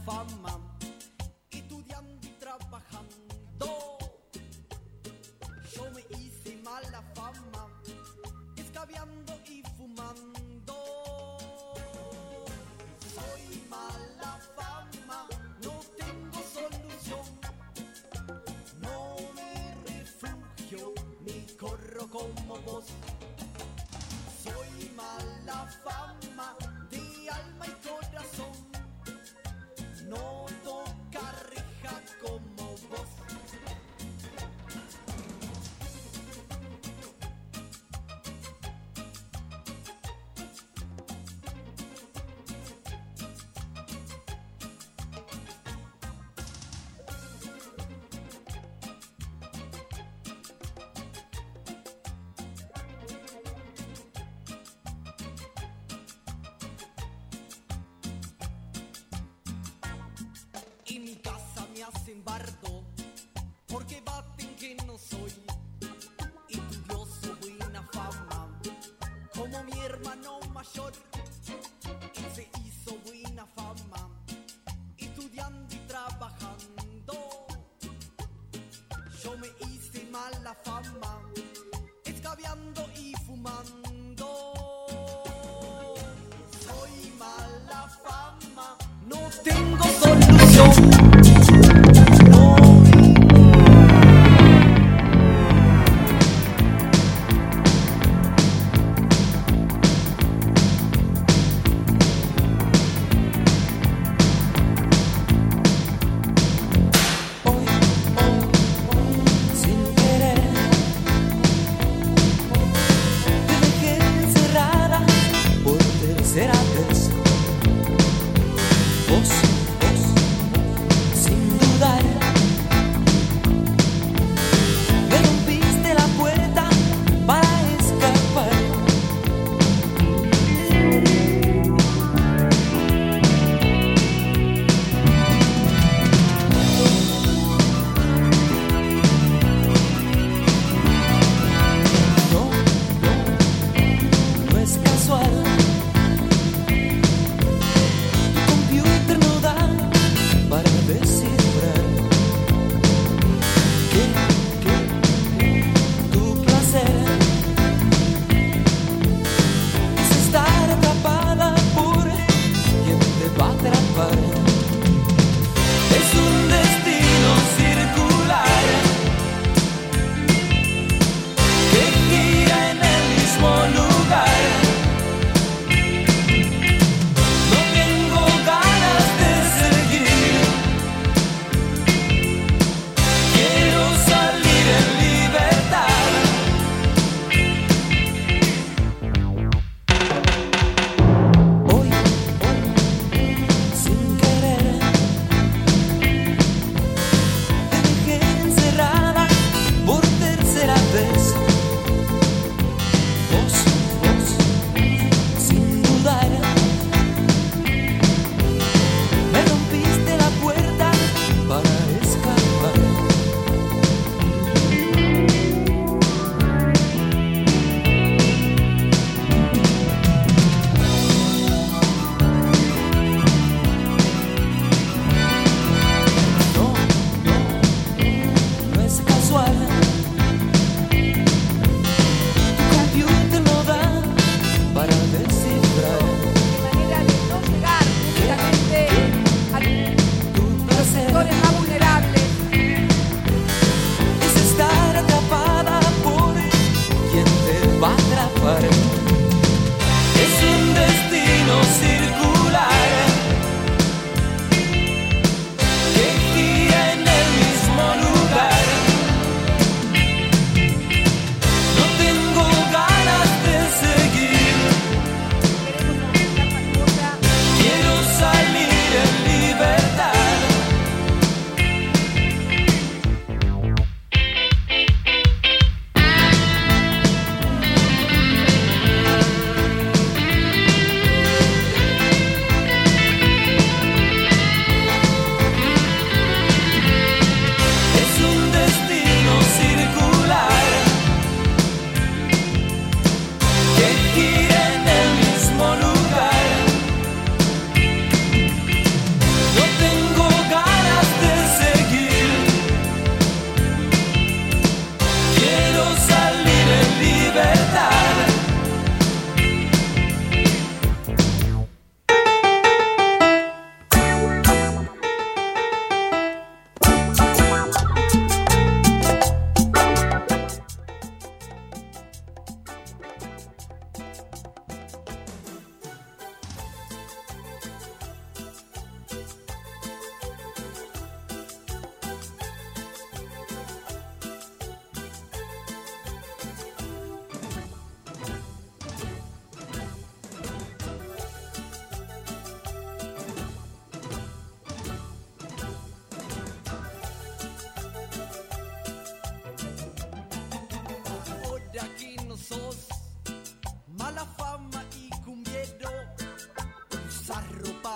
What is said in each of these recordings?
fama, estudiando y trabajando. Yo me hice mala fama, escabeando y fumando. Soy mala fama, no tengo solución. No me refugio ni corro como vos. Soy mala fama de alma y corazón. No toca reja como vos. En mi casa me hacen bardo, porque baten que no soy estudioso, buena fama, como mi hermano mayor. Él se hizo buena fama, estudiando y trabajando. Yo me hice mala fama, escabeando y fumando. Soy mala fama, no tengo solución. Tercera vez, vos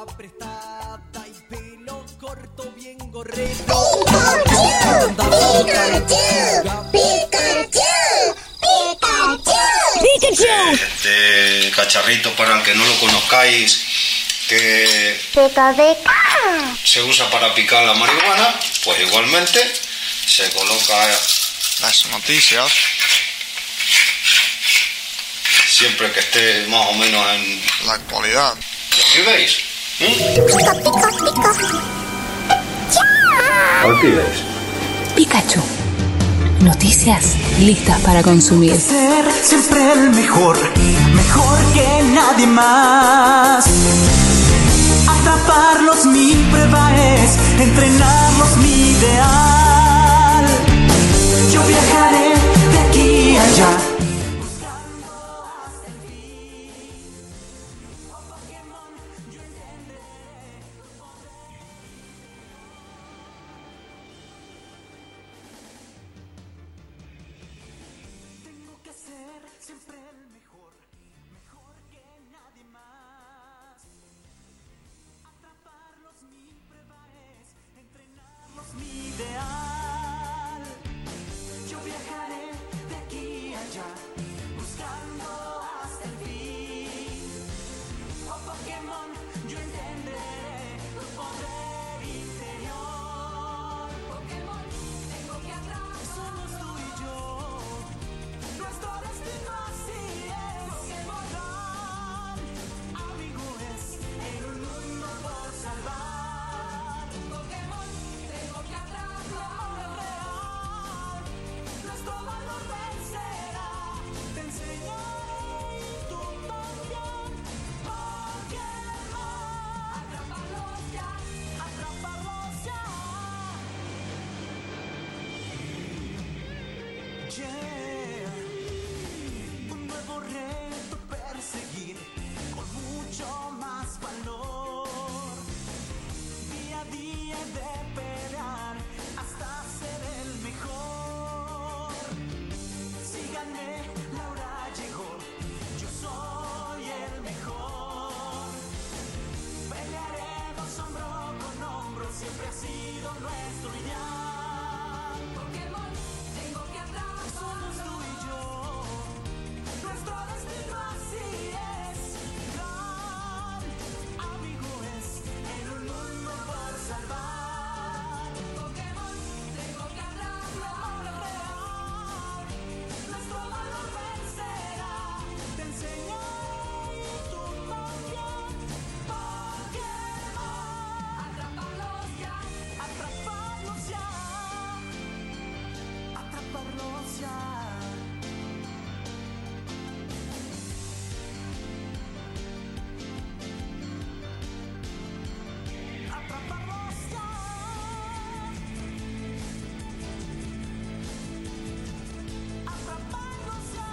ropa prestada y pelo corto bien gorrero. Pikachu. Este cacharrito, para el que no lo conozcáis, que se usa para picar la marihuana, pues igualmente se coloca las noticias siempre que esté más o menos en la actualidad. ¿Aquí veis? Aquí veis. Pikachu. Noticias listas para consumir. Ser siempre el mejor, mejor que nadie más. Atraparlos mi prueba es, entrenarlos mi ideal. Yo viajaré de aquí a allá. Un nuevo reto perseguir con mucho más valor. Día a día de pelear hasta ser el mejor. Si gané, la hora llegó. Yo soy el mejor. Pelearemos hombro con hombro. Siempre ha sido nuestro ideal. Pokémon, tengo que atrapar. Somos tú y yo. Nuestro destino así es. Gran amigo es. En un mundo por salvar. Pokémon, tengo que atrapar. Real. Nuestro valor vencerá. Te enseñaré tu Pokémon. Atraparlos ya. Atraparlos ya. Atraparlos ya. Atraparlos ya. Atraparlos ya.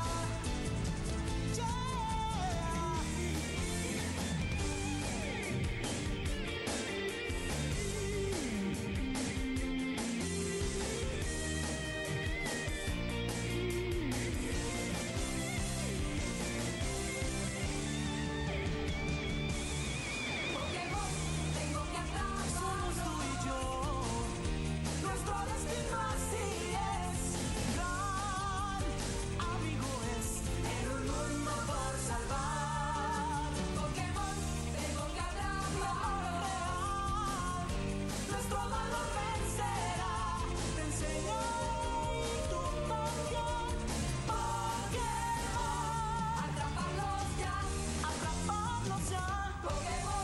Pokémon, tengo que atrapar. Somos tú y yo. Nuestro destino así es. Gran amigo es. En un mundo por salvar. Pokémon, tengo que atrapar. Nuestro valor vencerá. Te enseñaré tu Pokémon. Atraparlos ya. Atraparlos ya. Pokémon.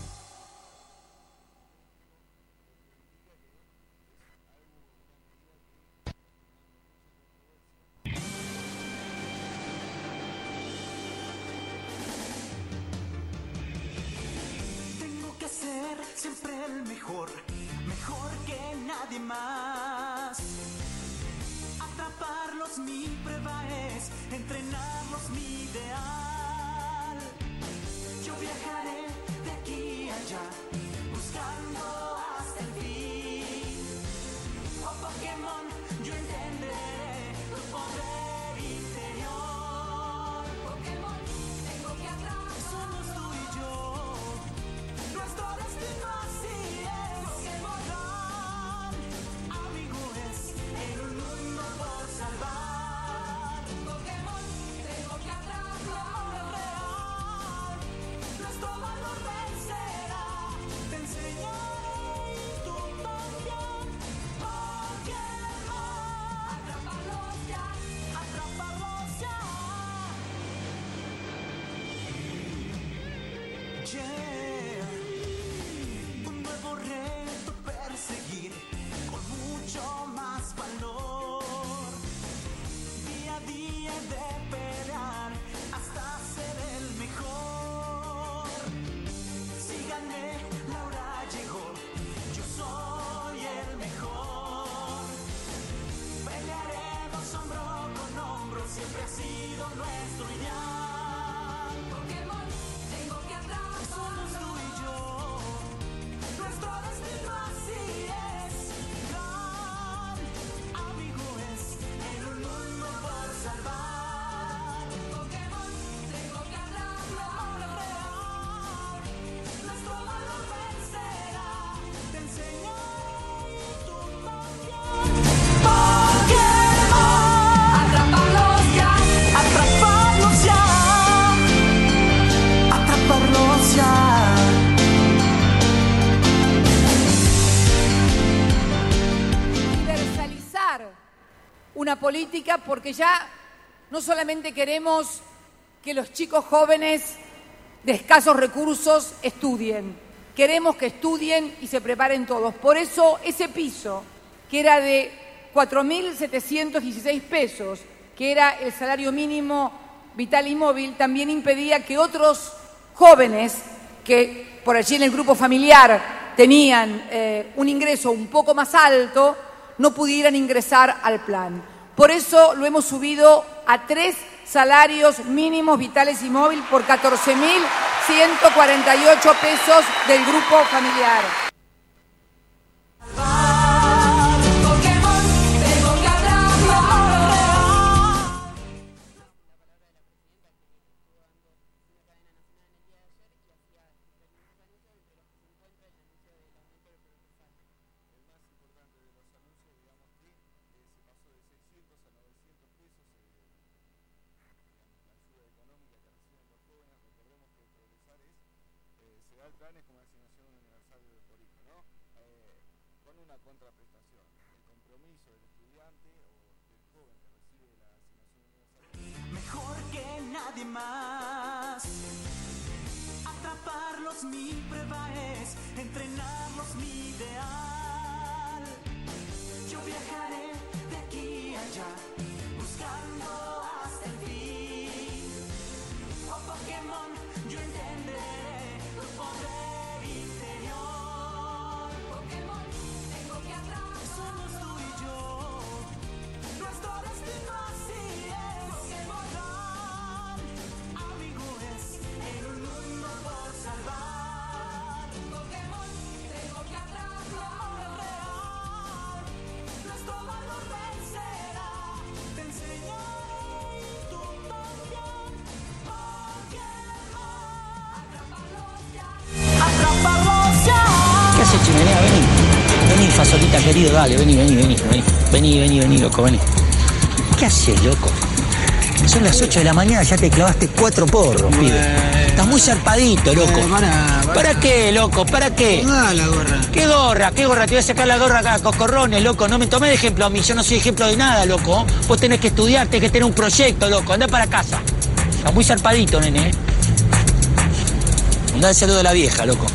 Tengo que ser siempre el mejor, mejor que nadie más. Atraparlos mi prueba es, entrenarlos mi ideal. Yo viajaré de aquí a allá, buscando hasta el fin. Oh Pokémon, yo entenderé tu poder interior. Pokémon, tengo que atrapar. Somos tú y yo. Un nuevo reto perseguir con mucho más valor. Día a día de pelear hasta ser el mejor. Síganme, Laura llegó, yo soy el mejor. Pelearemos hombro con hombro, siempre ha sido nuestro ideal. Pokémon, tengo que atraparlo. Somos tú y yo, nuestro destino así es. Gran amigo es, en un mundo por salvar. Pokémon, tengo que atraparlo. Nuestro valor vencerá, te enseñé y tú también. Pokémon, atraparlos ya, atraparlos ya, atraparlos ya. Universalizar una política, porque ya no solamente queremos que los chicos jóvenes de escasos recursos estudien, queremos que estudien y se preparen todos. Por eso ese piso, que era de 4.716 pesos, que era el salario mínimo vital y móvil, también impedía que otros jóvenes que por allí en el grupo familiar tenían un ingreso un poco más alto, no pudieran ingresar al plan. Por eso lo hemos subido a 3 salarios mínimos vitales y móvil por 14.148 pesos del grupo familiar. Pokémon, tengo que atraparlo. Se da planes como asignación universal por hijo, ¿no? Con una contraprestación, el compromiso del estudiante o del joven que recibe la asignación universal. Mejor que nadie más. Atraparlos mi prueba es, entrenarlos mi ideal. Yo viajaré de aquí a allá, buscando hasta el fin. Oh Pokémon, yo entenderé tu poder interior. Pokémon, tengo que atrapar. Somos tú y yo, nuestro destino así es. Pokémon, gran amigo es, en un mundo por salvar. Pokémon, tengo que atraparlo. Nuestro valor vencerá, te enseñé y tú también. Pokémon, atraparlos ya, atraparlos ya. ¿Qué haces, chimenea? Vení. Vení, fasolita querido, dale, vení, loco, vení. ¿Qué haces, loco? Son las 8 de la mañana, ya te clavaste 4 porros, pibe. Estás muy zarpadito, loco. ¿Para qué, loco? ¿Para qué? No, la gorra. ¿Qué gorra? ¿Qué gorra? Te voy a sacar la gorra acá, coscorrones, loco. No me tomé de ejemplo a mí, yo no soy ejemplo de nada, loco. Vos tenés que estudiar, tenés que tener un proyecto, loco. Andá para casa. Estás muy zarpadito, nene, Andá el saludo de la vieja, loco.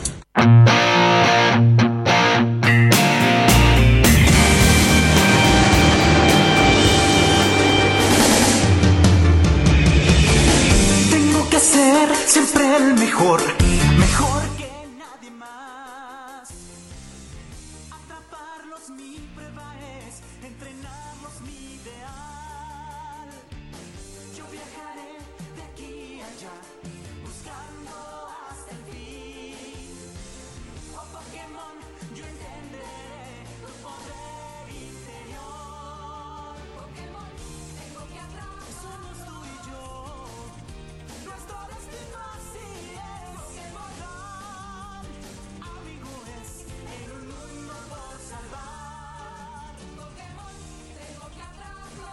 Tengo que ser siempre el mejor, mejor que nadie más. Atraparlos mi prueba es, entrenarlos mi ideal. Yo viajaré de aquí a allá, buscando hasta el fin. Oh Pokémon, yo entenderé tu poder interior. Pokémon, tengo que atrapar. Somos tú y yo, nuestro destino así es. Pokémon, gran amigo es, en un mundo por salvar. Pokémon, tengo que atraparlo.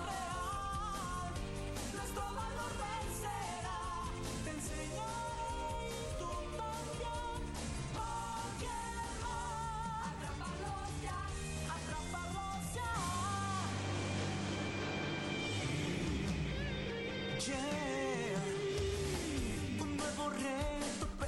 Nuestro valor vencerá, te enseñé y tú también. Pokémon, atraparlos ya, atraparlos ya. Yeah. Un nuevo reto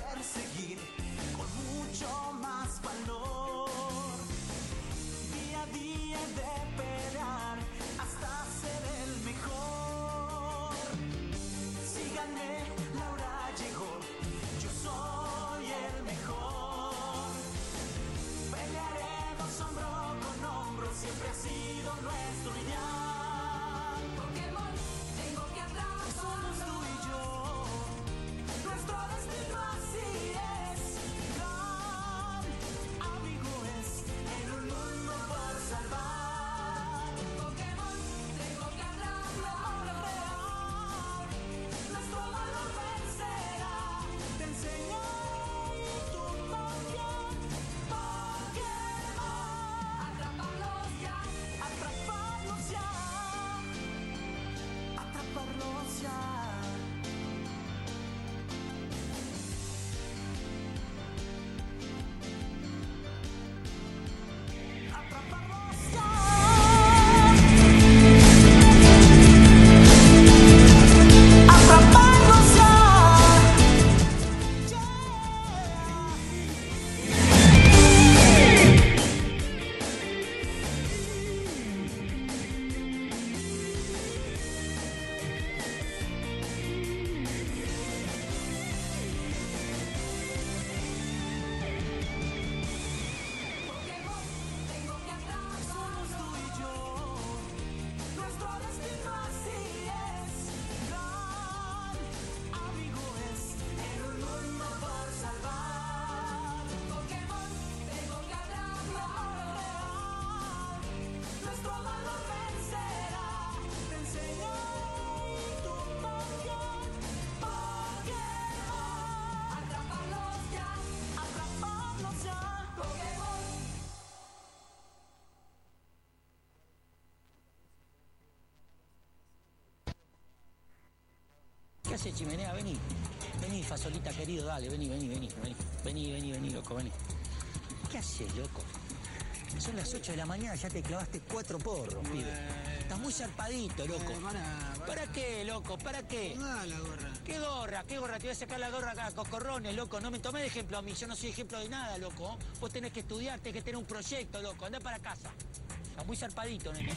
haces, Chimenea? Vení. Vení, Fasolita querido, dale, vení, loco, vení. ¿Qué haces, loco? Son las 8 de la mañana, ya te clavaste 4 porros, pibe. Estás muy zarpadito, loco. ¿Para qué, loco? ¿Para qué? No, la gorra. ¿Qué gorra? ¿Qué gorra? Te voy a sacar la gorra acá, cocorrones, loco. No me tomé de ejemplo a mí, yo no soy ejemplo de nada, loco. Vos tenés que estudiar, tenés que tener un proyecto, loco. Andá para casa. Estás muy zarpadito, nene.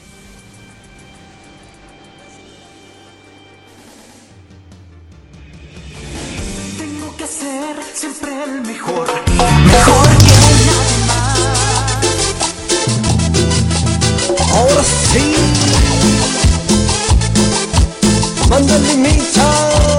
Tengo que ser siempre el mejor, mejor que nadie más. Ahora sí, mándale mi chao.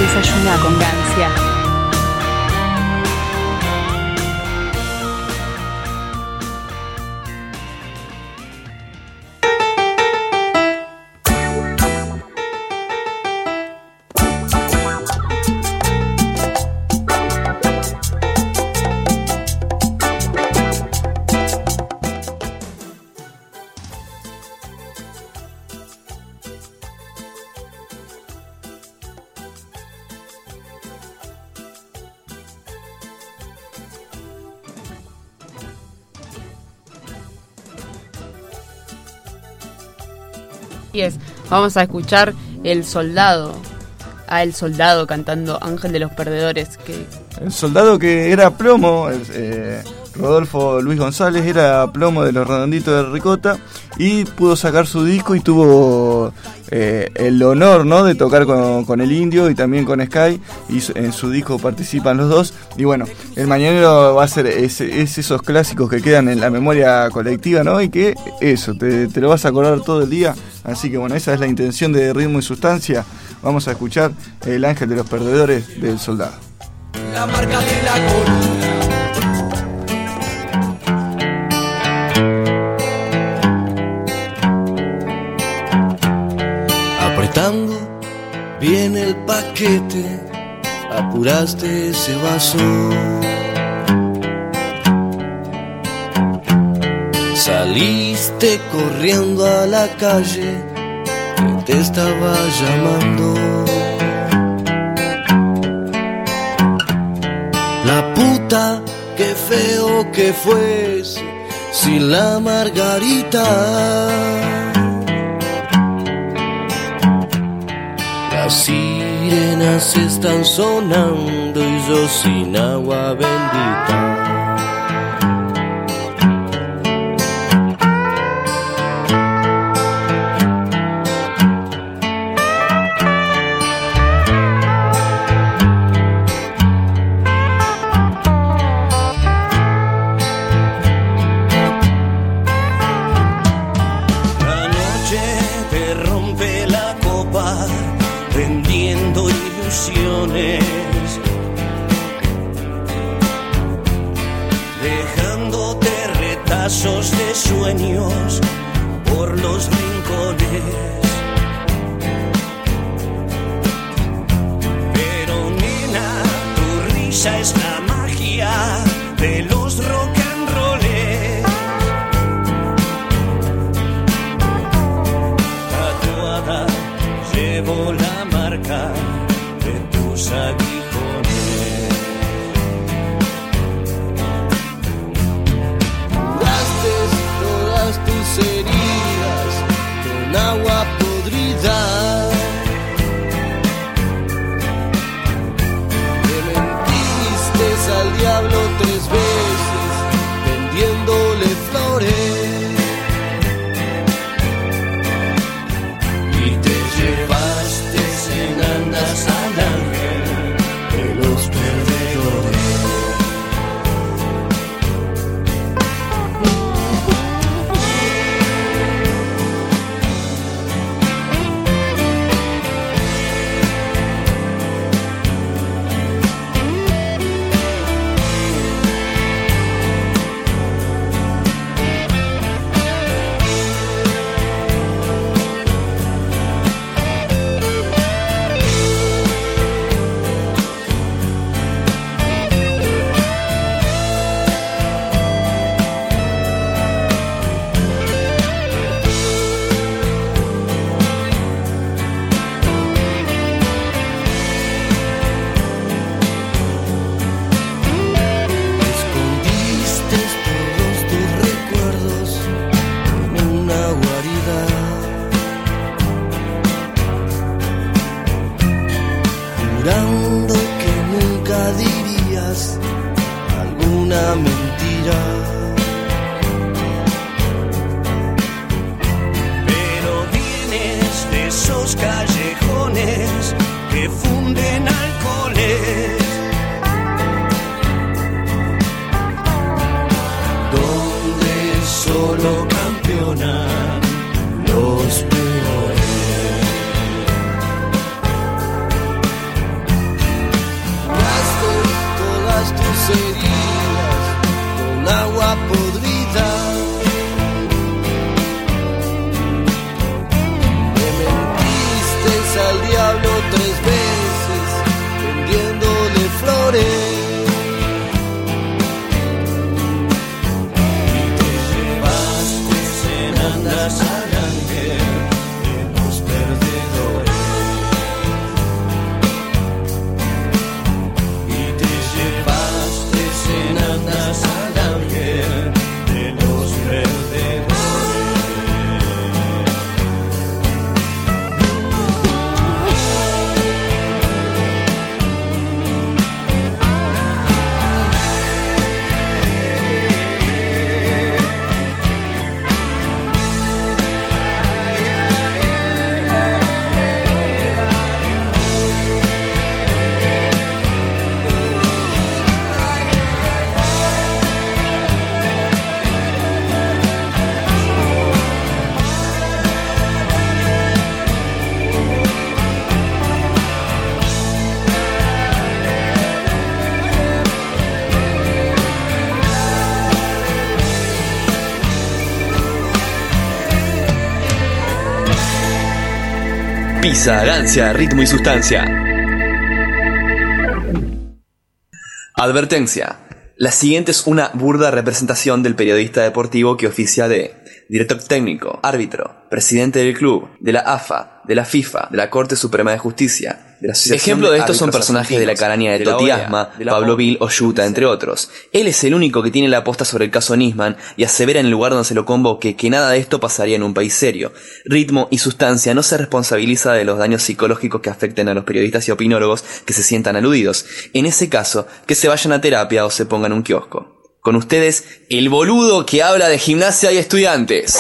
Desayuna con Gancia. Vamos a escuchar El Soldado cantando Ángel de los Perdedores. El soldado que era plomo, Rodolfo Luis González era plomo de Los Redonditos de Ricota y pudo sacar su disco y tuvo el honor, ¿no?, de tocar con el Indio y también con Sky, y en su disco participan los dos. Y bueno, el mañanero va a ser esos clásicos que quedan en la memoria colectiva, ¿no? Y que eso, te lo vas a acordar todo el día. Así que bueno, esa es la intención de Ritmo y Sustancia. Vamos a escuchar El Ángel de los Perdedores del Soldado. La marca de la columna. Apretando bien el paquete, apuraste ese vaso. Saliste corriendo a la calle que te estaba llamando. La puta, qué feo que fuese sin la margarita. Las sirenas están sonando y yo sin agua bendita. De sueños por los rincones. Pero nena, tu risa es la magia de los rock and rolls. Tatuada llevo la marca de tus aguijones. Tus heridas con agua podrida. Te mentiste al diablo 3 veces vendiéndole flores y te llevaste en andas al ángel de los perdedores. Izagancia, ritmo y sustancia. Advertencia. La siguiente es una burda representación del periodista deportivo que oficia de director técnico, árbitro, presidente del club, de la AFA, de la FIFA, de la Corte Suprema de Justicia, de la Asociación. Ejemplo de estos son personajes de la caraña de Toti Asma, Pablo Vil o Yuta, entre otros. Él es el único que tiene la aposta sobre el caso Nisman y asevera en el lugar donde se lo convoque que nada de esto pasaría en un país serio. Ritmo y Sustancia no se responsabiliza de los daños psicológicos que afecten a los periodistas y opinólogos que se sientan aludidos. En ese caso, que se vayan a terapia o se pongan un kiosco. Con ustedes, el boludo que habla de Gimnasia y Estudiantes.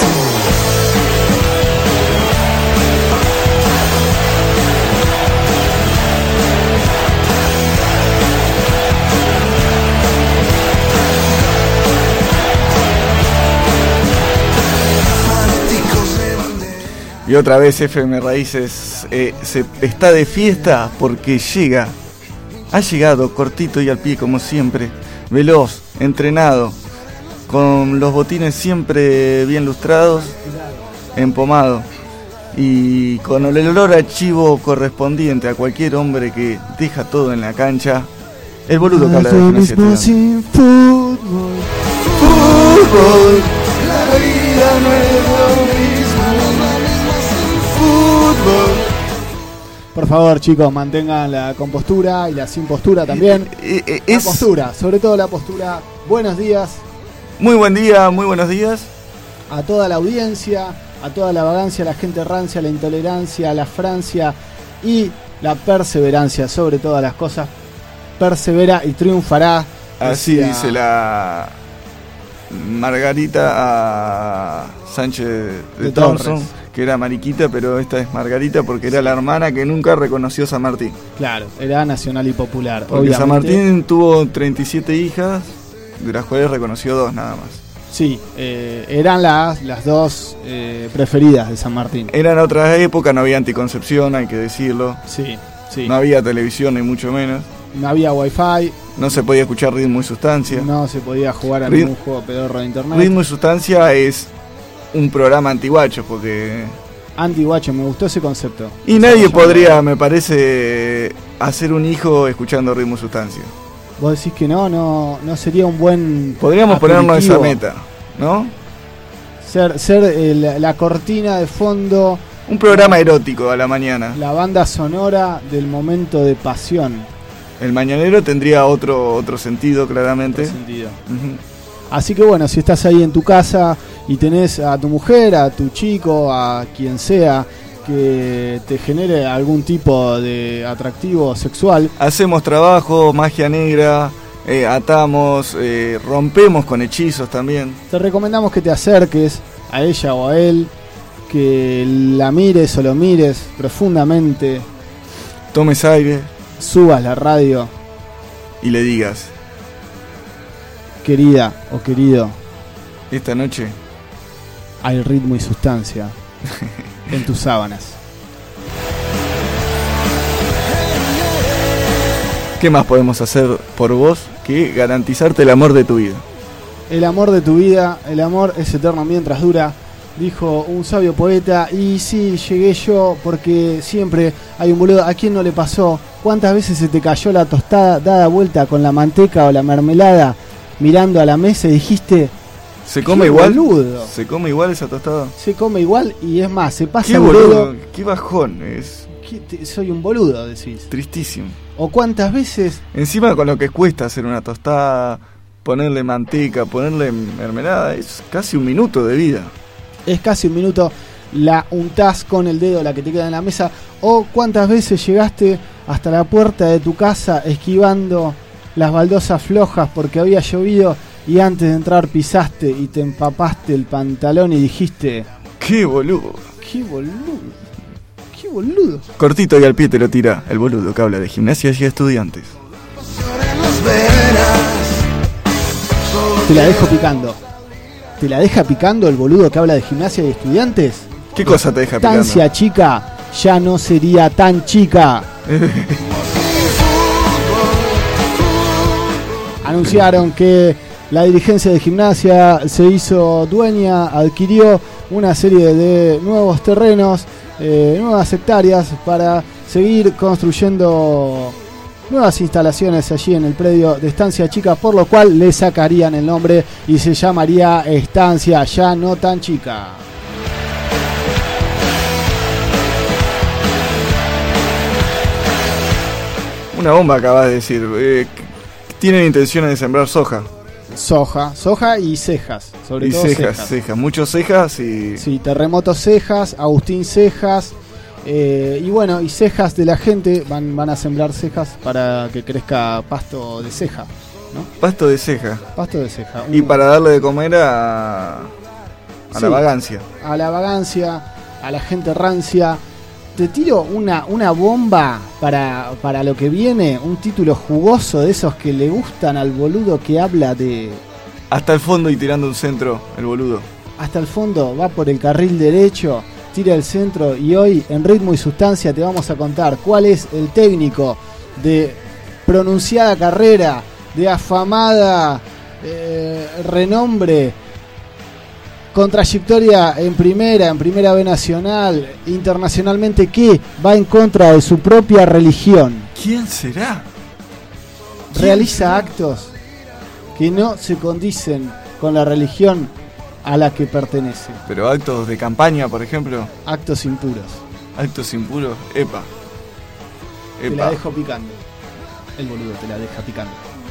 Y otra vez FM Raíces se está de fiesta porque ha llegado cortito y al pie como siempre, veloz, entrenado, con los botines siempre bien lustrados, empomado y con el olor a chivo correspondiente a cualquier hombre que deja todo en la cancha, el boludo que habla de Gimnasia. Fútbol, la vida no es lo mismo. Fútbol. Por favor, chicos, mantengan la compostura y la sin postura también. La postura, sobre todo la postura. Buenos días. Muy buen día, muy buenos días. A toda la audiencia, a toda la vagancia, la gente rancia, la intolerancia, la Francia y la perseverancia, sobre todas las cosas. Persevera y triunfará. Así dice la Margarita a Sánchez de Thompson, que era Mariquita, pero esta es Margarita porque era la hermana que nunca reconoció San Martín. Claro, era nacional y popular. Porque obviamente San Martín tuvo 37 hijas, de las cuales reconoció 2 nada más. Sí, eran las 2 preferidas de San Martín. Eran otras épocas, no había anticoncepción, hay que decirlo. Sí. No había televisión, ni mucho menos. No había wifi. No se podía escuchar Ritmo y Sustancia. No se podía jugar a ningún juego pedorro de internet. Ritmo y Sustancia es un programa antiguacho, porque... Antiguacho, me gustó ese concepto. Y nadie podría, me parece, hacer un hijo escuchando Ritmo y Sustancia. Vos decís que no sería un buen... Podríamos ponernos esa meta, ¿no? Ser la cortina de fondo... Un programa erótico a la mañana. La banda sonora del momento de pasión. El mañanero tendría otro sentido, claramente. Otro sentido. Uh-huh. Así que bueno, si estás ahí en tu casa y tenés a tu mujer, a tu chico, a quien sea que te genere algún tipo de atractivo sexual. Hacemos trabajo, magia negra, atamos, rompemos con hechizos también. Te recomendamos que te acerques a ella o a él, que la mires o lo mires profundamente. Tomes aire. Subas la radio. Y le digas: querida o querido, esta noche hay ritmo y sustancia en tus sábanas. ¿Qué más podemos hacer por vos que garantizarte el amor de tu vida? El amor de tu vida, el amor es eterno mientras dura, dijo un sabio poeta. Y sí, llegué yo porque siempre hay un boludo. ¿A quién no le pasó? ¿Cuántas veces se te cayó la tostada dada vuelta con la manteca o la mermelada mirando a la mesa y dijiste: ¿se come igual? Boludo. ¿Se come igual esa tostada? Se come igual y es más, se pasa el dedo. Qué bajón es. Soy un boludo, decís. Tristísimo. ¿O cuántas veces? Encima con lo que cuesta hacer una tostada, ponerle manteca, ponerle mermelada, es casi un minuto de vida. Es casi un minuto, la untás con el dedo, la que te queda en la mesa. O cuántas veces llegaste hasta la puerta de tu casa esquivando las baldosas flojas porque había llovido y antes de entrar pisaste y te empapaste el pantalón y dijiste: ¡qué boludo! ¡Qué boludo! ¡Qué boludo! Cortito y al pie te lo tira el boludo que habla de Gimnasia y Estudiantes. Te la dejo picando. ¿Te la deja picando el boludo que habla de Gimnasia y Estudiantes? ¿Qué cosa te deja picando? Estancia chica ya no sería tan chica. Anunciaron que la dirigencia de Gimnasia se hizo dueña, adquirió una serie de nuevos terrenos, nuevas hectáreas para seguir construyendo nuevas instalaciones allí en el predio de Estancia Chica, por lo cual le sacarían el nombre y se llamaría Estancia Ya No Tan Chica. Una bomba acabas de decir. Tienen intenciones de sembrar soja. Soja y cejas, sobre todo cejas. Muchos cejas y... Sí, Terremoto Cejas, Agustín Cejas, y bueno, y cejas de la gente, van a sembrar cejas para que crezca pasto de ceja, ¿no? Pasto de ceja. Y para darle de comer a la vagancia. A la vagancia, a la gente rancia. Te tiro una bomba para lo que viene, un título jugoso de esos que le gustan al boludo que habla de... Hasta el fondo y tirando un centro, el boludo. Hasta el fondo, va por el carril derecho, tira el centro, y hoy en Ritmo y Sustancia te vamos a contar cuál es el técnico de pronunciada carrera, de afamada renombre, con trayectoria en primera B nacional, internacionalmente, que va en contra de su propia religión. ¿Quién será? Realiza actos que no se condicen con la religión a la que pertenece. Pero actos de campaña, por ejemplo. Actos impuros. Epa. Te la dejo picando. El boludo te la deja picando.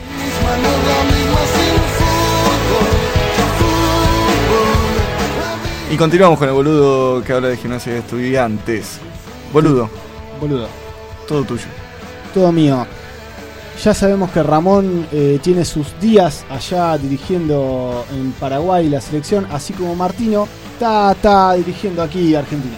Y continuamos con el boludo que habla de Gimnasia de Estudiantes. Boludo. Todo tuyo. Todo mío. Ya sabemos que Ramón tiene sus días allá dirigiendo en Paraguay la selección, así como Martino está dirigiendo aquí Argentina.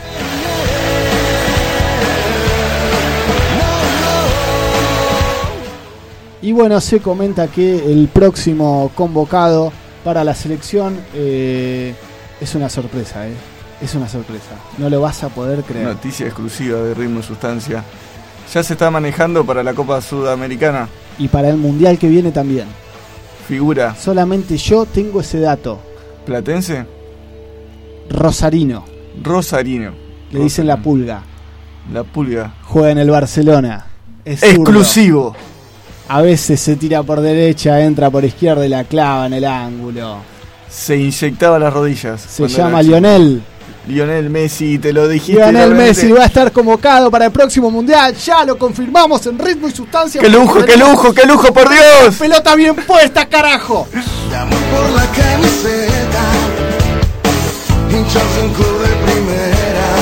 Y bueno, se comenta que el próximo convocado para la selección es una sorpresa, es una sorpresa. No lo vas a poder creer. Noticia exclusiva de Ritmo y Sustancia. Ya se está manejando para la Copa Sudamericana. Y para el Mundial que viene también. Figura. Solamente yo tengo ese dato. ¿Platense? Rosarino. Le dicen la Pulga. La Pulga. Juega en el Barcelona. Es exclusivo. Zurdo. A veces se tira por derecha, entra por izquierda y la clava en el ángulo. Se inyectaba las rodillas. Se llama Lionel Messi, te lo dijiste. Lionel Messi va a estar convocado para el próximo Mundial. Ya lo confirmamos en Ritmo y Sustancia. ¡Qué lujo, por Dios! ¡Pelota bien puesta, carajo! Llamo por la camiseta, hinchas en club de primera.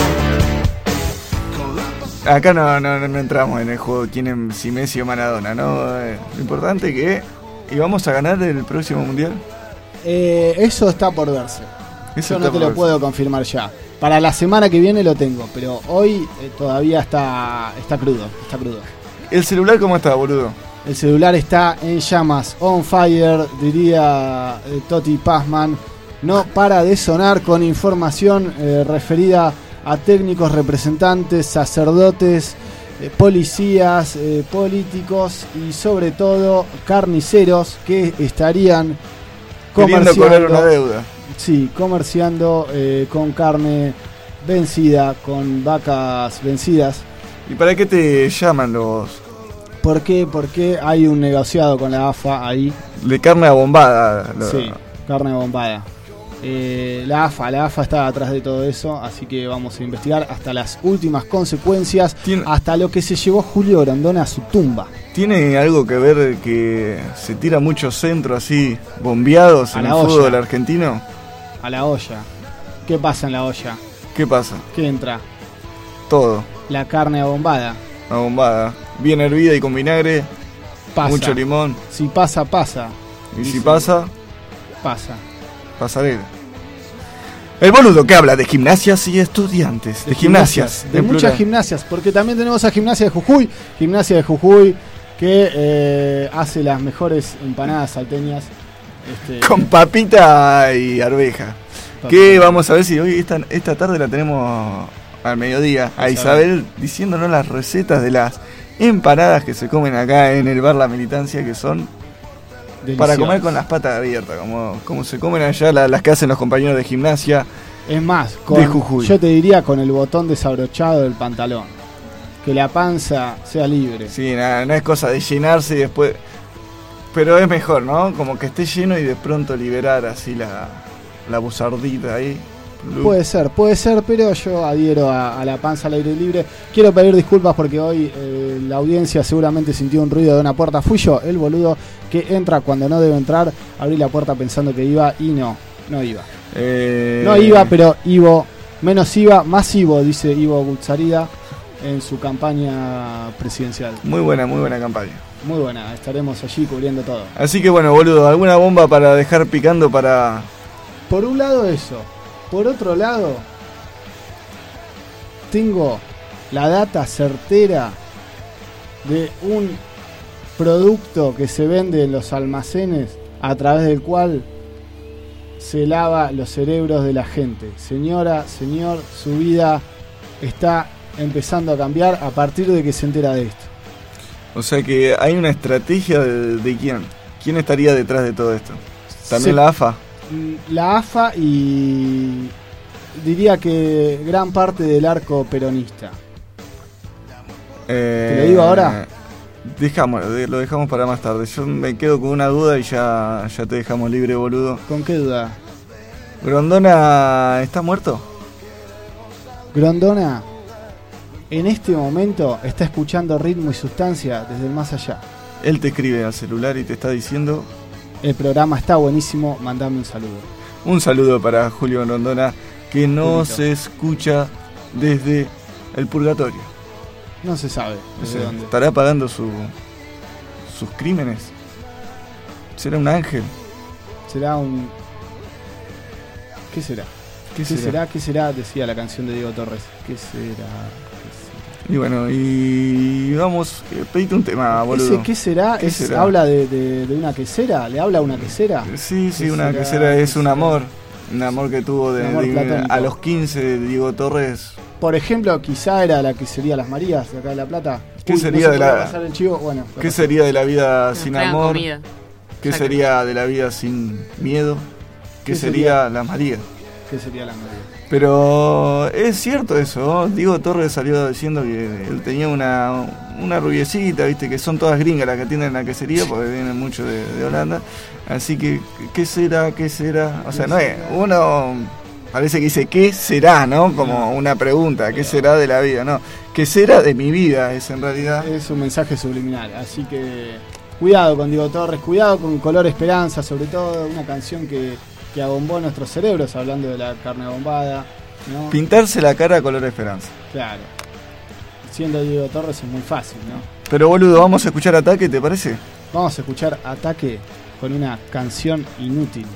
Acá no entramos en el juego si Messi o Maradona, ¿no? Lo importante es que íbamos a ganar el próximo Mundial. Eso está por verse. Yo no te lo puedo confirmar ya. Para la semana que viene lo tengo, pero hoy todavía está crudo. ¿El celular cómo está, boludo? El celular está en llamas, on fire, diría Toti Pazman. No para de sonar con información referida a técnicos, representantes, sacerdotes, policías, políticos y sobre todo carniceros que estarían queriendo cobrar una deuda. Sí, comerciando con carne vencida, con vacas vencidas. ¿Y para qué te llaman los...? ¿Por qué? Porque hay un negociado con la AFA ahí. De carne abombada. Sí, carne abombada. La AFA está atrás de todo eso, así que vamos a investigar hasta las últimas consecuencias, hasta lo que se llevó Julio Grondona a su tumba. ¿Tiene algo que ver que se tira muchos centros así, bombeados en el fútbol argentino? A la olla. ¿Qué pasa en la olla? ¿Qué pasa? ¿Qué entra? Todo. La carne abombada. Abombada. Bien hervida y con vinagre. Pasa. Mucho limón. Si pasa, pasa. Y si pasa... Pasa. Pasarela. El boludo que habla de gimnasias y estudiantes. De gimnasias. De muchas gimnasias, porque también tenemos a Gimnasia de Jujuy. Gimnasia de Jujuy que hace las mejores empanadas salteñas. Con papita y arveja. Que vamos a ver si hoy esta tarde la tenemos al mediodía. A Isabel diciéndonos las recetas de las empanadas que se comen acá en el bar La Militancia, que son deliciosas, para comer con las patas abiertas, como se comen allá las que hacen los compañeros de Gimnasia. Es más, de Jujuy. Yo te diría con el botón desabrochado del pantalón. Que la panza sea libre. Sí, no es cosa de llenarse y después... Pero es mejor, ¿no? Como que esté lleno y de pronto liberar así la buzardita ahí. Puede ser, pero yo adhiero a la panza al aire libre. Quiero pedir disculpas porque hoy la audiencia seguramente sintió un ruido de una puerta. Fui yo, el boludo, que entra cuando no debe entrar. Abrí la puerta pensando que iba y no iba. No iba, pero Ivo, menos iba, más Ivo, dice Ivo Gutzarida en su campaña presidencial. Muy buena campaña. Muy buena, estaremos allí cubriendo todo. Así que bueno, boludo, ¿alguna bomba para dejar picando para...? Por un lado eso. Por otro lado, tengo la data certera de un producto que se vende en los almacenes a través del cual se lava los cerebros de la gente. Señora, señor, su vida está empezando a cambiar a partir de que se entera de esto. O sea que hay una estrategia de quién. ¿Quién estaría detrás de todo esto? ¿También la AFA? La AFA y diría que gran parte del arco peronista. ¿Te lo digo ahora? Lo dejamos para más tarde. Yo me quedo con una duda y ya te dejamos libre, boludo. ¿Con qué duda? ¿Grondona está muerto? Grondona en este momento está escuchando Ritmo y Sustancia desde el más allá. Él te escribe al celular y te está diciendo... El programa está buenísimo, mandame un saludo. Un saludo para Julio Grondona, que nos escucha desde el purgatorio. No se sabe desde dónde. ¿Estará pagando sus crímenes? ¿Será un ángel? ¿Será un...? ¿Qué será? ¿Qué será? Decía la canción de Diego Torres. ¿Qué será? Y bueno, y vamos, pedite un tema, boludo. ¿Qué será? será? ¿Habla de una quesera? ¿Le habla a una quesera? Sí, una quesera es un amor. Un amor que tuvo a los 15 de Diego Torres. Por ejemplo, quizá era la quesería Las Marías, de acá de La Plata. ¿Qué sería de la... pasar el chivo? Bueno, ¿qué sería de la vida sin amor? Comida. ¿Qué sería de la vida sin miedo? ¿Qué sería Las Marías? ¿Qué sería Las Marías? Pero es cierto eso, ¿no? Diego Torres salió diciendo que él tenía una rubiecita, viste, que son todas gringas las que atienden la quesería porque vienen mucho de Holanda. Así que, ¿qué será? O sea, no es, uno parece que dice, ¿qué será? ¿No? Como una pregunta, ¿qué será de la vida? No, ¿qué será de mi vida? Es en realidad. Es un mensaje subliminal, así que cuidado con Diego Torres, cuidado con Color Esperanza, sobre todo una canción que abombó nuestros cerebros, hablando de la carne bombada, ¿no? Pintarse la cara color esperanza. Claro. Siendo Diego Torres es muy fácil, ¿no? Pero boludo, vamos a escuchar Ataque, ¿te parece? Vamos a escuchar Ataque con una canción inútil.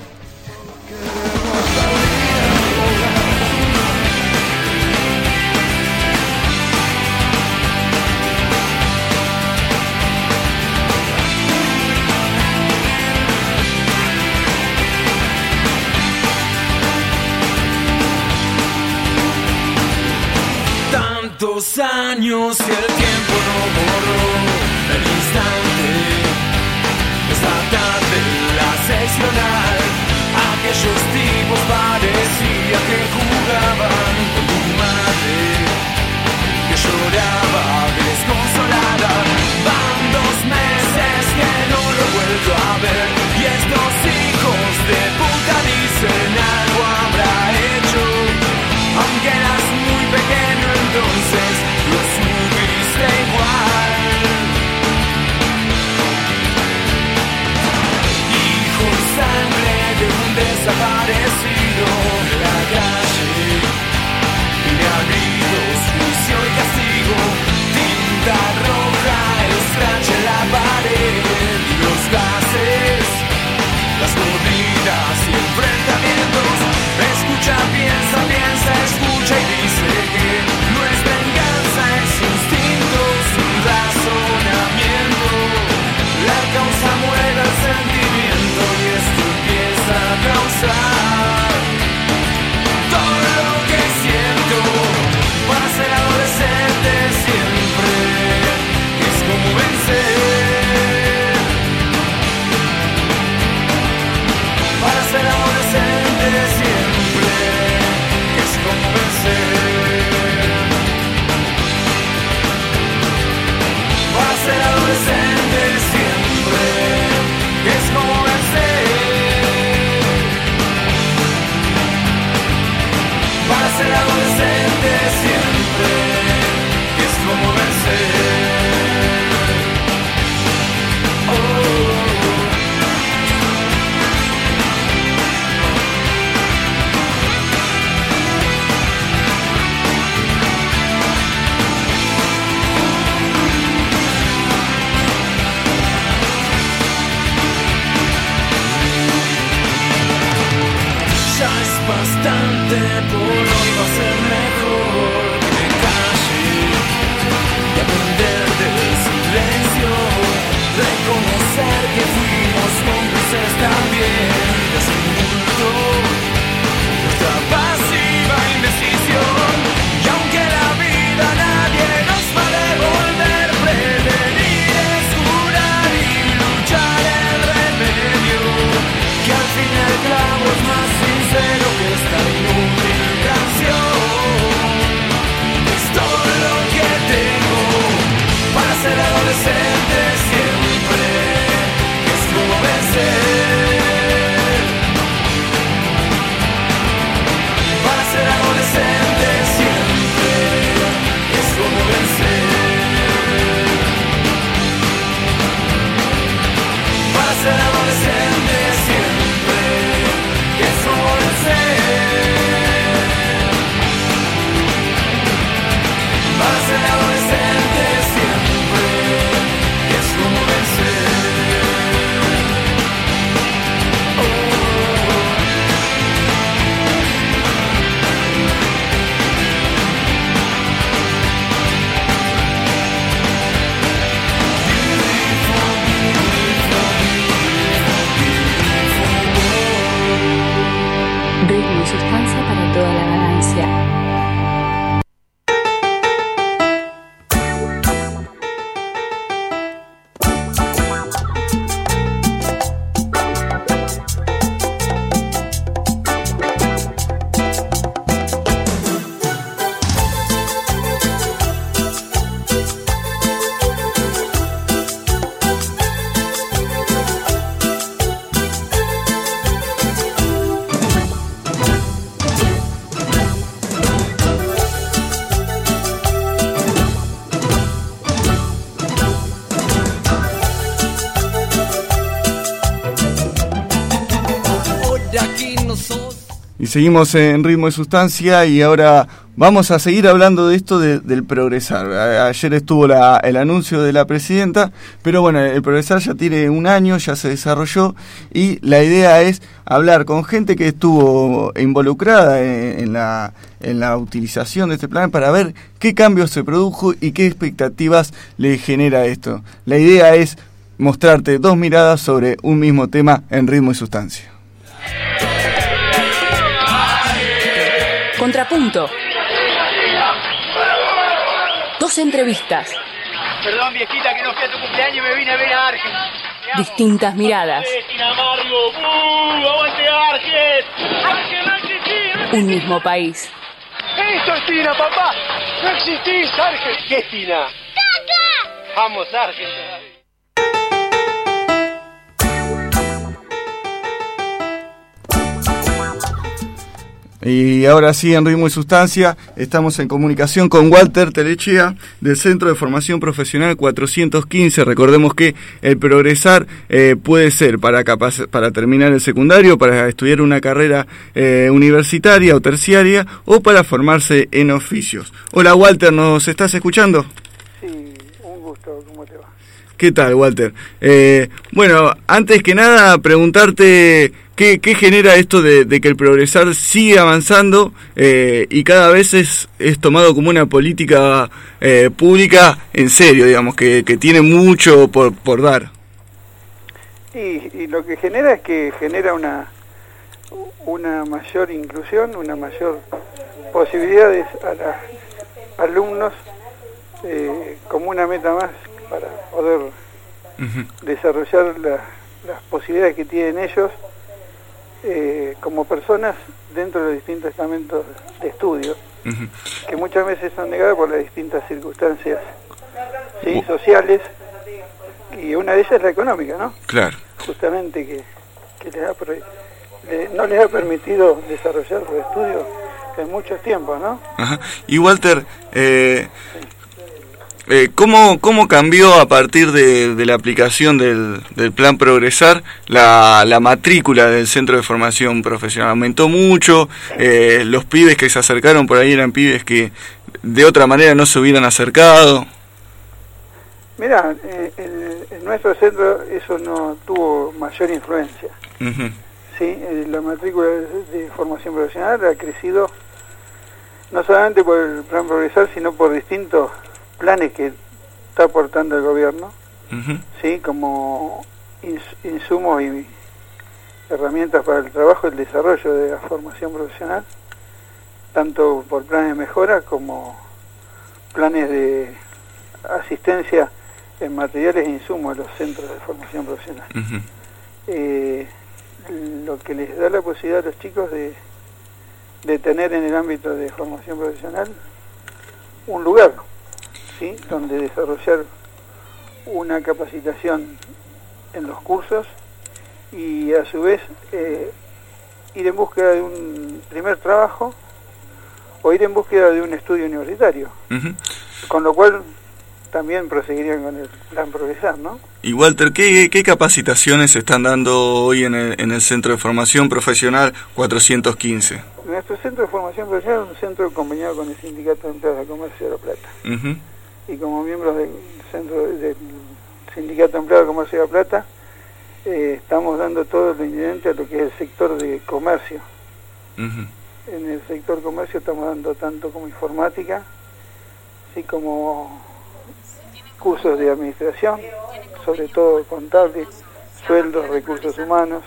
Tantos años y el tiempo no borró el instante. Esta tarde la seccional, aquellos tipos parecía que jugaban con tu madre, que lloraba desconsolada. Van 2 meses que no lo he vuelto a ver y estos hijos de puta dicen algo habrá hecho, aunque eras muy pequeño entonces lo subiste igual. Hijo y sangre de un desaparecido. seguimos en Ritmo y Sustancia y ahora vamos a seguir hablando de esto del progresar. Ayer estuvo el anuncio de la presidenta, pero bueno, el progresar ya tiene un año, ya se desarrolló y la idea es hablar con gente que estuvo involucrada en la utilización de este plan para ver qué cambios se produjo y qué expectativas le genera esto. La idea es mostrarte dos miradas sobre un mismo tema en Ritmo y Sustancia. Contrapunto. Dos entrevistas. Perdón, viejita, que no fui a tu cumpleaños y me vine a ver a Argen. Distintas miradas. ¡Aguante Argen! ¡Argen, no existís! Un mismo país. ¡Eso es Tina, papá! ¡No existís, Argen! ¿Qué es Tina? ¡Caca! ¡Vamos, Argen! Y ahora sí, en Ritmo y Sustancia, estamos en comunicación con Walter Telechea, del Centro de Formación Profesional 415. Recordemos que el progresar puede ser para terminar el secundario, para estudiar una carrera universitaria o terciaria, o para formarse en oficios. Hola Walter, ¿nos estás escuchando? Sí, un gusto, ¿cómo te va? ¿Qué tal, Walter? Bueno, antes que nada, preguntarte qué genera esto de que el progresar sigue avanzando y cada vez es tomado como una política pública en serio, digamos, que tiene mucho por dar. Y lo que genera es que genera una mayor inclusión, una mayor posibilidades a los alumnos como una meta más para poder desarrollar las posibilidades que tienen ellos como personas dentro de los distintos estamentos de estudio, que muchas veces son negadas por las distintas circunstancias sociales, y una de ellas es la económica, ¿no? Claro. Justamente que no les ha permitido desarrollar los estudios en muchos tiempos, ¿no? Ajá. Y Walter, ¿cómo cambió a partir de la aplicación del plan Progresar la matrícula del Centro de Formación Profesional? ¿Aumentó mucho? ¿Los pibes que se acercaron por ahí eran pibes que de otra manera no se hubieran acercado? Mirá, en nuestro centro eso no tuvo mayor influencia. Sí, la matrícula de formación profesional ha crecido no solamente por el plan Progresar, sino por distintos planes que está aportando el gobierno, sí, como insumos y herramientas para el trabajo y el desarrollo de la formación profesional, tanto por planes de mejora como planes de asistencia en materiales e insumos a los centros de formación profesional. Lo que les da la posibilidad a los chicos de tener en el ámbito de formación profesional un lugar, ¿sí?, donde desarrollar una capacitación en los cursos y a su vez ir en búsqueda de un primer trabajo o ir en búsqueda de un estudio universitario, con lo cual también proseguirían con el plan Progresar, ¿no? Y Walter, ¿qué capacitaciones se están dando hoy en el Centro de Formación Profesional 415? Nuestro Centro de Formación Profesional es un centro conveniado con el Sindicato de Empleados de Comercio de La Plata. Y como miembros del Sindicato de Empleados de Comercio de La Plata, estamos dando todo lo inherente a lo que es el sector de comercio. En el sector comercio estamos dando tanto como informática, así como cursos de administración, sobre todo contable, sueldos, recursos humanos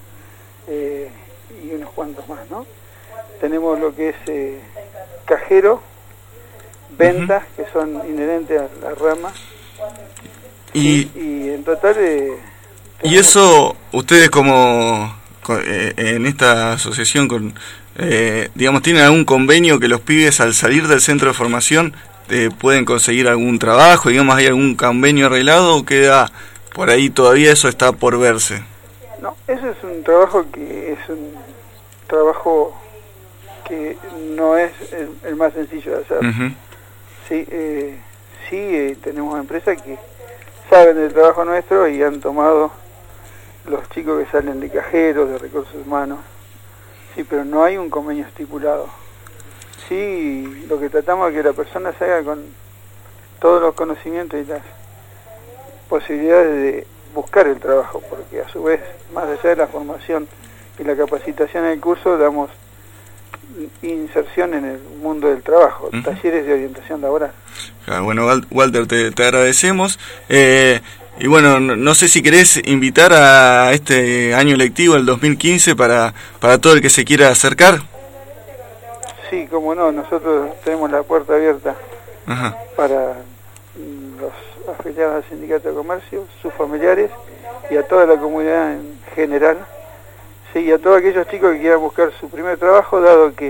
y unos cuantos más, ¿no? Tenemos lo que es cajero, ventas, que son inherentes a la rama, y en total... y eso, ustedes como en esta asociación, digamos, ¿tienen algún convenio que los pibes al salir del centro de formación pueden conseguir algún trabajo? Digamos, ¿hay algún convenio arreglado o queda por ahí todavía eso está por verse? No, eso es un trabajo que no es el más sencillo de hacer. Sí, tenemos empresas que saben del trabajo nuestro y han tomado los chicos que salen de cajeros, de recursos humanos, Sí, pero no hay un convenio estipulado. Sí, lo que tratamos es que la persona se haga con todos los conocimientos y las posibilidades de buscar el trabajo, porque a su vez, más allá de la formación y la capacitación en el curso, damos inserción en el mundo del trabajo, talleres de orientación laboral. Bueno, Walter, te agradecemos. Y bueno, no sé si querés invitar a este año lectivo, el 2015, para todo el que se quiera acercar. Sí, como no, nosotros tenemos la puerta abierta para los afiliados al Sindicato de Comercio, sus familiares y a toda la comunidad en general. Sí, y a todos aquellos chicos que quieran buscar su primer trabajo, dado que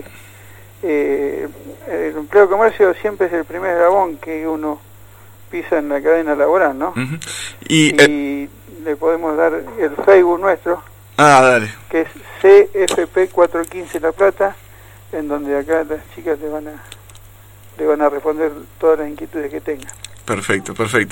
el empleo de comercio siempre es el primer eslabón que uno pisa en la cadena laboral, ¿no? Y le podemos dar el Facebook nuestro, dale. Que es CFP 415 La Plata, en donde acá las chicas le van a responder todas las inquietudes que tengan. Perfecto.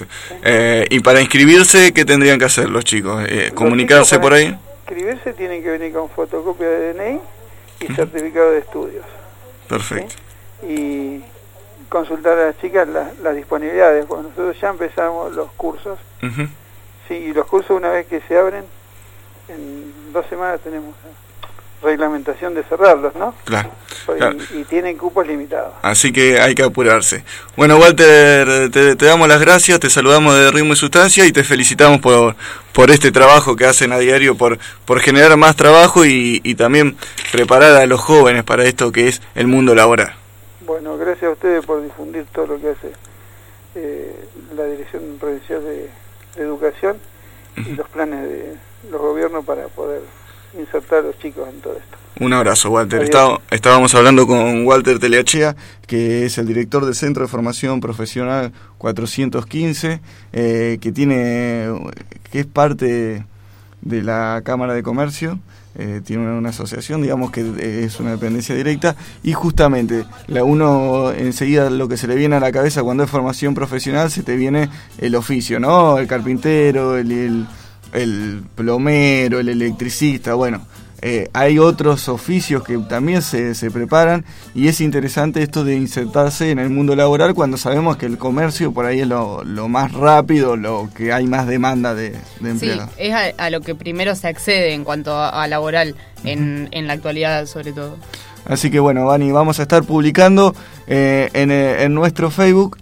Y para inscribirse, ¿qué tendrían que hacer los chicos? ¿Comunicarse por ahí? Inscribirse tienen que venir con fotocopia de DNI y certificado de estudios. Perfecto. ¿Sí? Y consultar a las chicas las disponibilidades, porque nosotros ya empezamos los cursos. Sí, y los cursos, una vez que se abren, en 2 semanas tenemos reglamentación de cerrarlos, ¿no? Claro. Y tienen cupos limitados. Así que hay que apurarse. Bueno, Walter, te damos las gracias, te saludamos de Ritmo y Sustancia y te felicitamos por este trabajo que hacen a diario, por generar más trabajo y también preparar a los jóvenes para esto que es el mundo laboral. Bueno, gracias a ustedes por difundir todo lo que hace la Dirección Provincial de Educación y los planes de los gobiernos para poder insertar a los chicos en todo esto. Un abrazo, Walter. Estábamos hablando con Walter Teleachea, que es el director del Centro de Formación Profesional 415, que es parte de la Cámara de Comercio. Tiene una asociación, digamos que es una dependencia directa, y justamente uno enseguida lo que se le viene a la cabeza cuando es formación profesional, se te viene el oficio, ¿no? El carpintero, el plomero, el electricista, bueno, hay otros oficios que también se preparan, y es interesante esto de insertarse en el mundo laboral cuando sabemos que el comercio por ahí es lo más rápido, lo que hay más demanda de empleados. Sí, es a lo que primero se accede en cuanto a laboral, en la actualidad sobre todo. Así que bueno, Vani, vamos a estar publicando en nuestro Facebook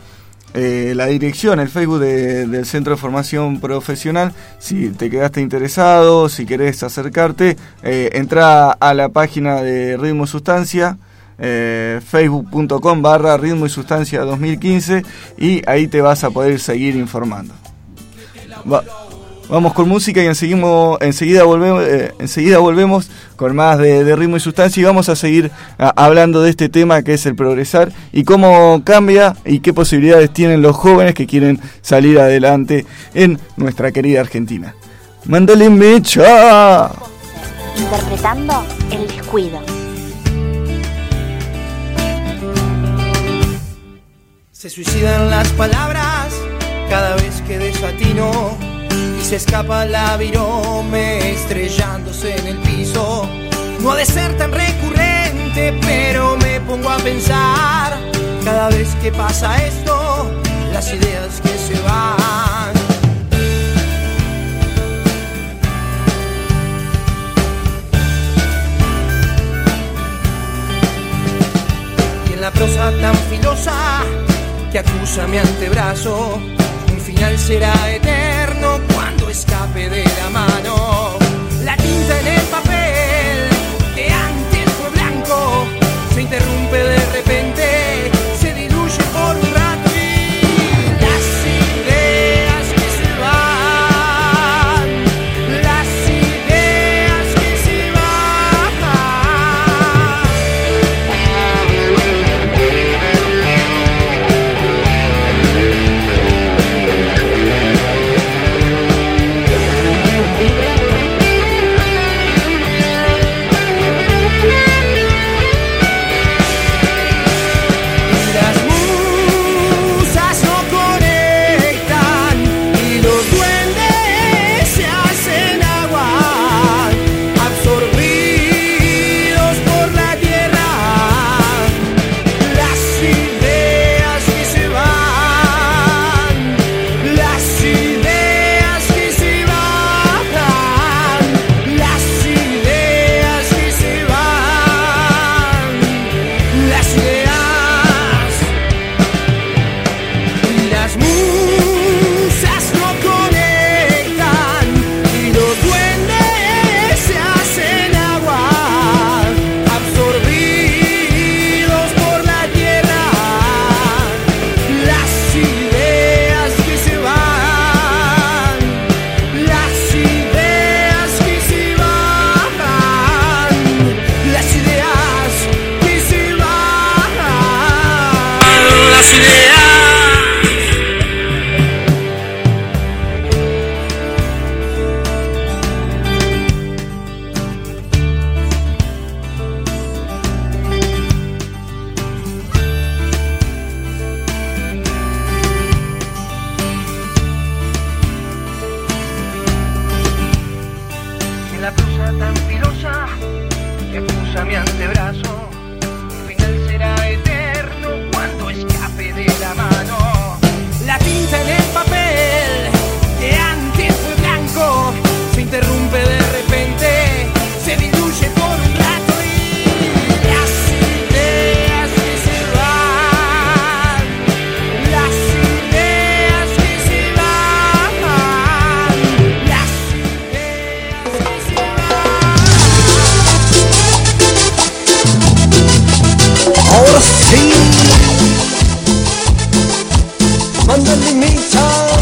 la dirección, el Facebook del Centro de Formación Profesional. Si te quedaste interesado, si querés acercarte, entra a la página de Ritmo y Sustancia, facebook.com/Ritmo y Sustancia 2015, y ahí te vas a poder seguir informando. Vamos con música y enseguida volvemos con más de Ritmo y Sustancia, y vamos a seguir hablando de este tema que es el progresar y cómo cambia y qué posibilidades tienen los jóvenes que quieren salir adelante en nuestra querida Argentina. ¡Mándale mecha! Interpretando el descuido. Se suicidan las palabras cada vez que desatino y se escapa la virome estrellándose en el piso. No ha de ser tan recurrente, pero me pongo a pensar cada vez que pasa esto, las ideas que se van. Y en la prosa tan filosa que acusa mi antebrazo, un final será eterno cuando escape de la mano. La tinta en el papel que antes fue blanco se interrumpe de repente, se diluye por un rato y las ideas que se van, las ideas que se van. prosa tan filosa que acusa mi antebrazo, el final será eterno cuando escape de la mano. La tinta en el papel que antes fue blanco se interrumpe de repente, se diluye por un rato y las ideas que se van, las ideas que se van, las ideas que se van. Ahora sí, mándale mi chao.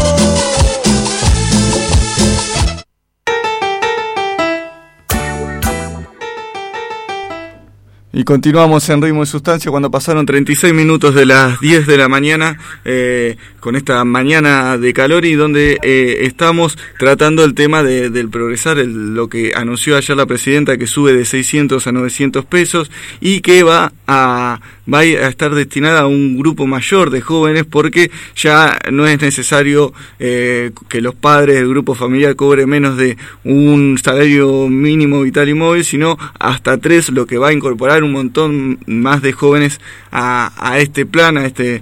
Y continuamos en Ritmo y Sustancia cuando pasaron 36 minutos de las 10 de la mañana, con esta mañana de calor y donde estamos tratando el tema del progresar, lo que anunció ayer la presidenta, que sube de 600 a 900 pesos y que va a estar destinada a un grupo mayor de jóvenes, porque ya no es necesario que los padres del grupo familiar cobren menos de un salario mínimo vital y móvil, sino hasta 3, lo que va a incorporar un montón más de jóvenes a este plan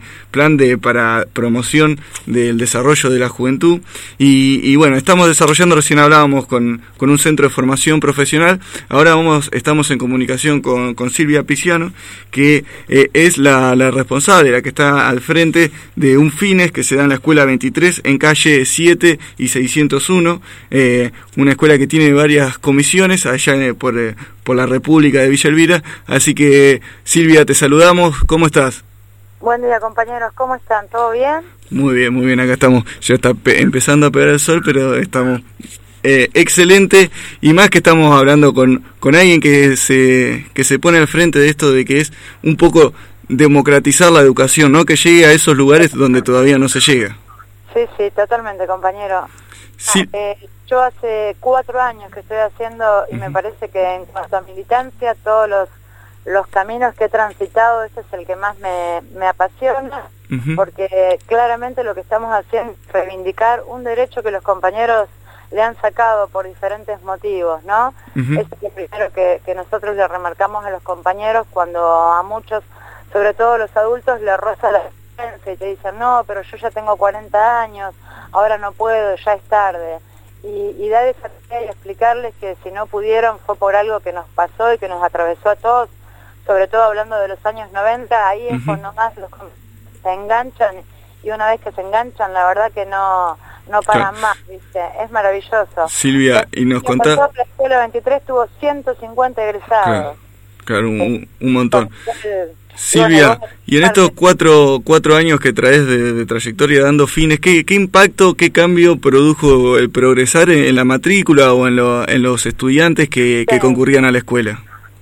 para promoción del desarrollo de la juventud. Y bueno, estamos desarrollando, recién hablábamos con un centro de formación profesional. Ahora estamos en comunicación con Silvia Piciano, que es la responsable, la que está al frente de un Fines que se da en la escuela 23 en calle 7 y 601, una escuela que tiene varias comisiones allá por la República de Villa Elvira. Así que, Silvia, te saludamos. ¿Cómo estás? Buen día, compañeros. ¿Cómo están? ¿Todo bien? Muy bien. Acá estamos. Ya está empezando a pegar el sol, pero estamos excelente. Y más que estamos hablando con alguien que se pone al frente de esto, de que es un poco democratizar la educación, ¿no? Que llegue a esos lugares donde todavía no se llega. Sí, totalmente, compañero. Sí. Yo hace 4 años que estoy haciendo, y me parece que en cuanto a militancia, todos los caminos que he transitado, este es el que más me apasiona, porque claramente lo que estamos haciendo es reivindicar un derecho que los compañeros le han sacado por diferentes motivos, ¿no? Eso es lo primero que nosotros le remarcamos a los compañeros cuando a muchos, sobre todo los adultos, le roza la defensa y te dicen, no, pero yo ya tengo 40 años, ahora no puedo, ya es tarde. Y dar esa idea y explicarles que si no pudieron fue por algo que nos pasó y que nos atravesó a todos, sobre todo hablando de los años 90, ahí es cuando más se enganchan, y una vez que se enganchan, la verdad que no paran más, ¿viste? Es maravilloso. Silvia, y nos contás... La escuela 23 tuvo 150 egresados. Claro, un montón. Silvia, y en estos cuatro años que traes de trayectoria dando Fines, ¿qué impacto, qué cambio produjo el progresar en la matrícula o en los estudiantes que concurrían a la escuela?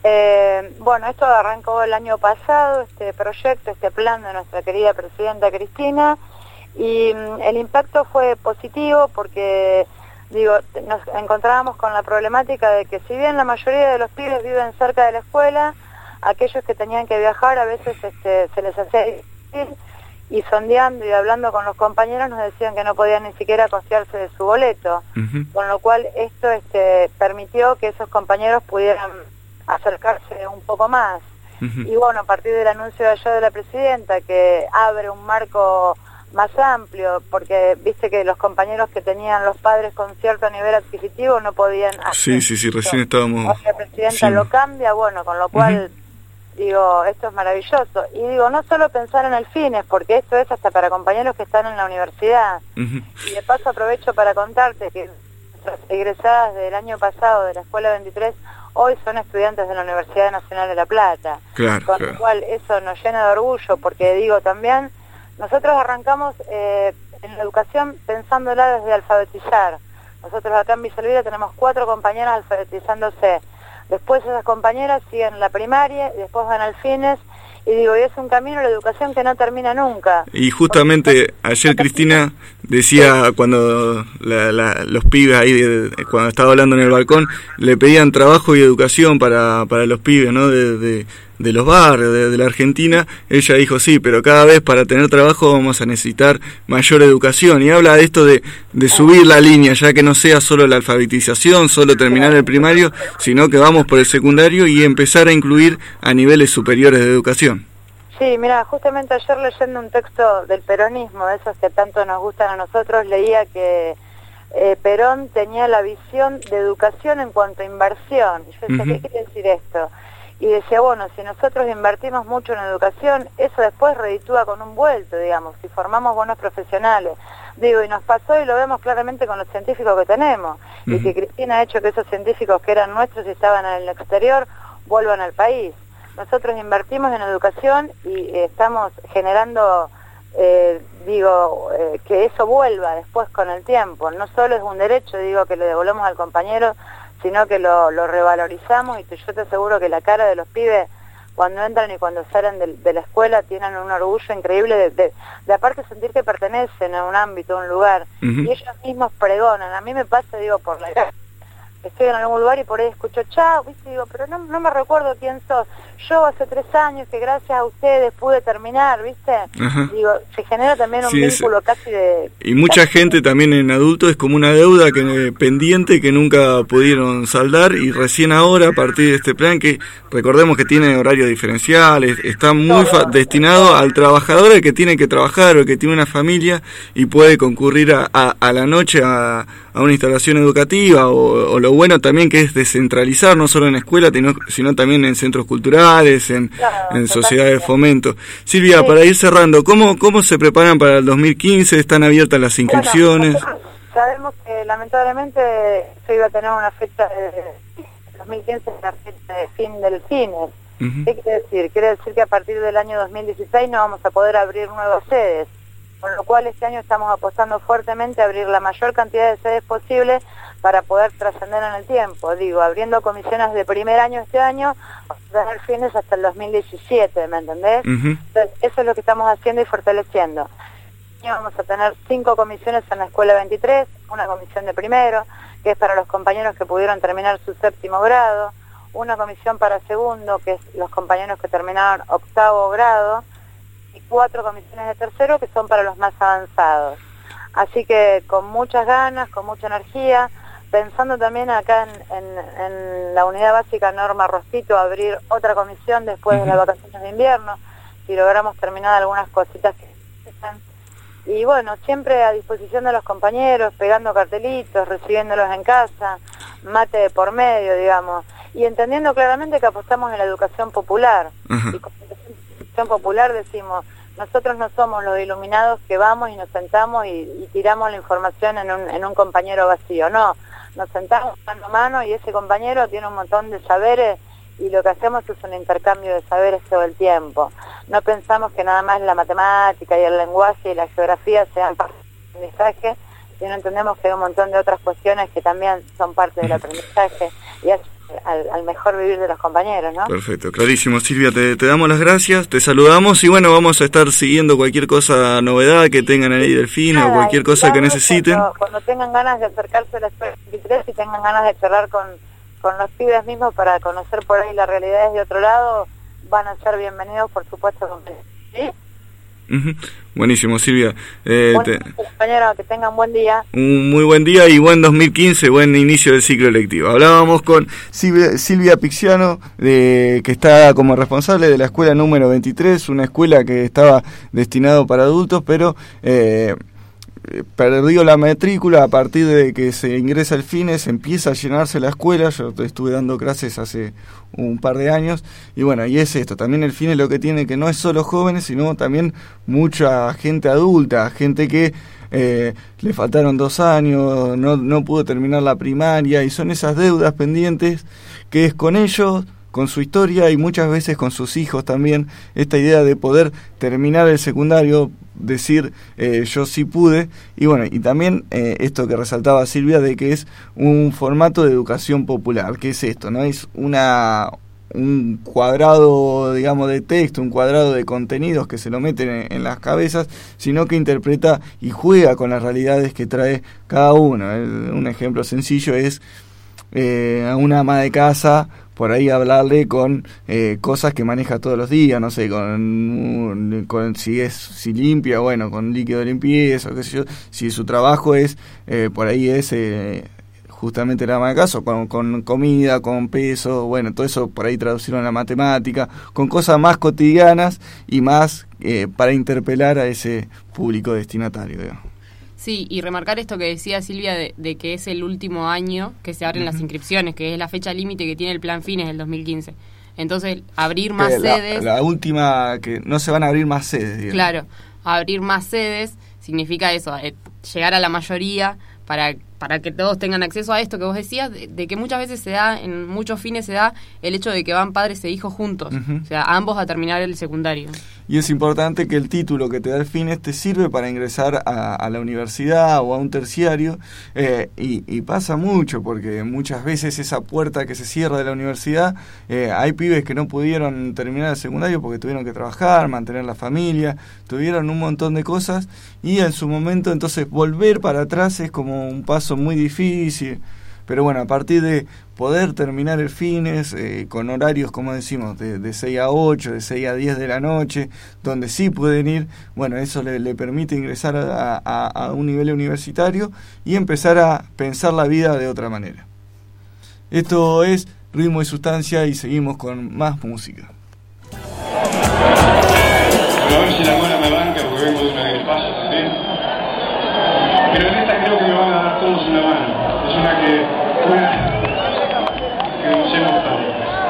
Bueno, esto arrancó el año pasado, este proyecto, este plan de nuestra querida presidenta Cristina, y el impacto fue positivo porque, nos encontrábamos con la problemática de que si bien la mayoría de los pibes viven cerca de la escuela, aquellos que tenían que viajar a veces se les hacía difícil, y sondeando y hablando con los compañeros nos decían que no podían ni siquiera costearse de su boleto, con lo cual esto permitió que esos compañeros pudieran acercarse un poco más. Y bueno, a partir del anuncio de ayer de la presidenta, que abre un marco más amplio, porque viste que los compañeros que tenían los padres con cierto nivel adquisitivo no podían hacer. Sí, recién estábamos... Ahora la presidenta lo cambia, bueno, con lo cual... esto es maravilloso. Y no solo pensar en el Fines, porque esto es hasta para compañeros que están en la universidad. Y de paso aprovecho para contarte que nuestras egresadas del año pasado de la Escuela 23 hoy son estudiantes de la Universidad Nacional de La Plata. Con lo cual eso nos llena de orgullo, porque también nosotros arrancamos en la educación pensándola desde alfabetizar. Nosotros acá en Villa Elvira tenemos 4 compañeras alfabetizándose. Después esas compañeras siguen la primaria y después van al Fines, y es un camino de la educación que no termina nunca. Y justamente ayer Cristina decía, cuando los pibes ahí, cuando estaba hablando en el balcón, le pedían trabajo y educación para los pibes, ¿no? de los barrios de la Argentina, ella dijo sí, pero cada vez para tener trabajo vamos a necesitar mayor educación, y habla de esto de subir la línea, ya que no sea solo la alfabetización, solo terminar el primario, sino que vamos por el secundario y empezar a incluir a niveles superiores de educación. Sí, mira, justamente ayer leyendo un texto del peronismo, de esos que tanto nos gustan a nosotros, leía que Perón tenía la visión de educación en cuanto a inversión. Y yo decía, ¿qué quiere decir esto? Y decía, bueno, si nosotros invertimos mucho en educación, eso después reditúa con un vuelto, digamos, si formamos buenos profesionales. Digo, y nos pasó y lo vemos claramente con los científicos que tenemos, y que Cristina ha hecho que esos científicos que eran nuestros y estaban en el exterior, vuelvan al país. Nosotros invertimos en educación y estamos generando, que eso vuelva después con el tiempo. No solo es un derecho, que le devolvemos al compañero, sino que lo revalorizamos, y yo te aseguro que la cara de los pibes cuando entran y cuando salen de la escuela tienen un orgullo increíble de aparte sentir que pertenecen a un ámbito, a un lugar, y ellos mismos pregonan. A mí me pasa, por la calle, estoy en algún lugar y por ahí escucho chao, ¿viste? Digo, pero no me recuerdo quién sos. Yo hace 3 años que gracias a ustedes pude terminar, ¿viste? Digo, se genera también un vínculo casi de... Y mucha gente también en adultos es como una deuda pendiente que nunca pudieron saldar, y recién ahora, a partir de este plan, que recordemos que tiene horarios diferenciales, está muy destinado al trabajador, el que tiene que trabajar o el que tiene una familia y puede concurrir a la noche a una instalación educativa, o lo bueno también que es descentralizar, no solo en escuelas, sino también en centros culturales, en sociedades de fomento. Silvia, para ir cerrando, ¿cómo se preparan para el 2015? ¿Están abiertas las inscripciones? Bueno, sabemos que lamentablemente se iba a tener una fecha de 2015, la fecha de fin del cine. ¿Qué quiere decir? Quiere decir que a partir del año 2016 no vamos a poder abrir nuevas sedes, con lo cual este año estamos apostando fuertemente a abrir la mayor cantidad de sedes posible para poder trascender en el tiempo. Abriendo comisiones de primer año este año, vamos a tener fines hasta el 2017, ¿me entendés? Entonces, eso es lo que estamos haciendo y fortaleciendo. Este año vamos a tener 5 comisiones en la Escuela 23, una comisión de primero, que es para los compañeros que pudieron terminar su 7º grado, una comisión para segundo, que es los compañeros que terminaron 8º grado, y 4 comisiones de tercero, que son para los más avanzados. Así que con muchas ganas, con mucha energía, pensando también acá en la unidad básica Norma Rosito, abrir otra comisión después de las vacaciones de invierno, si logramos terminar algunas cositas que necesitan. Y bueno, siempre a disposición de los compañeros, pegando cartelitos, recibiéndolos en casa, mate de por medio, y entendiendo claramente que apostamos en la educación popular. Y con la educación popular decimos, nosotros no somos los iluminados que vamos y nos sentamos y tiramos la información en un compañero vacío, no. Nos sentamos mano a mano y ese compañero tiene un montón de saberes, y lo que hacemos es un intercambio de saberes todo el tiempo. No pensamos que nada más la matemática y el lenguaje y la geografía sean parte del aprendizaje, sino entendemos que hay un montón de otras cuestiones que también son parte del aprendizaje y al mejor vivir de los compañeros, ¿no? Perfecto, clarísimo. Silvia, te damos las gracias, te saludamos, y bueno, vamos a estar siguiendo cualquier cosa, novedad que tengan ahí del fin, o cualquier cosa que necesiten. Cuando tengan ganas de acercarse a la Escuela 23 y tengan ganas de charlar con los pibes mismos para conocer por ahí las realidades de otro lado, van a ser bienvenidos, por supuesto. ¿Sí? Buenísimo, Silvia. Compañero, que tengan buen día. Un muy buen día y buen 2015, buen inicio del ciclo lectivo. Hablábamos con Silvia Pixiano, que está como responsable de la escuela número 23, una escuela que estaba destinado para adultos, pero perdió la matrícula. A partir de que se ingresa el FINES empieza a llenarse la escuela. Yo estuve dando clases hace un par de años y bueno, y es esto, también el FINES lo que tiene, que no es solo jóvenes, sino también mucha gente adulta, gente que le faltaron 2 años, no pudo terminar la primaria, y son esas deudas pendientes que es con ellos, con su historia y muchas veces con sus hijos también, esta idea de poder terminar el secundario, decir yo sí pude, y bueno, y también esto que resaltaba Silvia, de que es un formato de educación popular. ¿Qué es esto? No es un cuadrado, digamos, de texto, un cuadrado de contenidos que se lo meten en las cabezas, sino que interpreta y juega con las realidades que trae cada uno. Un ejemplo sencillo es a una ama de casa por ahí hablarle con cosas que maneja todos los días, no sé, con si limpia, bueno, con líquido de limpieza, qué sé yo, si su trabajo es, por ahí es justamente la ama de casa, con comida, con peso, bueno, todo eso por ahí traducirlo en la matemática, con cosas más cotidianas y más para interpelar a ese público destinatario, digamos. Sí, y remarcar esto que decía Silvia de que es el último año que se abren las inscripciones, que es la fecha límite que tiene el plan Fines del 2015. Entonces, abrir más sedes... La última, que no se van a abrir más sedes, digamos. Claro, abrir más sedes significa eso, llegar a la mayoría para que todos tengan acceso a esto que vos decías, de que muchas veces se da, en muchos fines se da el hecho de que van padres e hijos juntos, o sea, ambos a terminar el secundario. Y es importante que el título que te da el Fines te sirve para ingresar a la universidad o a un terciario, y pasa mucho, porque muchas veces esa puerta que se cierra de la universidad, hay pibes que no pudieron terminar el secundario porque tuvieron que trabajar, mantener la familia, tuvieron un montón de cosas, y en su momento entonces volver para atrás es como un paso muy difícil. Pero bueno, a partir de poder terminar el Fines con horarios, como decimos, de 6 a 8, de 6 a 10 de la noche, donde sí pueden ir, bueno, eso le permite ingresar a un nivel universitario y empezar a pensar la vida de otra manera. Esto es Ritmo y Sustancia y seguimos con más música. Pero a ver si la mona me banca porque vengo de una gripazo también. Pero en esta creo que me van a dar todos una mano. Es una que nos hemos dado.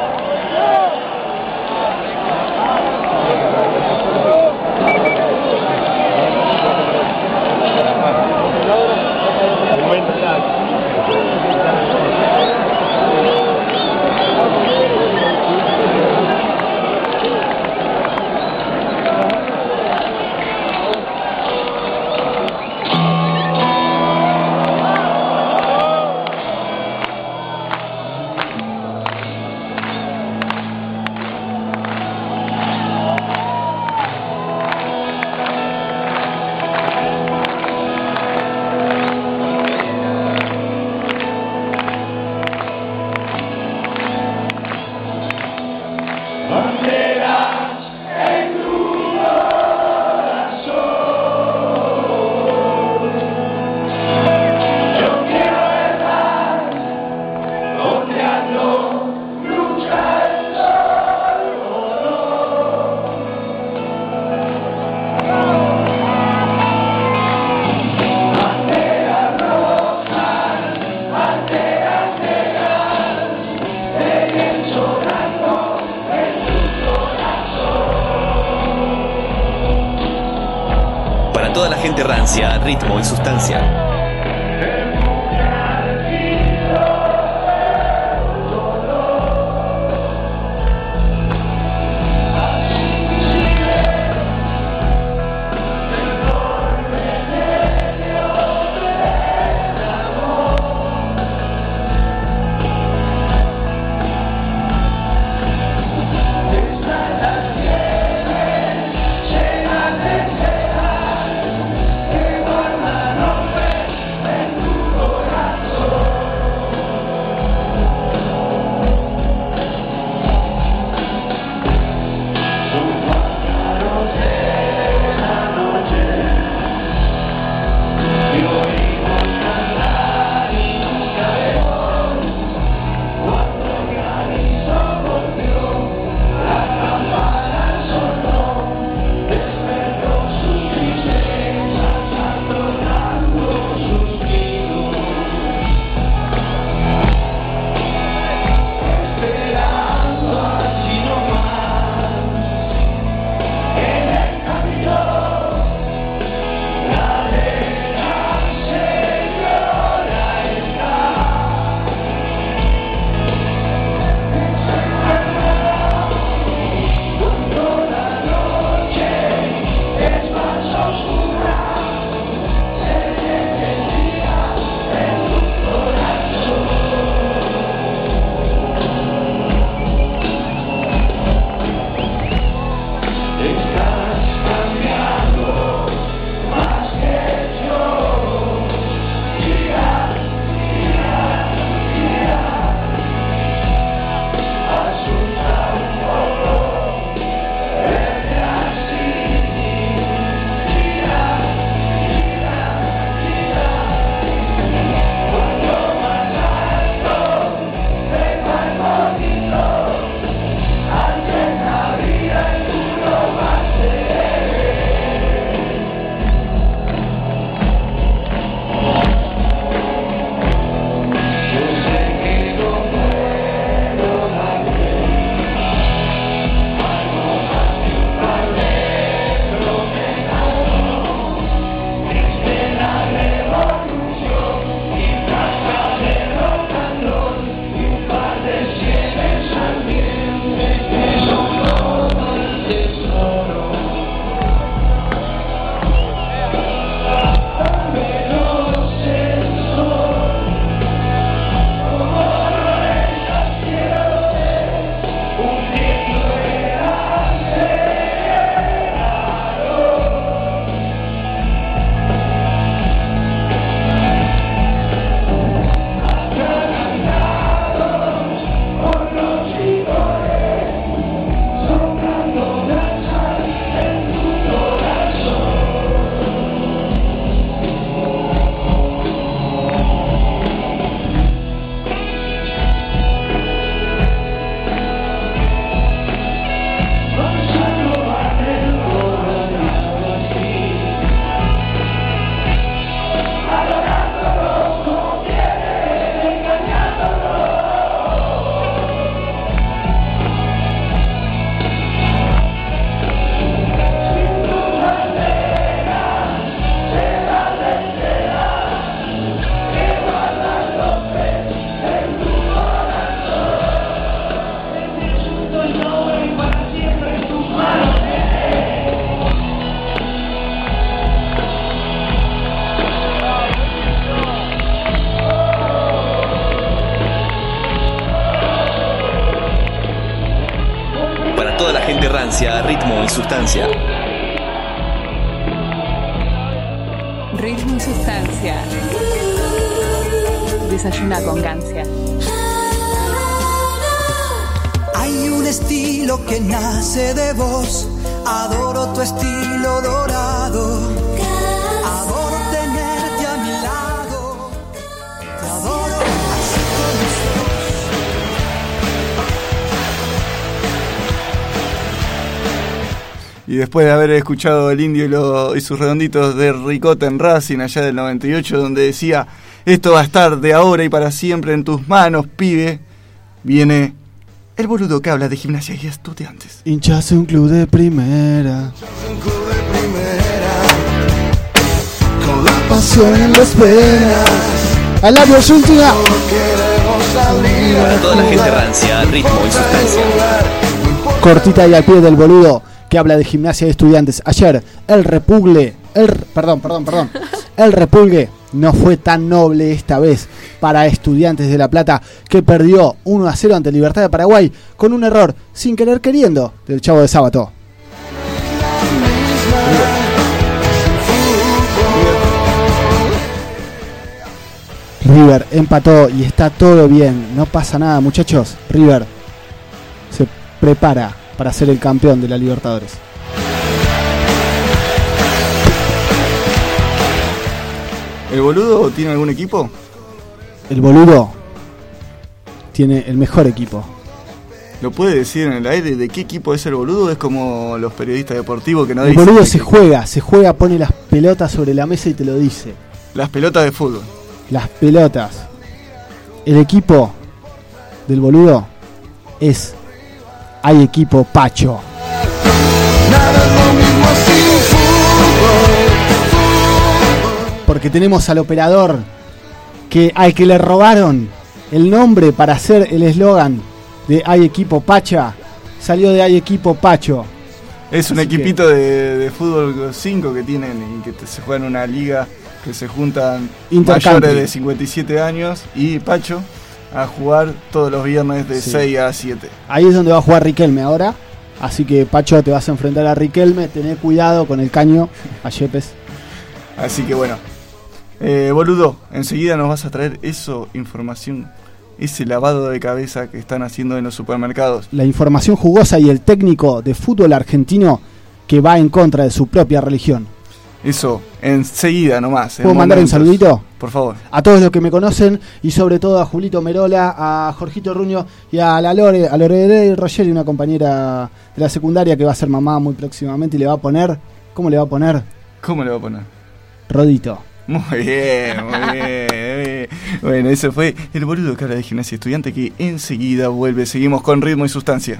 Toda la gente rancia, ritmo y sustancia. No gancia, ritmo y sustancia. Ritmo y sustancia. Desayuna con gancia. Hay un estilo que nace de vos. Adoro tu estilo dorado. Adoro tenerte a mi lado. Te adoro así como sos. Y después de haber escuchado El Indio y sus redonditos de Ricota en Racing allá del 98, donde decía: esto va a estar de ahora y para siempre en tus manos, pibe, viene el boludo que habla de Gimnasia y Estudiantes. Hinchas un club de primera, con la pasión en las venas. ¡Al labio, Zúñiga! Para toda la gente rancia, ritmo y sustancia. Cortita y al pie del boludo que habla de Gimnasia de Estudiantes. Ayer, el repulgue no fue tan noble esta vez para Estudiantes de La Plata, que perdió 1-0 ante Libertad de Paraguay con un error, sin querer queriendo, del Chavo de Sábato. River empató y está todo bien, no pasa nada, muchachos. River se prepara para ser el campeón de la Libertadores. ¿El boludo tiene algún equipo? El boludo tiene el mejor equipo. ¿Lo puede decir en el aire de qué equipo es el boludo? Es como los periodistas deportivos que no el dicen. El boludo se juega, pone las pelotas sobre la mesa y te lo dice. Las pelotas de fútbol. Las pelotas. El equipo del boludo es Hay Equipo Pacho. Porque tenemos al operador al que le robaron el nombre para hacer el eslogan de Hay Equipo Pacha. Salió de Hay Equipo Pacho. Es un equipito de fútbol 5 que tienen y que se juegan en una liga que se juntan mayores de 57 años y Pacho a jugar todos los viernes de 6 a 7. Ahí es donde va a jugar Riquelme ahora. Así que Pacho, te vas a enfrentar a Riquelme. Tené cuidado con el caño a Yepes. Así que bueno, boludo, enseguida nos vas a traer información, ese lavado de cabeza que están haciendo en los supermercados. La información jugosa y el técnico de fútbol argentino que va en contra de su propia religión. Eso, enseguida nomás. ¿Puedo mandar un saludito? Por favor. A todos los que me conocen y sobre todo a Julito Merola, a Jorgito Ruño y a la Lore de Roger, y una compañera de la secundaria que va a ser mamá muy próximamente y le va a poner... ¿Cómo le va a poner? ¿Cómo le va a poner? Rodito. Muy bien, muy bien. Bueno, eso fue el boludo que habla de Gimnasia Estudiante, que enseguida vuelve. Seguimos con Ritmo y Sustancia.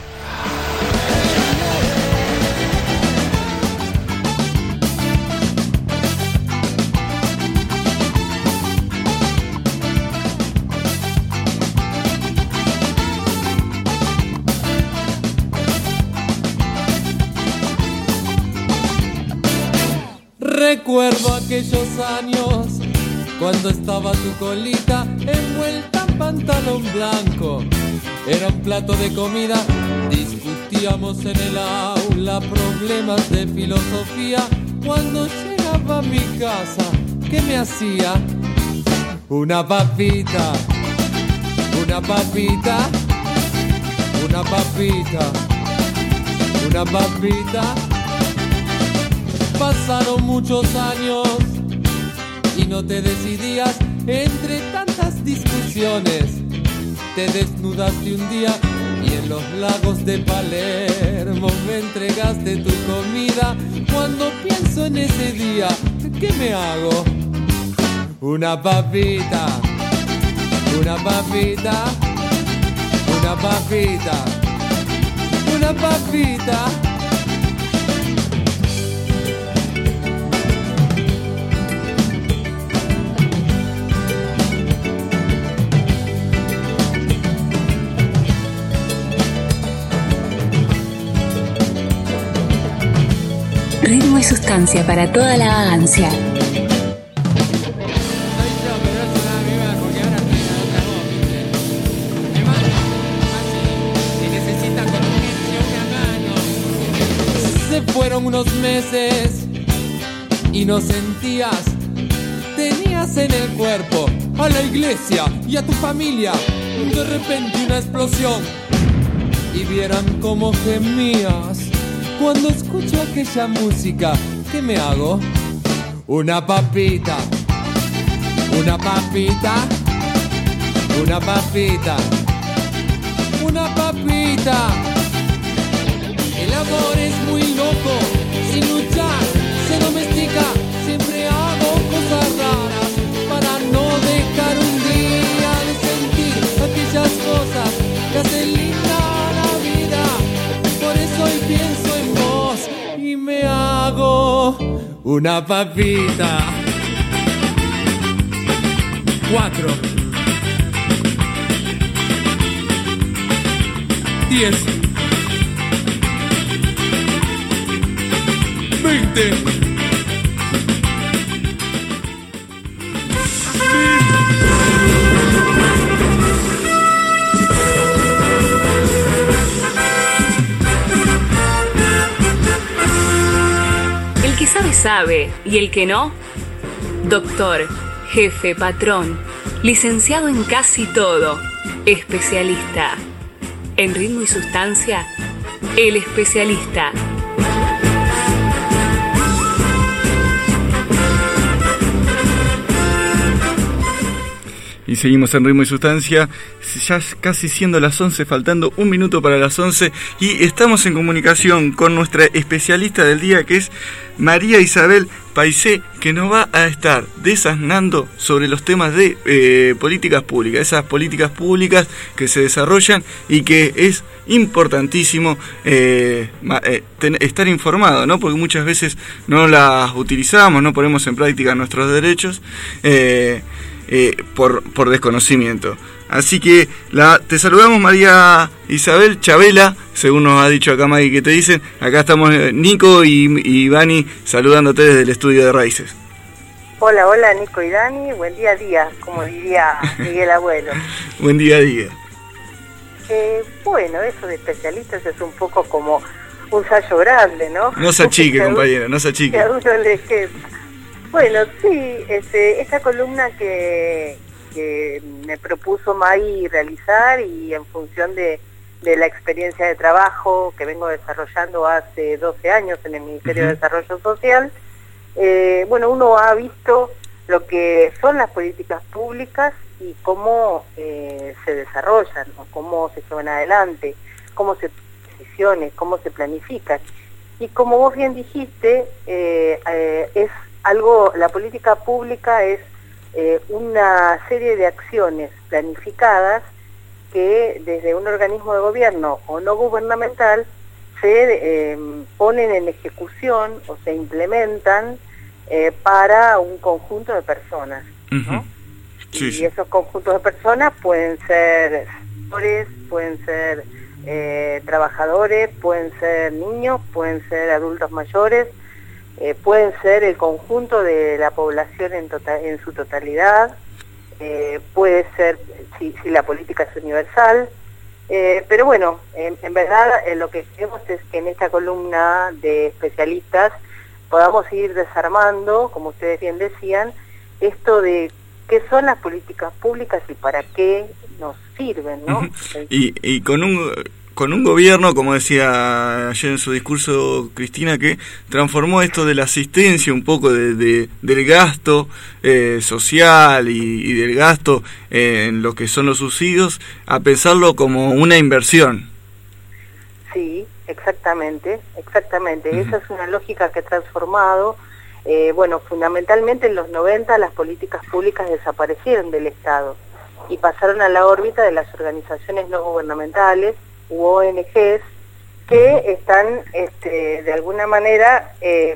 Recuerdo aquellos años cuando estaba tu colita envuelta en pantalón blanco. Era un plato de comida, discutíamos en el aula problemas de filosofía. Cuando llegaba a mi casa, ¿qué me hacía? Una papita, una papita, una papita, una papita. Pasaron muchos años y no te decidías entre tantas discusiones. Te desnudaste un día y en los lagos de Palermo me entregaste tu comida. Cuando pienso en ese día, ¿qué me hago? Una papita, una papita, una papita, una papita. Ritmo y sustancia para toda la ansia. Pasaron unos meses y no sentías, tenías en el cuerpo a la iglesia y a tu familia. De repente una explosión y vieran cómo gemías. Cuando escucho aquella música, ¿qué me hago? Una papita, una papita, una papita, una papita. El amor es muy loco, sin luchar, se domestica. Siempre hago cosas raras para no dejar un día de sentir aquellas cosas que hacen linda la vida. Por eso hoy pienso en vos y me hago una papita. 4 10 20 El que sabe, sabe, y el que no, doctor, jefe, patrón, licenciado en casi todo, especialista. En ritmo y sustancia, el especialista. Y seguimos en Ritmo y Sustancia, ya casi siendo las 11, faltando un minuto para las 11, y estamos en comunicación con nuestra especialista del día, que es María Isabel Paisé, que nos va a estar desasnando sobre los temas de políticas públicas, esas políticas públicas que se desarrollan y que es importantísimo estar informado, ¿no? Porque muchas veces no las utilizamos, no ponemos en práctica nuestros derechos, por desconocimiento. Así que te saludamos, María Isabel Chabela, según nos ha dicho acá Maggie que te dicen. Acá estamos Nico y Dani saludándote desde el estudio de Raíces. Hola, hola Nico y Dani, buen día día, como diría Miguel Abuelo. Buen día día. Bueno, eso de especialistas es un poco como un sayo grande, ¿no? No se achique, compañera, no se achique. Que a uno le quepa. Bueno, sí, esta columna que me propuso Maggie realizar, y en función de la experiencia de trabajo que vengo desarrollando hace 12 años en el Ministerio de Desarrollo Social, bueno, uno ha visto lo que son las políticas públicas y cómo se desarrollan, o cómo se llevan adelante, cómo se decisiones, cómo se planifican. Y como vos bien dijiste, es algo, la política pública es una serie de acciones planificadas que desde un organismo de gobierno o no gubernamental se ponen en ejecución o se implementan para un conjunto de personas, ¿no? Sí, y esos conjuntos de personas pueden ser sectores, pueden ser trabajadores, pueden ser niños, pueden ser adultos mayores, pueden ser el conjunto de la población en su totalidad, puede ser si la política es universal, pero bueno, en verdad lo que queremos es que en esta columna de especialistas podamos ir desarmando, como ustedes bien decían, esto de qué son las políticas públicas y para qué nos sirven, ¿no? Y con un gobierno, como decía ayer en su discurso Cristina, que transformó esto de la asistencia un poco del gasto social y del gasto en lo que son los subsidios, a pensarlo como una inversión. Sí, exactamente. Esa es una lógica que ha transformado. Bueno, fundamentalmente en los 90 las políticas públicas desaparecieron del Estado y pasaron a la órbita de las organizaciones no gubernamentales u ONGs que están de alguna manera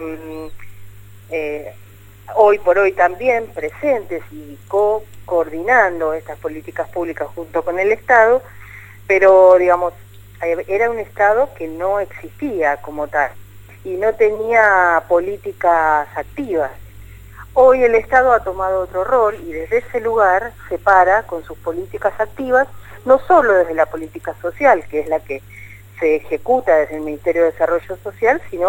hoy por hoy también presentes y coordinando estas políticas públicas junto con el Estado, pero digamos era un Estado que no existía como tal y no tenía políticas activas. Hoy el Estado ha tomado otro rol y desde ese lugar se para con sus políticas activas, no solo desde la política social, que es la que se ejecuta desde el Ministerio de Desarrollo Social, sino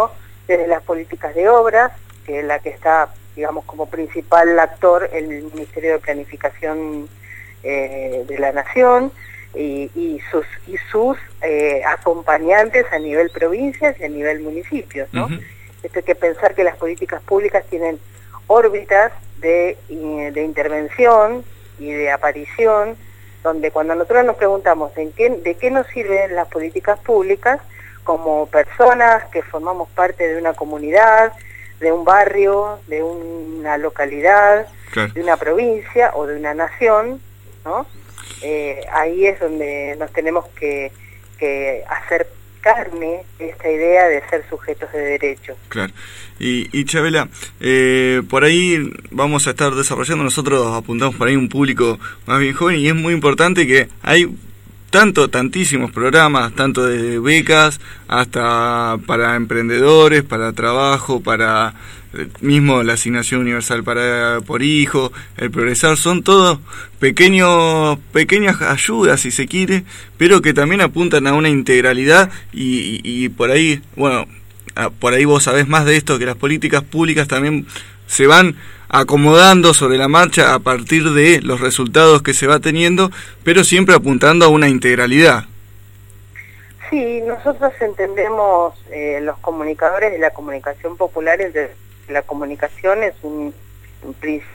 desde las políticas de obras, que es la que está, digamos, como principal actor el Ministerio de Planificación de la Nación, y sus acompañantes a nivel provincias y a nivel municipios, ¿no? Esto hay que pensar que las políticas públicas tienen órbitas de intervención y de aparición, donde cuando nosotros nos preguntamos de qué nos sirven las políticas públicas, como personas que formamos parte de una comunidad, de un barrio, de una localidad, claro, de una provincia o de una nación, ¿no? Ahí es donde nos tenemos que hacer carne esta idea de ser sujetos de derecho. Claro. Y Chabela, por ahí vamos a estar desarrollando, nosotros apuntamos por ahí un público más bien joven, y es muy importante que hay tantísimos programas, tanto de becas hasta para emprendedores, para trabajo, para mismo la asignación universal por hijo, el progresar, son todos pequeñas ayudas, si se quiere, pero que también apuntan a una integralidad y por ahí, bueno, por ahí vos sabés más de esto, que las políticas públicas también se van acomodando sobre la marcha a partir de los resultados que se va teniendo, pero siempre apuntando a una integralidad. Sí, nosotros entendemos, los comunicadores de la comunicación popular, la comunicación es un principio.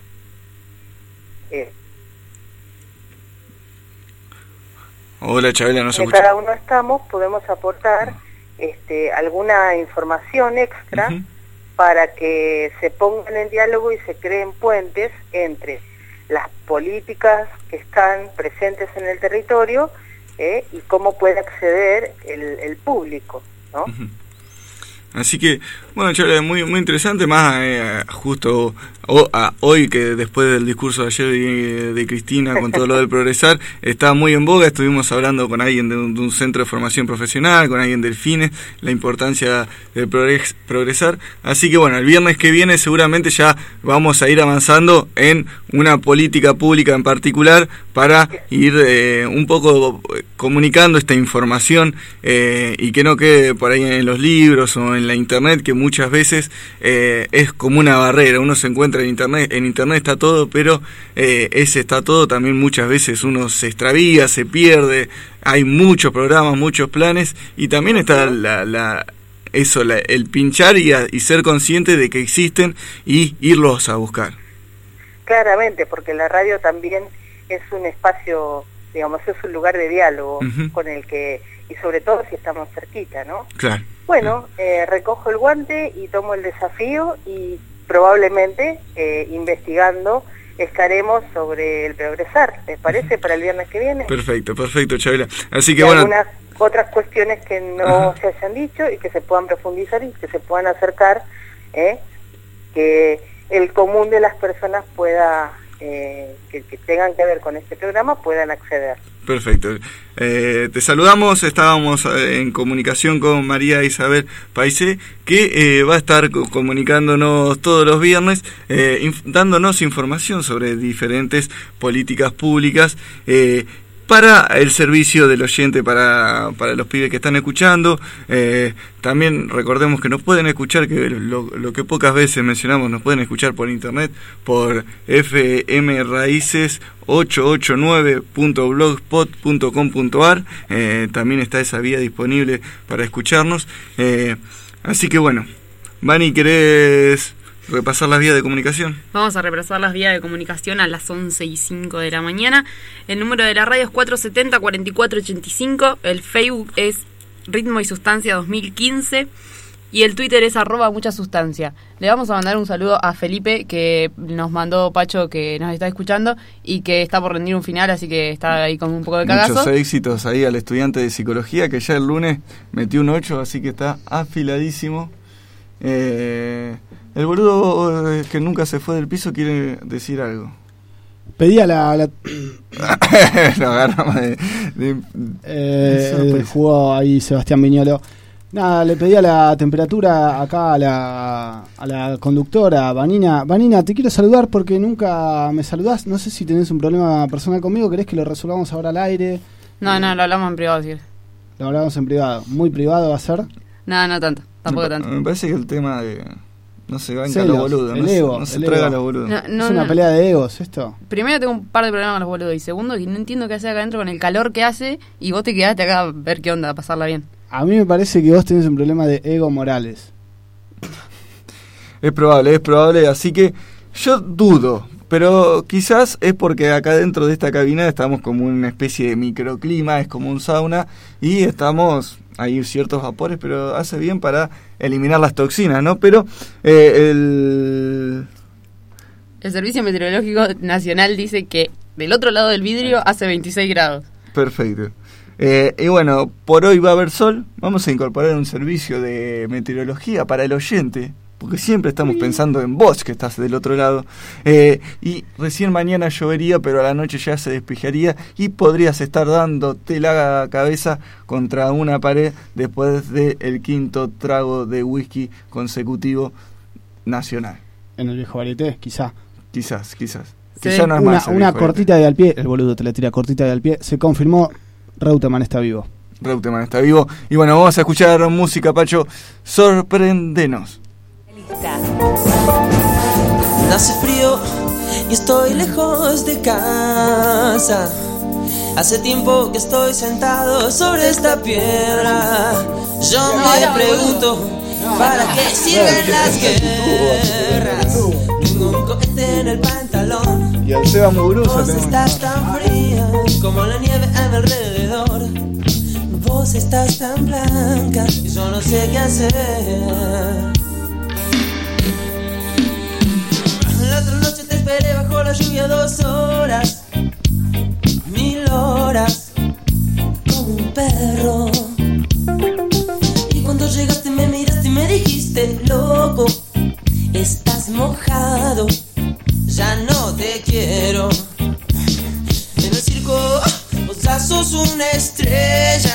Hola, Chabela, no se escucha. Cada uno podemos aportar alguna información extra para que se pongan en diálogo y se creen puentes entre las políticas que están presentes en el territorio y cómo puede acceder el público, ¿no? Así que, bueno, Chabela, muy interesante, más justo hoy, que después del discurso de ayer de Cristina con todo lo del progresar, está muy en boga. Estuvimos hablando con alguien de un centro de formación profesional, con alguien del FINE, la importancia de progresar. Así que bueno, el viernes que viene seguramente ya vamos a ir avanzando en una política pública en particular para ir un poco comunicando esta información y que no quede por ahí en los libros o en la internet, que muchas veces es como una barrera. Uno se encuentra en internet está todo, pero ese está todo también muchas veces uno se extravía, se pierde. Hay muchos programas, muchos planes, y también está el pinchar y ser consciente de que existen y irlos a buscar. Claramente, porque la radio también es un espacio, digamos, es un lugar de diálogo con el que, y sobre todo si estamos cerquita, ¿no? Claro. Bueno, recojo el guante y tomo el desafío, y probablemente investigando estaremos sobre el progresar. ¿Les parece para el viernes que viene? Perfecto, Chabela. Así que y bueno, algunas otras cuestiones que no se hayan dicho y que se puedan profundizar y que se puedan acercar, que el común de las personas pueda, que tengan que ver con este programa, puedan acceder. Perfecto. Te saludamos, estábamos en comunicación con María Isabel Paisé, que va a estar comunicándonos todos los viernes, dándonos información sobre diferentes políticas públicas, para el servicio del oyente, para los pibes que están escuchando. También recordemos que nos pueden escuchar, que lo que pocas veces mencionamos, nos pueden escuchar por internet, por fmraices889.blogspot.com.ar. También está esa vía disponible para escucharnos. Así que bueno, Vani, ¿querés repasar las vías de comunicación? Vamos a repasar las vías de comunicación a las 11:05 de la mañana. El número de la radio es 470-4485. El Facebook es Ritmo y Sustancia 2015. Y el Twitter es @muchasustancia. Le vamos a mandar un saludo a Felipe, que nos mandó Pacho, que nos está escuchando y que está por rendir un final, así que está ahí con un poco de cagazo. Muchos éxitos ahí al estudiante de psicología, que ya el lunes metió un 8, así que está afiladísimo. El boludo que nunca se fue del piso quiere decir algo. Pedía la Lo agarramos jugó ahí Sebastián Viñolo. Nada, le pedía la temperatura acá a la conductora Vanina. Vanina, te quiero saludar porque nunca me saludás. No sé si tenés un problema personal conmigo. ¿Querés que lo resolvamos ahora al aire? No, lo hablamos en privado, sí. Lo hablamos en privado. ¿Muy privado va a ser? No tanto. Tampoco tanto. Me parece que el tema de... No se banca Celos, los boludos, el ego, no se el traga ego. los boludos. Es una pelea de egos esto. Primero tengo un par de problemas con los boludos. Y segundo, que no entiendo qué hace acá adentro con el calor que hace. Y vos te quedaste acá a ver qué onda, a pasarla bien. A mí me parece que vos tenés un problema de ego Morales. Es probable, así que yo dudo, pero quizás es porque acá dentro de esta cabina estamos como una especie de microclima, es como un sauna, y hay ciertos vapores, pero hace bien para eliminar las toxinas, ¿no? Pero el Servicio Meteorológico Nacional dice que del otro lado del vidrio hace 26 grados. Perfecto. Y bueno, por hoy va a haber sol. Vamos a incorporar un servicio de meteorología para el oyente, porque siempre estamos pensando en vos que estás del otro lado. Y recién mañana llovería, pero a la noche ya se despejaría y podrías estar dándote la cabeza contra una pared después del quinto trago de whisky consecutivo nacional. En el viejo varieté, quizás. Quizás. Sí. Quizá no es más una cortita de al pie, el boludo te la tira cortita de al pie. Se confirmó, Reutemann está vivo. Y bueno, vamos a escuchar música, Pacho. Sorpréndenos. Hace frío y estoy lejos de casa. Hace tiempo que estoy sentado sobre esta piedra. Yo me pregunto, ¿para qué sirven las guerras? Tengo un cohete en el pantalón. Y al Seba Muguruza. Vos estás tan fría como la nieve a mi alrededor. Vos estás tan blanca y yo no sé qué hacer. La otra noche te esperé bajo la lluvia 2 horas, 1000 horas, como un perro. Y cuando llegaste me miraste y me dijiste, loco, estás mojado, ya no te quiero. En el circo vos ya sos una estrella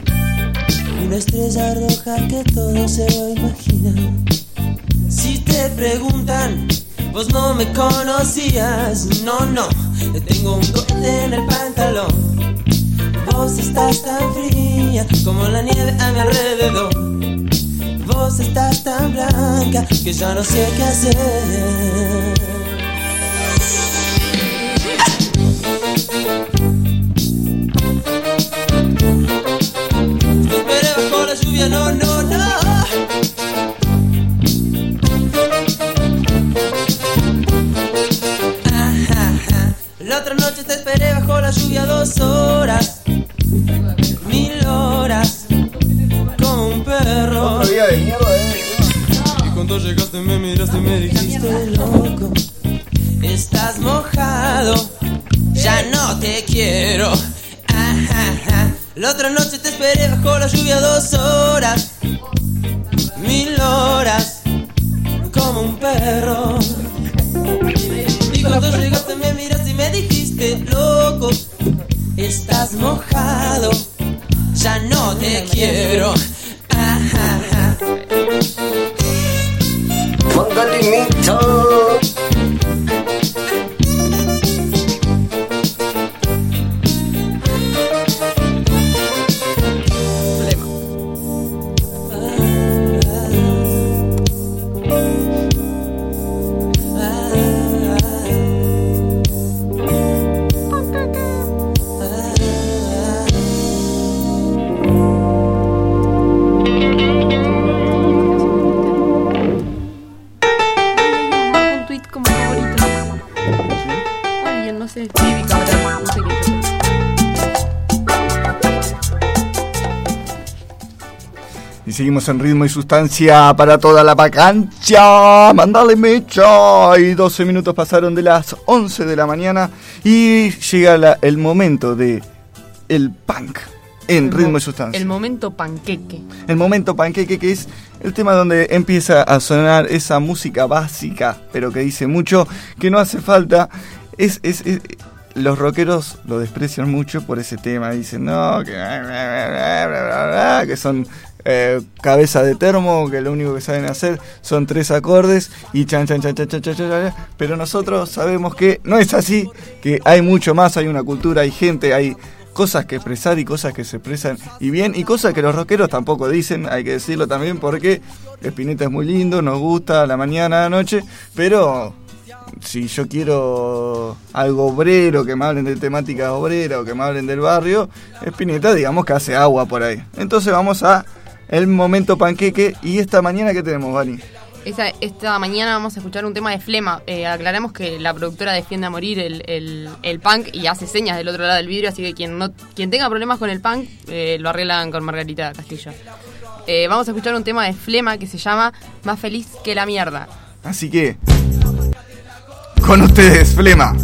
roja que todo se lo imagina. Si te preguntan, vos no me conocías, no, tengo un cohete en el pantalón. Vos estás tan fría como la nieve a mi alrededor. Vos estás tan blanca que ya no sé qué hacer. Te esperé bajo la lluvia, no. La otra noche te esperé bajo la lluvia 2 horas, 1000 horas, como un perro. Otro día de mierda, Y cuando llegaste me miraste y me dijiste, loco, estás mojado, ya no te quiero. La otra noche te esperé bajo la lluvia 2 horas, 1000 horas, como un perro. Y cuando llegaste me miraste y me dijiste, loco, estás mojado, ya no te quiero. Mangalinito. Seguimos en Ritmo y Sustancia para toda la vacancia. Mandale mecha. Y 12 minutos pasaron de las 11 de la mañana y llega el momento de el punk en Ritmo y Sustancia. El momento panqueque. El momento panqueque, que es el tema donde empieza a sonar esa música básica, pero que dice mucho, que no hace falta. Los rockeros lo desprecian mucho por ese tema. Dicen, no, que son cabeza de termo, que lo único que saben hacer son 3 acordes y chan, pero nosotros sabemos que no es así, que hay mucho más, hay una cultura, hay gente, hay cosas que expresar y cosas que se expresan y bien, y cosas que los rockeros tampoco dicen, hay que decirlo también, porque Spinetta es muy lindo, nos gusta a la mañana, a la noche, pero si yo quiero algo obrero, que me hablen de temáticas obreras o que me hablen del barrio, Spinetta digamos que hace agua por ahí. Entonces vamos a el momento panqueque, y esta mañana ¿qué tenemos, Vani? Esta mañana vamos a escuchar un tema de Flema. Aclaramos que la productora defiende a morir el punk y hace señas del otro lado del vidrio, así que quien tenga problemas con el punk lo arreglan con Margarita Castillo. Vamos a escuchar un tema de Flema que se llama Más feliz que la mierda. Así que, con ustedes, Flema.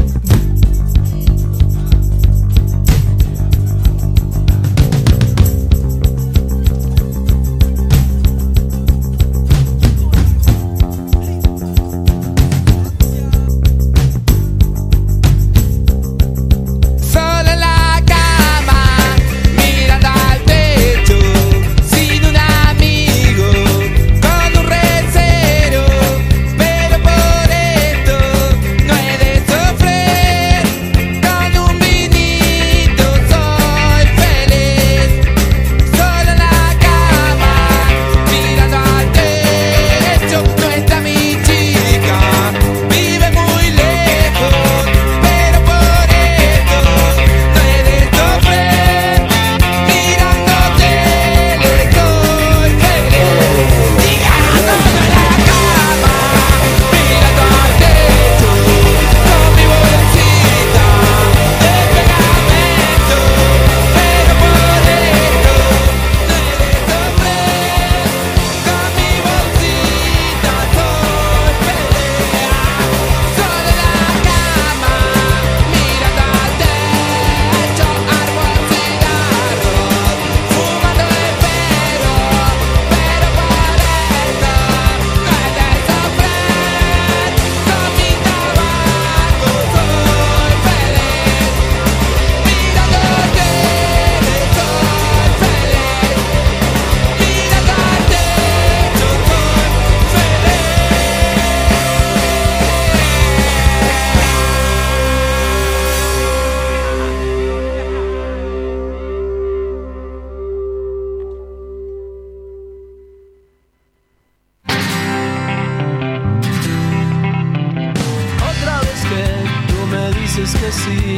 dices que sí.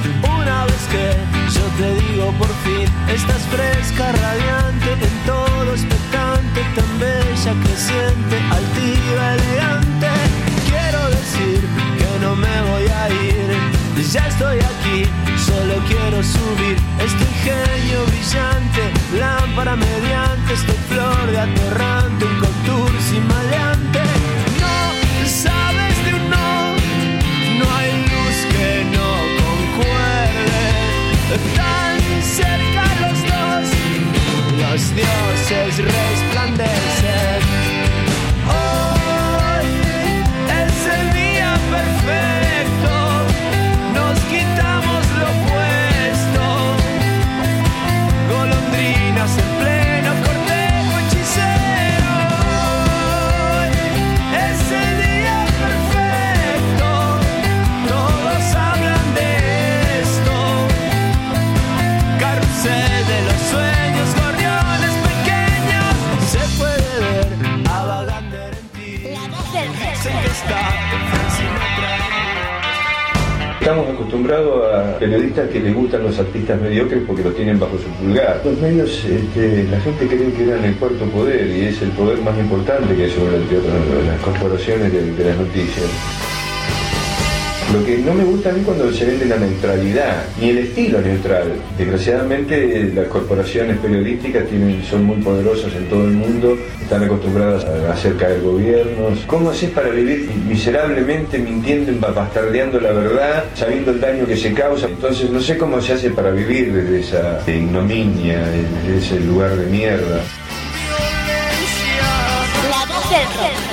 Una vez que yo te digo por fin, estás fresca, radiante, en todo expectante, tan bella, creciente, altiva, elegante. Quiero decir que no me voy a ir, ya estoy aquí, solo quiero subir este ingenio brillante, lámpara mediante, esta flor de aterrante, un contursi maleante. No sabes de un no, no hay luz que no concuerde, tan cerca los dos, los dioses resplandecen. Hoy es el día perfecto, nos quitamos lo puesto, golondrinas en pleno cortejo hechicero. Hoy es el día perfecto, todos hablan de esto, carrusel de los sueños, gorriones pequeños, se puede ver a Vagander en ti, dicen que está Sinatra. Estamos acostumbrados a periodistas que les gustan los artistas mediocres porque lo tienen bajo su pulgar. Los medios, la gente cree que eran el cuarto poder y es el poder más importante que hay sobre las corporaciones de las noticias. Lo que no me gusta a mí cuando se vende la neutralidad, ni el estilo neutral. Desgraciadamente las corporaciones periodísticas son muy poderosas en todo el mundo, están acostumbradas a hacer caer gobiernos. ¿Cómo haces para vivir miserablemente mintiendo, bastardeando la verdad, sabiendo el daño que se causa? Entonces no sé cómo se hace para vivir desde esa ignominia, desde ese lugar de mierda. La voz del rock.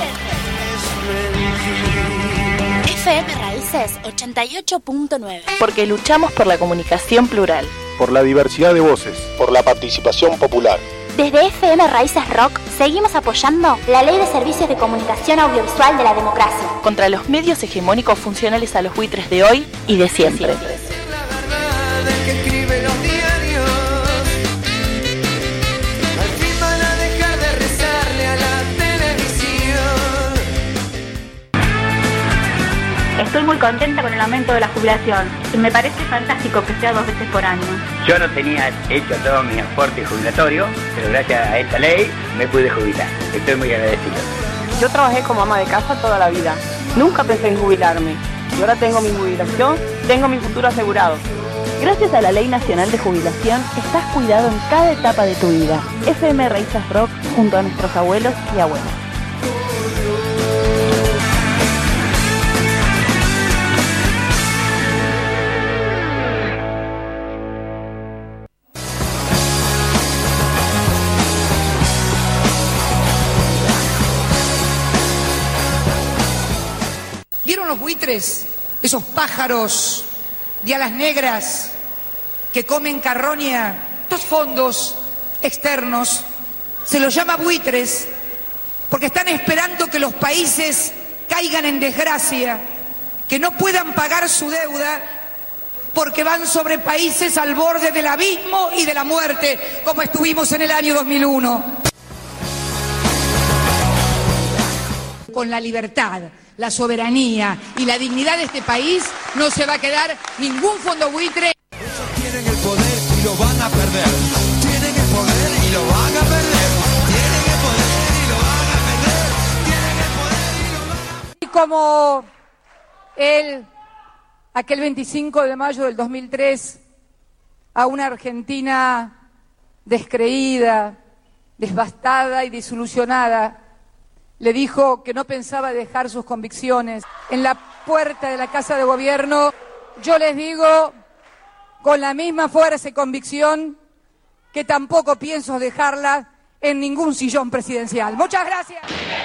FM Raíces 88.9. Porque luchamos por la comunicación plural. Por la diversidad de voces. Por la participación popular. Desde FM Raíces Rock seguimos apoyando la Ley de Servicios de Comunicación Audiovisual de la Democracia. Contra los medios hegemónicos funcionales a los buitres de hoy y de siempre. Que escribe contenta con el aumento de la jubilación y me parece fantástico que sea 2 veces por año. Yo no tenía hecho todo mi aporte jubilatorio, pero gracias a esta ley me pude jubilar. Estoy muy agradecido. Yo trabajé como ama de casa toda la vida. Nunca pensé en jubilarme. Y ahora tengo mi jubilación, tengo mi futuro asegurado. Gracias a la Ley Nacional de Jubilación, estás cuidado en cada etapa de tu vida. FM Raíces Rock, junto a nuestros abuelos y abuelas. ¿Vieron los buitres? Esos pájaros de alas negras que comen carroña, estos fondos externos, se los llama buitres porque están esperando que los países caigan en desgracia, que no puedan pagar su deuda porque van sobre países al borde del abismo y de la muerte, como estuvimos en el año 2001. Con la libertad, la soberanía y la dignidad de este país no se va a quedar ningún fondo buitre. Tienen el poder y lo van a perder. Tienen el poder y lo van a perder. Tienen el poder y lo van a perder. Tienen el poder y lo van a perder. Y como él, aquel 25 de mayo del 2003, a una Argentina descreída, devastada y desilusionada, le dijo que no pensaba dejar sus convicciones en la puerta de la Casa de Gobierno, yo les digo con la misma fuerza y convicción que tampoco pienso dejarla en ningún sillón presidencial. Muchas gracias.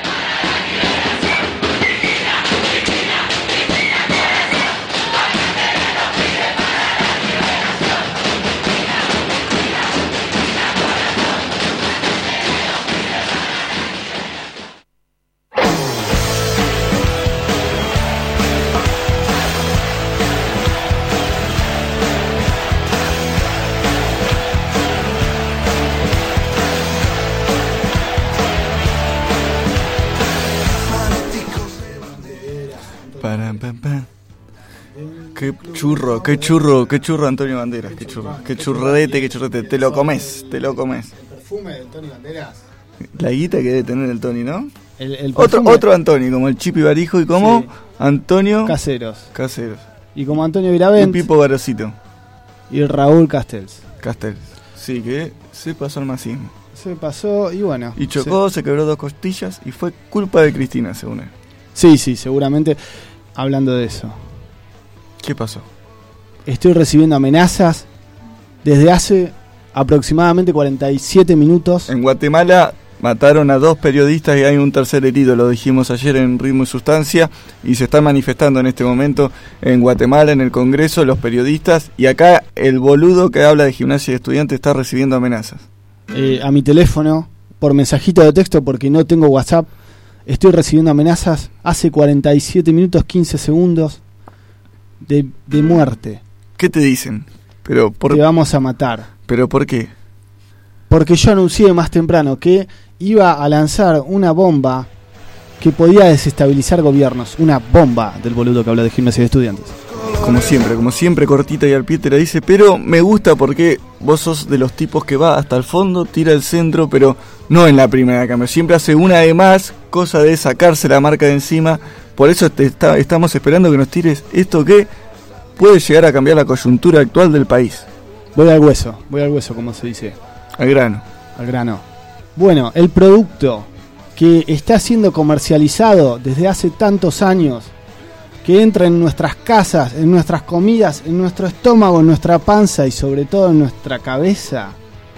Qué churro Antonio Banderas, qué churrete, te lo comes. ¿El perfume de Antonio Banderas? La guita que debe tener el Tony, ¿no? El otro Antonio, como el Chipi Barijo y como sí. Antonio Caseros. Y como Antonio Viravent. Y Pipo Garosito. Y Raúl Castells. Sí, que se pasó al masismo. Se pasó y bueno. Y chocó, se quebró 2 costillas y fue culpa de Cristina, según él. Sí, seguramente. Hablando de eso. ¿Qué pasó? Estoy recibiendo amenazas desde hace aproximadamente 47 minutos. En Guatemala mataron a 2 periodistas y hay un tercer herido, lo dijimos ayer en Ritmo y Sustancia, y se están manifestando en este momento en Guatemala, en el Congreso, los periodistas, y acá el boludo que habla de Gimnasia y Estudiantes está recibiendo amenazas. A mi teléfono, por mensajito de texto, porque no tengo WhatsApp, estoy recibiendo amenazas hace 47 minutos 15 segundos de muerte. ¿Qué te dicen? Te vamos a matar. ¿Pero por qué? Porque yo anuncié más temprano que iba a lanzar una bomba que podía desestabilizar gobiernos. Una bomba del boludo que habla de Gimnasia de Estudiantes. Como siempre, cortita y al pie te la dice, pero me gusta porque vos sos de los tipos que va hasta el fondo, tira el centro, pero no en la primera cambio. Siempre hace una de más, cosa de sacarse la marca de encima. Por eso estamos esperando que nos tires esto que puede llegar a cambiar la coyuntura actual del país. Voy al hueso, como se dice. Al grano. Bueno, el producto que está siendo comercializado desde hace tantos años, que entra en nuestras casas, en nuestras comidas, en nuestro estómago, en nuestra panza y sobre todo en nuestra cabeza,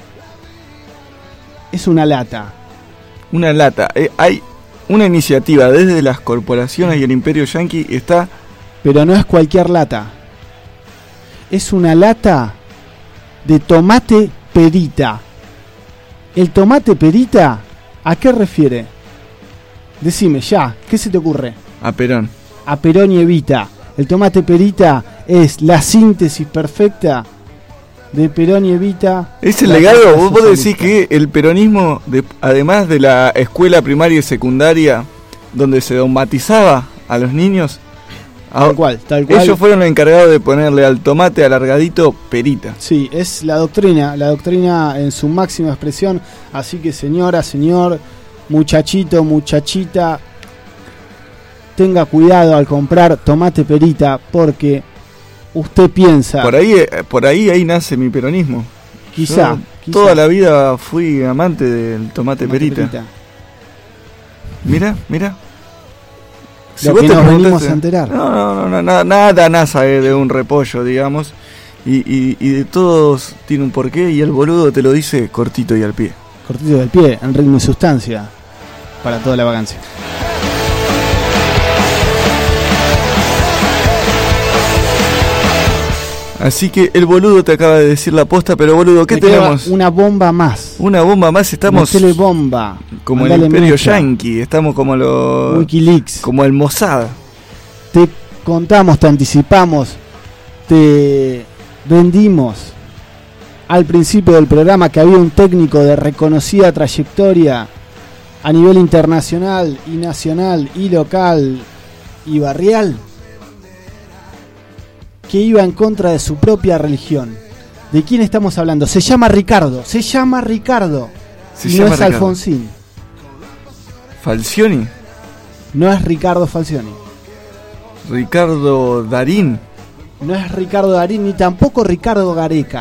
es una lata. Hay una iniciativa desde las corporaciones y el imperio yanqui está... Pero no es cualquier lata. Es una lata de tomate perita. ¿El tomate perita a qué refiere? Decime ya, ¿qué se te ocurre? A Perón. A Perón y Evita. El tomate perita es la síntesis perfecta de Perón y Evita. Es el legado. Vos decís que el peronismo, además de la escuela primaria y secundaria, donde se dogmatizaba a los niños, Tal cual. Ellos fueron los encargados de ponerle al tomate alargadito perita. Sí, es la doctrina en su máxima expresión. Así que señora, señor, muchachito, muchachita, tenga cuidado al comprar tomate perita, porque usted piensa... Por ahí nace mi peronismo. Quizá. Toda la vida fui amante del tomate perita. Mira. Si vos que nos venimos a enterar. No, nada NASA de un repollo, digamos. Y de todos tiene un porqué, y el boludo te lo dice cortito y al pie. Cortito y al pie, en ritmo y sustancia, para toda la vacancia. Así que el boludo te acaba de decir la posta, pero boludo, ¿qué tenemos? Una bomba más. Una bomba más, estamos... Telebomba. Como el Imperio Yankee, estamos como los... Wikileaks. Como el Mossad. Te contamos, te anticipamos, te vendimos al principio del programa que había un técnico de reconocida trayectoria a nivel internacional y nacional y local y barrial, que iba en contra de su propia religión. ¿De quién estamos hablando? Se llama Ricardo. No es Alfonsín. ¿Falcioni? No es Ricardo Falcioni. ¿Ricardo Darín? No es Ricardo Darín, ni tampoco Ricardo Gareca.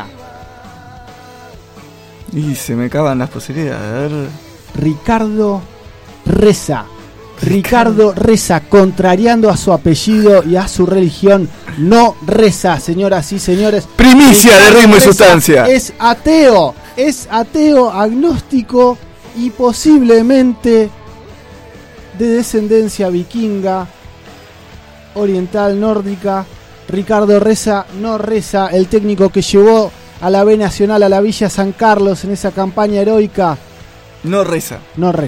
Y se me acaban las posibilidades. A ver. Ricardo Reza. Ricardo Reza, contrariando a su apellido y a su religión, no reza, señoras y señores. Primicia Ricardo de ritmo y sustancia. Es ateo, agnóstico y posiblemente de descendencia vikinga, oriental, nórdica. Ricardo Reza no reza, el técnico que llevó a la B Nacional a la Villa San Carlos en esa campaña heroica. No reza.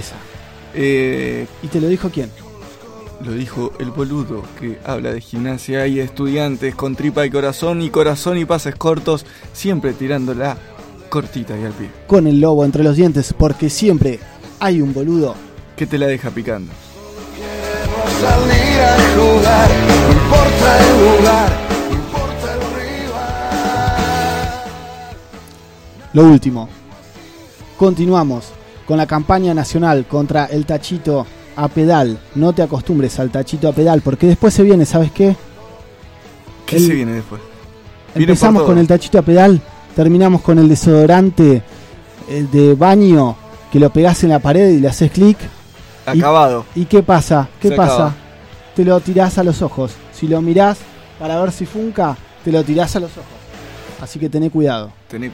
¿Y te lo dijo quién? Lo dijo el boludo que habla de gimnasia y estudiantes con tripa y corazón y pases cortos, siempre tirándola cortita y al pie. Con el lobo entre los dientes, porque siempre hay un boludo que te la deja picando. Salir a jugar, no importa el lugar, no importa el rival. Lo último, continuamos con la campaña nacional contra el tachito a pedal. No te acostumbres al tachito a pedal, porque después se viene, ¿sabes qué? ¿Qué se viene después? Empezamos con el tachito a pedal, terminamos con el desodorante de baño que lo pegás en la pared y le haces clic. Acabado. ¿Y qué pasa? Acaba. Te lo tirás a los ojos. Si lo mirás para ver si funca, te lo tirás a los ojos. Así que tené cuidado.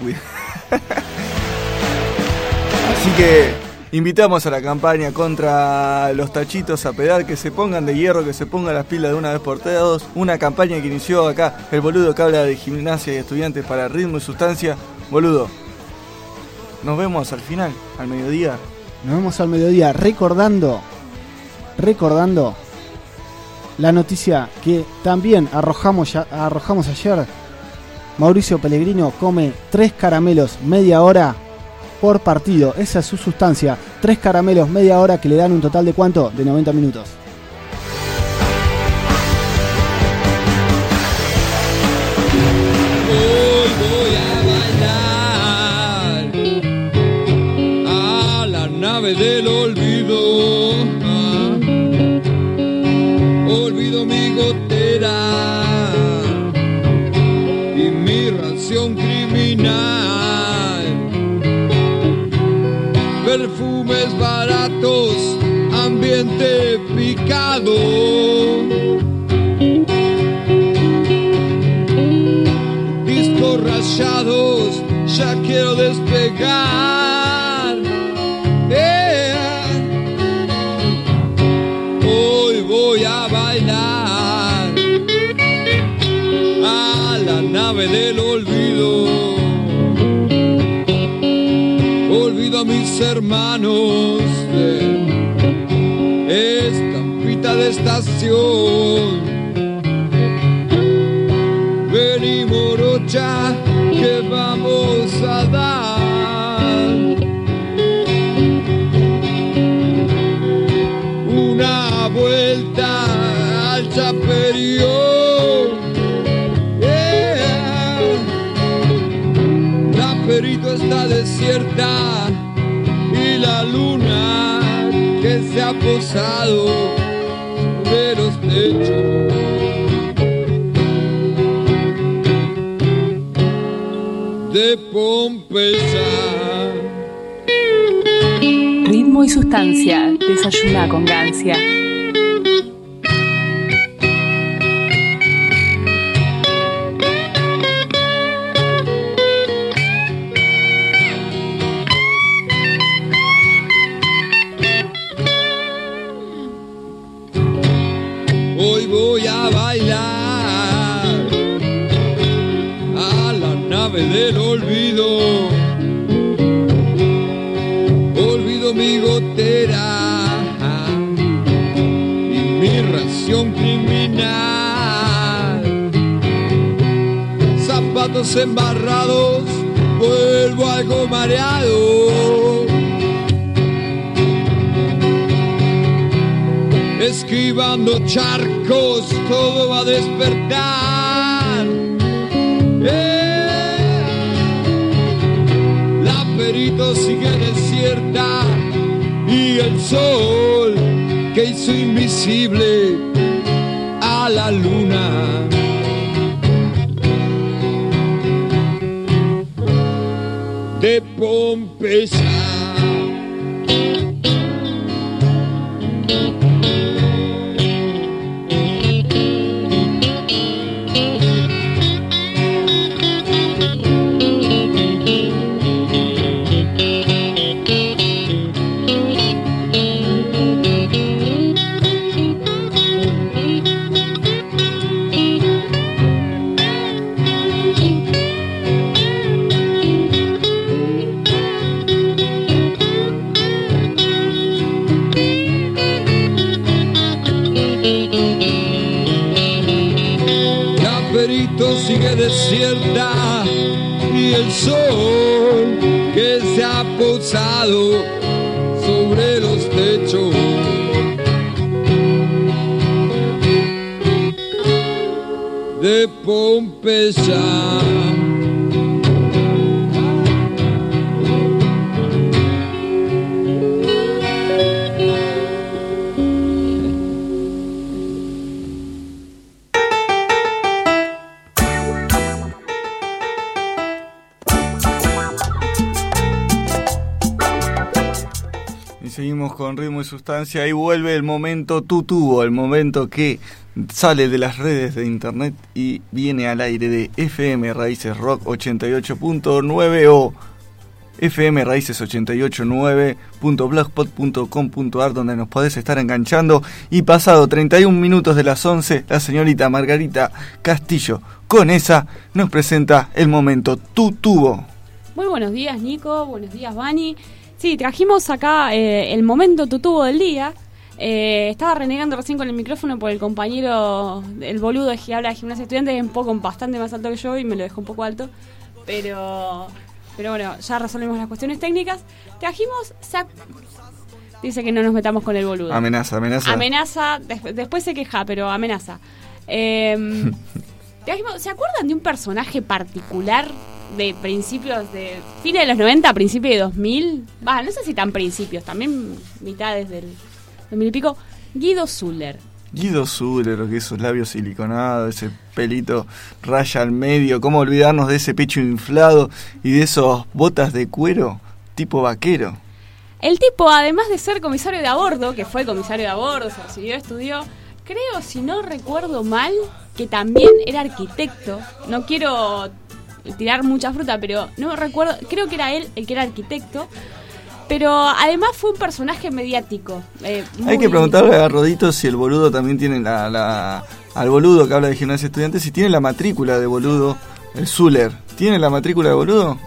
Así que invitamos a la campaña contra los tachitos a pedal, que se pongan de hierro, que se pongan las pilas de una vez por todas. Una campaña que inició acá el boludo que habla de gimnasia y estudiantes para ritmo y sustancia. Boludo, nos vemos al final, al mediodía. Nos vemos al mediodía recordando la noticia que también arrojamos ayer. Mauricio Pellegrino come 3 caramelos media hora por partido. Esa es su sustancia. 3 caramelos media hora que le dan un total de ¿cuánto? De 90 minutos. Hoy voy a bailar a la nave del olvido. Olvido mi gotera y mi ración criminal. Perfumes baratos, ambiente picado. Discos rayados, ya quiero despegar. Hoy voy a bailar a la nave del olvido. Olvido a mis hermanos de estampita de estación. Vení morocha, que vamos a dar una vuelta al Chaperío. Yeah. La Perito está desierta y la luna que se ha posado de los techos. De Pompeya. Ritmo y sustancia, desayuna con Gancia. Hoy voy a bailar a la nave del olvido. Olvido mi gotera y mi ración criminal. Zapatos embarrados, vuelvo algo mareado. Esquivando charcos, todo va a despertar. La Perito sigue desierta y el sol que hizo invisible a la luna. De Pompeya. Sigue desierta y el sol que se ha posado sobre los techos. De Pompeya. Seguimos con Ritmo y Sustancia. Ahí vuelve el momento tutubo, el momento que sale de las redes de internet y viene al aire de FM Raíces Rock 88.9 o FM Raíces 88.9.blogspot.com.ar, donde nos podés estar enganchando. Y pasado 31 minutos de las 11, la señorita Margarita Castillo con esa nos presenta el momento tutubo. Muy buenos días, Nico. Buenos días, Vani. Sí, trajimos acá el momento tutubo del día. Estaba renegando recién con el micrófono por el compañero, el boludo que habla de Gimnasia Estudiantes, es un poco bastante más alto que yo y me lo dejó un poco alto. Pero bueno, ya resolvimos las cuestiones técnicas. Trajimos... Dice que no nos metamos con el boludo. Amenaza. Amenaza, después se queja, pero amenaza. Trajimos, ¿se acuerdan de un personaje particular de principios de fines de los 90, principios de 2000? No sé si tan principios, también mitades del 2000 y pico. Guido Zuller. Guido Zuller, lo que esos labios siliconados, ese pelito raya al medio. ¿Cómo olvidarnos de ese pecho inflado y de esos botas de cuero tipo vaquero? El tipo, además de ser comisario de a bordo, que fue comisario de a bordo, se recibió, estudió, creo, si no recuerdo mal, que también era arquitecto. No quiero tirar mucha fruta, pero no recuerdo, creo que era él el que era arquitecto, pero además fue un personaje mediático. Hay que preguntarle a Rodito si el boludo también tiene al boludo que habla de Gimnasia Estudiantes, si tiene la matrícula de boludo, el Zuller. ¿Tiene la matrícula de boludo?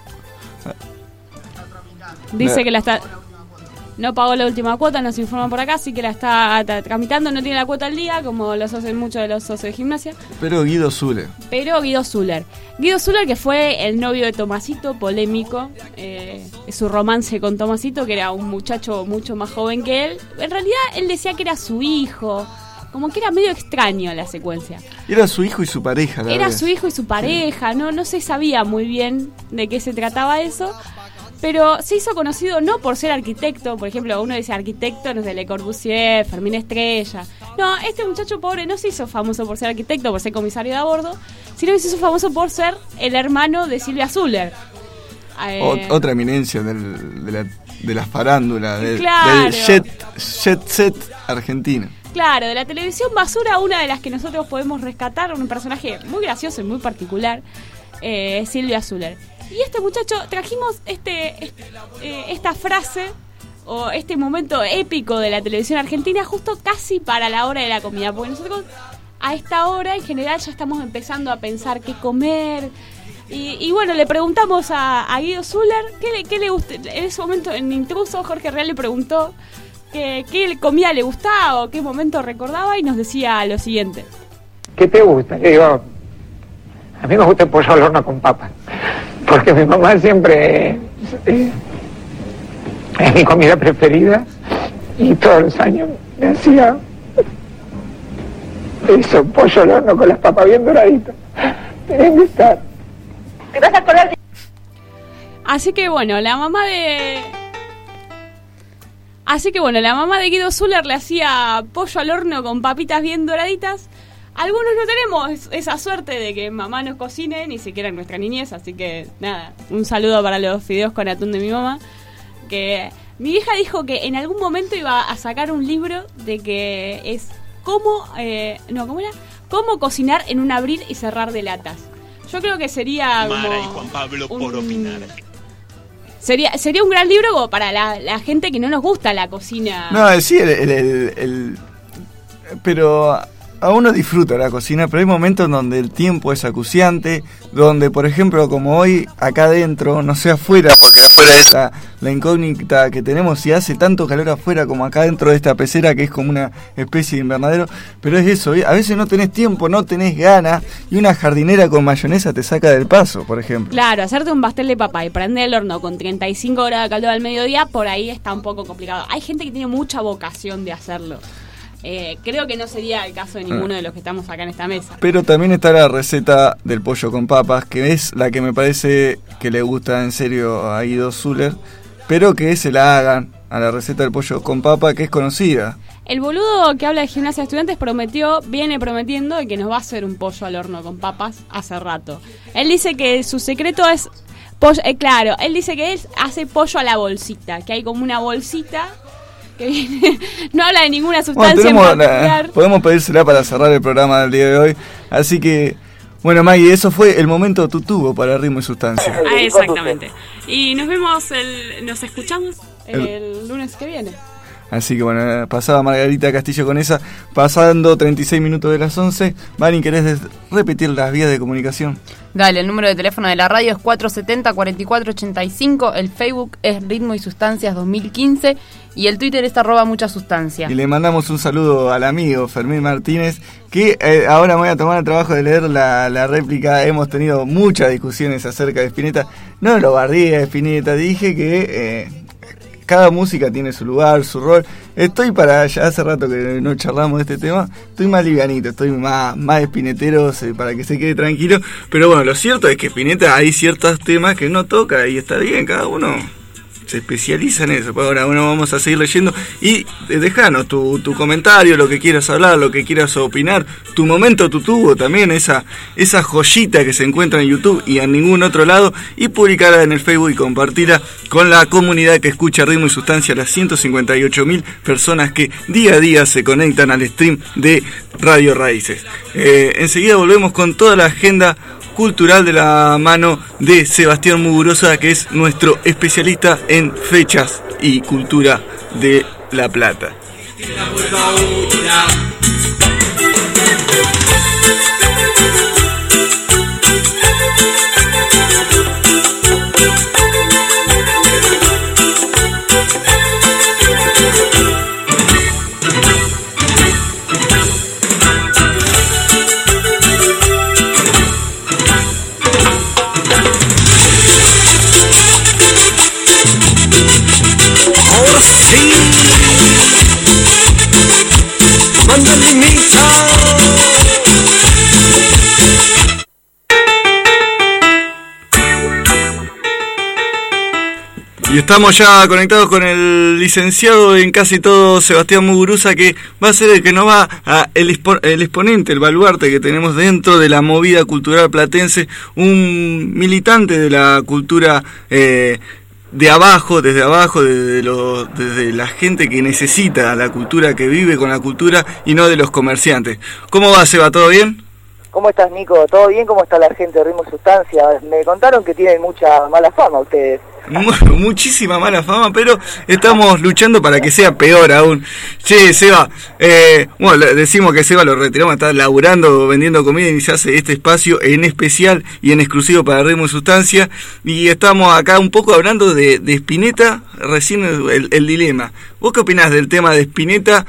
Dice que la está... No pagó la última cuota, nos informan por acá, así que la está tramitando, no tiene la cuota al día, como los hacen muchos de los socios de Gimnasia. Pero Guido Zuller. Guido Zuller, que fue el novio de Tomasito, polémico, su romance con Tomasito, que era un muchacho mucho más joven que él. En realidad él decía que era su hijo, como que era medio extraño la secuencia. Era su hijo y su pareja. Era su hijo y su pareja, no se sabía muy bien de qué se trataba eso. Pero se hizo conocido no por ser arquitecto, por ejemplo, uno dice arquitecto, no sé, Le Corbusier, Fermín Estrella. No, este muchacho pobre no se hizo famoso por ser arquitecto, por ser comisario de a bordo, sino que se hizo famoso por ser el hermano de Silvia Zuller. Otra eminencia de la farándula, claro, del jet set argentino. Claro, de la televisión basura, una de las que nosotros podemos rescatar, un personaje muy gracioso y muy particular, Silvia Zuller. Y este muchacho, trajimos esta frase o este momento épico de la televisión argentina justo casi para la hora de la comida, porque nosotros a esta hora en general ya estamos empezando a pensar qué comer. Y bueno, le preguntamos a Guido Zuller qué le gusta. En ese momento, en Intruso, Jorge Real le preguntó qué comida le gustaba o qué momento recordaba y nos decía lo siguiente. ¿Qué te gusta? Le digo, a mí me gusta el pollo al horno con papas, porque mi mamá siempre es mi comida preferida y todos los años me hacía eso, pollo al horno con las papas bien doraditas. Tienen que estar. ¿Te vas a acordar? Así que bueno, la mamá de Guido Zuller le hacía pollo al horno con papitas bien doraditas. Algunos no tenemos esa suerte de que mamá nos cocine, ni siquiera en nuestra niñez, así que nada, un saludo para los fideos con atún de mi mamá. Que mi vieja dijo que en algún momento iba a sacar un libro de que es cómo cocinar en un abrir y cerrar de latas. Yo creo que sería Mara y Juan Pablo por opinar. Sería un gran libro como para la gente que no nos gusta la cocina. No, sí, pero a uno disfruta la cocina, pero hay momentos en donde el tiempo es acuciante, donde, por ejemplo, como hoy, acá adentro, no sé afuera, porque afuera es la incógnita que tenemos, si hace tanto calor afuera como acá dentro de esta pecera, que es como una especie de invernadero, pero es eso, a veces no tenés tiempo, no tenés ganas, y una jardinera con mayonesa te saca del paso, por ejemplo. Claro, hacerte un pastel de papa y prender el horno con 35 grados de calor al mediodía, por ahí está un poco complicado. Hay gente que tiene mucha vocación de hacerlo. Creo que no sería el caso de ninguno de los que estamos acá en esta mesa. Pero también está la receta del pollo con papas, que es la que me parece que le gusta en serio a Guido Zuller, pero que se la hagan a la receta del pollo con papa, que es conocida. El boludo que habla de Gimnasia de Estudiantes viene prometiendo que nos va a hacer un pollo al horno con papas hace rato. Él dice que su secreto es pollo, claro, él dice que él hace pollo a la bolsita, que hay como una bolsita que viene, no habla de ninguna sustancia en particular. Podemos pedírsela para cerrar el programa del día de hoy. Así que, bueno, Maggie, eso fue el momento tutubo para Ritmo y Sustancia. Exactamente. Y nos escuchamos el lunes que viene. Así que bueno, pasaba Margarita Castillo con esa, pasando 36 minutos de las 11. Vani, ¿querés repetir las vías de comunicación? Dale, el número de teléfono de la radio es 470-4485, el Facebook es Ritmo y Sustancias 2015 y el Twitter es @muchasustancia. Y le mandamos un saludo al amigo Fermín Martínez, que ahora me voy a tomar el trabajo de leer la réplica. Hemos tenido muchas discusiones acerca de Spinetta. No lo bardeé a Spinetta, dije que cada música tiene su lugar, su rol. Estoy ya hace rato que no charlamos de este tema, estoy más livianito, estoy más espinetero, para que se quede tranquilo. Pero bueno, lo cierto es que Spinetta hay ciertos temas que no toca y está bien, cada uno se especializa en eso. Ahora vamos a seguir leyendo y dejanos tu comentario, lo que quieras hablar, lo que quieras opinar, tu momento tutubo también, esa joyita que se encuentra en YouTube y en ningún otro lado, y publicarla en el Facebook y compartirla con la comunidad que escucha Ritmo y Sustancia, las 158.000 personas que día a día se conectan al stream de Radio Raíces. Enseguida volvemos con toda la agenda cultural de la mano de Sebastián Mugurosa, que es nuestro especialista en fechas y cultura de La Plata. Manda el limite Y estamos ya conectados con el licenciado en casi todo, Sebastián Muguruza, que va a ser el que nos va a el exponente, el baluarte que tenemos dentro de la movida cultural platense, un militante de la cultura desde abajo, desde la gente que necesita la cultura, que vive con la cultura y no de los comerciantes. ¿Cómo va, Seba? ¿Todo bien? ¿Cómo estás, Nico? ¿Todo bien? ¿Cómo está la gente de Ritmo y Sustancia? Me contaron que tienen mucha mala fama ustedes. Muchísima mala fama, pero estamos luchando para que sea peor aún. Che, Seba, bueno, decimos que Seba lo retiramos, está laburando, vendiendo comida y se hace este espacio en especial y en exclusivo para Ritmo y Sustancia. Y estamos acá un poco hablando de Spinetta, recién el dilema. ¿Vos qué opinás del tema de Spinetta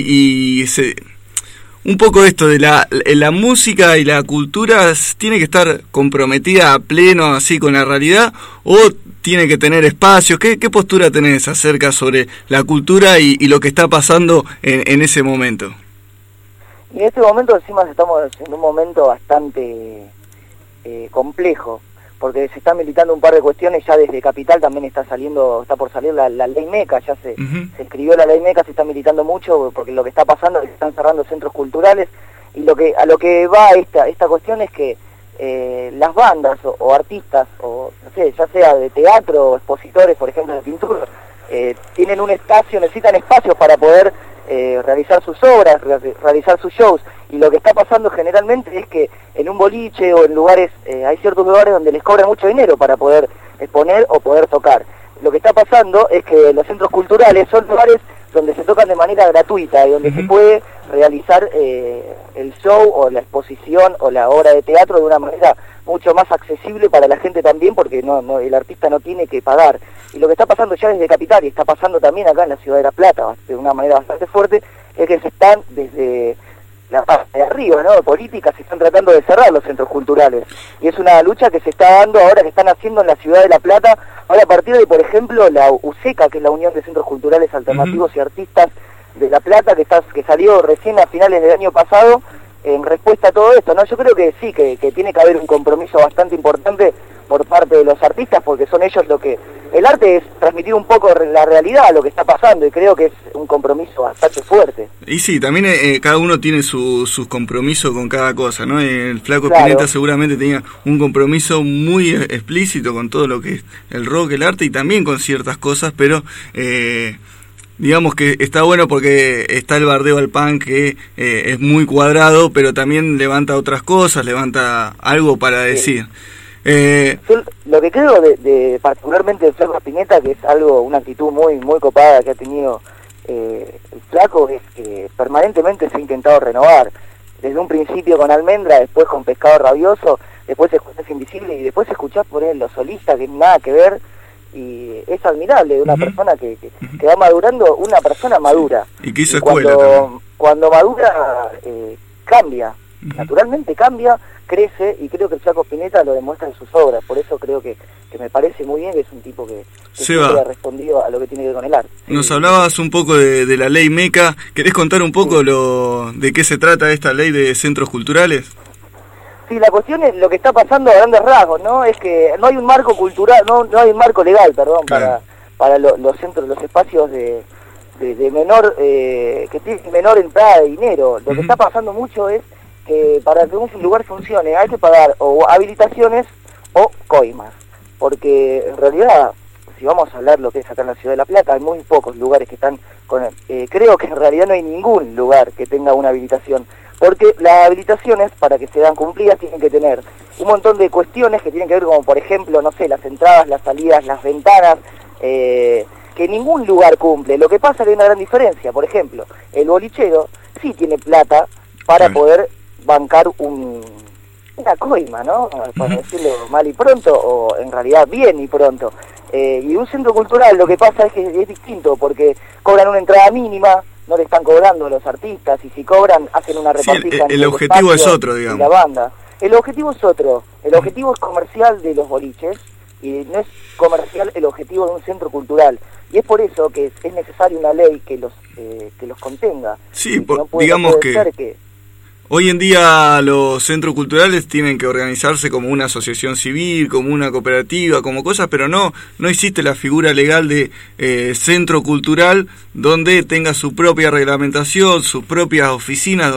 un poco esto de la música y la cultura tiene que estar comprometida a pleno así con la realidad o tiene que tener espacios? ¿Qué postura tenés acerca sobre la cultura y lo que está pasando en ese momento? Y en este momento encima estamos en un momento bastante complejo, porque se están militando un par de cuestiones. Ya desde Capital también está por salir la ley MECA, ya se escribió la ley MECA, se está militando mucho, porque lo que está pasando es que están cerrando centros culturales, y a lo que va esta cuestión es que las bandas o artistas, o no sé, ya sea de teatro o expositores, por ejemplo, de pintura, tienen un espacio, necesitan espacios para poder realizar sus obras, realizar sus shows. Y lo que está pasando generalmente es que en un boliche o en lugares, hay ciertos lugares donde les cobran mucho dinero para poder exponer o poder tocar. Lo que está pasando es que los centros culturales son lugares donde se tocan de manera gratuita y donde se puede realizar el show o la exposición o la obra de teatro de una manera mucho más accesible para la gente también, porque el artista no tiene que pagar. Y lo que está pasando ya desde Capital, y está pasando también acá en la ciudad de La Plata de una manera bastante fuerte, es que se están desde la parte de arriba, ¿no?, políticas, se están tratando de cerrar los centros culturales. Y es una lucha que se está dando ahora, que están haciendo en la ciudad de La Plata, ahora a partir de, por ejemplo, la UCECA, que es la Unión de Centros Culturales Alternativos y Artistas de La Plata, que salió recién a finales del año pasado, en respuesta a todo esto, ¿no? Yo creo que sí, que tiene que haber un compromiso bastante importante por parte de los artistas, porque son ellos el arte es transmitir un poco la realidad, lo que está pasando, y creo que es un compromiso bastante fuerte. Y sí, también cada uno tiene sus compromisos con cada cosa, ¿no? El Flaco Claro. Spinetta seguramente tenía un compromiso muy explícito con todo lo que es el rock, el arte, y también con ciertas cosas, pero digamos que está bueno porque está el bardeo al punk, que es muy cuadrado, pero también levanta otras cosas, levanta algo para decir. Yo lo que creo de particularmente del Flaco Spinetta, que es una actitud muy muy copada que ha tenido el Flaco, es que permanentemente se ha intentado renovar. Desde un principio con Almendra, después con Pescado Rabioso, después escuchás Invisible y después escuchás por él Los Solistas, que nada que ver. Y es admirable de una persona que va madurando, una persona madura. Y que hizo escuela cuando madura, cambia, naturalmente cambia, crece, y creo que el Flaco Spinetta lo demuestra en sus obras. Por eso creo que me parece muy bien, que es un tipo que siempre ha respondido a lo que tiene que ver con el arte. Nos hablabas un poco de la ley MECA. ¿Querés contar un poco de qué se trata esta ley de centros culturales? Sí, la cuestión es lo que está pasando a grandes rasgos, ¿no? Es que no hay un marco cultural, no hay un marco legal, perdón, claro, para los centros, los espacios de menor, que tienen menor entrada de dinero. Lo que está pasando mucho es que para que un lugar funcione hay que pagar o habilitaciones o coimas, porque en realidad, si vamos a hablar lo que es acá en la ciudad de La Plata, hay muy pocos lugares que están con... creo que en realidad no hay ningún lugar que tenga una habilitación, porque las habilitaciones, para que se dan cumplidas, tienen que tener un montón de cuestiones que tienen que ver, como por ejemplo, no sé, las entradas, las salidas, las ventanas, que ningún lugar cumple. Lo que pasa es que hay una gran diferencia. Por ejemplo, el bolichero sí tiene plata para poder bancar una coima, ¿no? Para decirlo mal y pronto, o en realidad bien y pronto. Y un centro cultural lo que pasa es que es distinto, porque cobran una entrada mínima, no le están cobrando a los artistas, y si cobran hacen una repartija. Sí, el objetivo es otro, digamos. La banda. El objetivo es otro. El objetivo es comercial de los boliches, y no es comercial el objetivo de un centro cultural. Y es por eso que es necesaria una ley que los contenga. Sí, digamos que Hoy en día los centros culturales tienen que organizarse como una asociación civil, como una cooperativa, como cosas, pero no existe la figura legal de centro cultural donde tenga su propia reglamentación, sus propias oficinas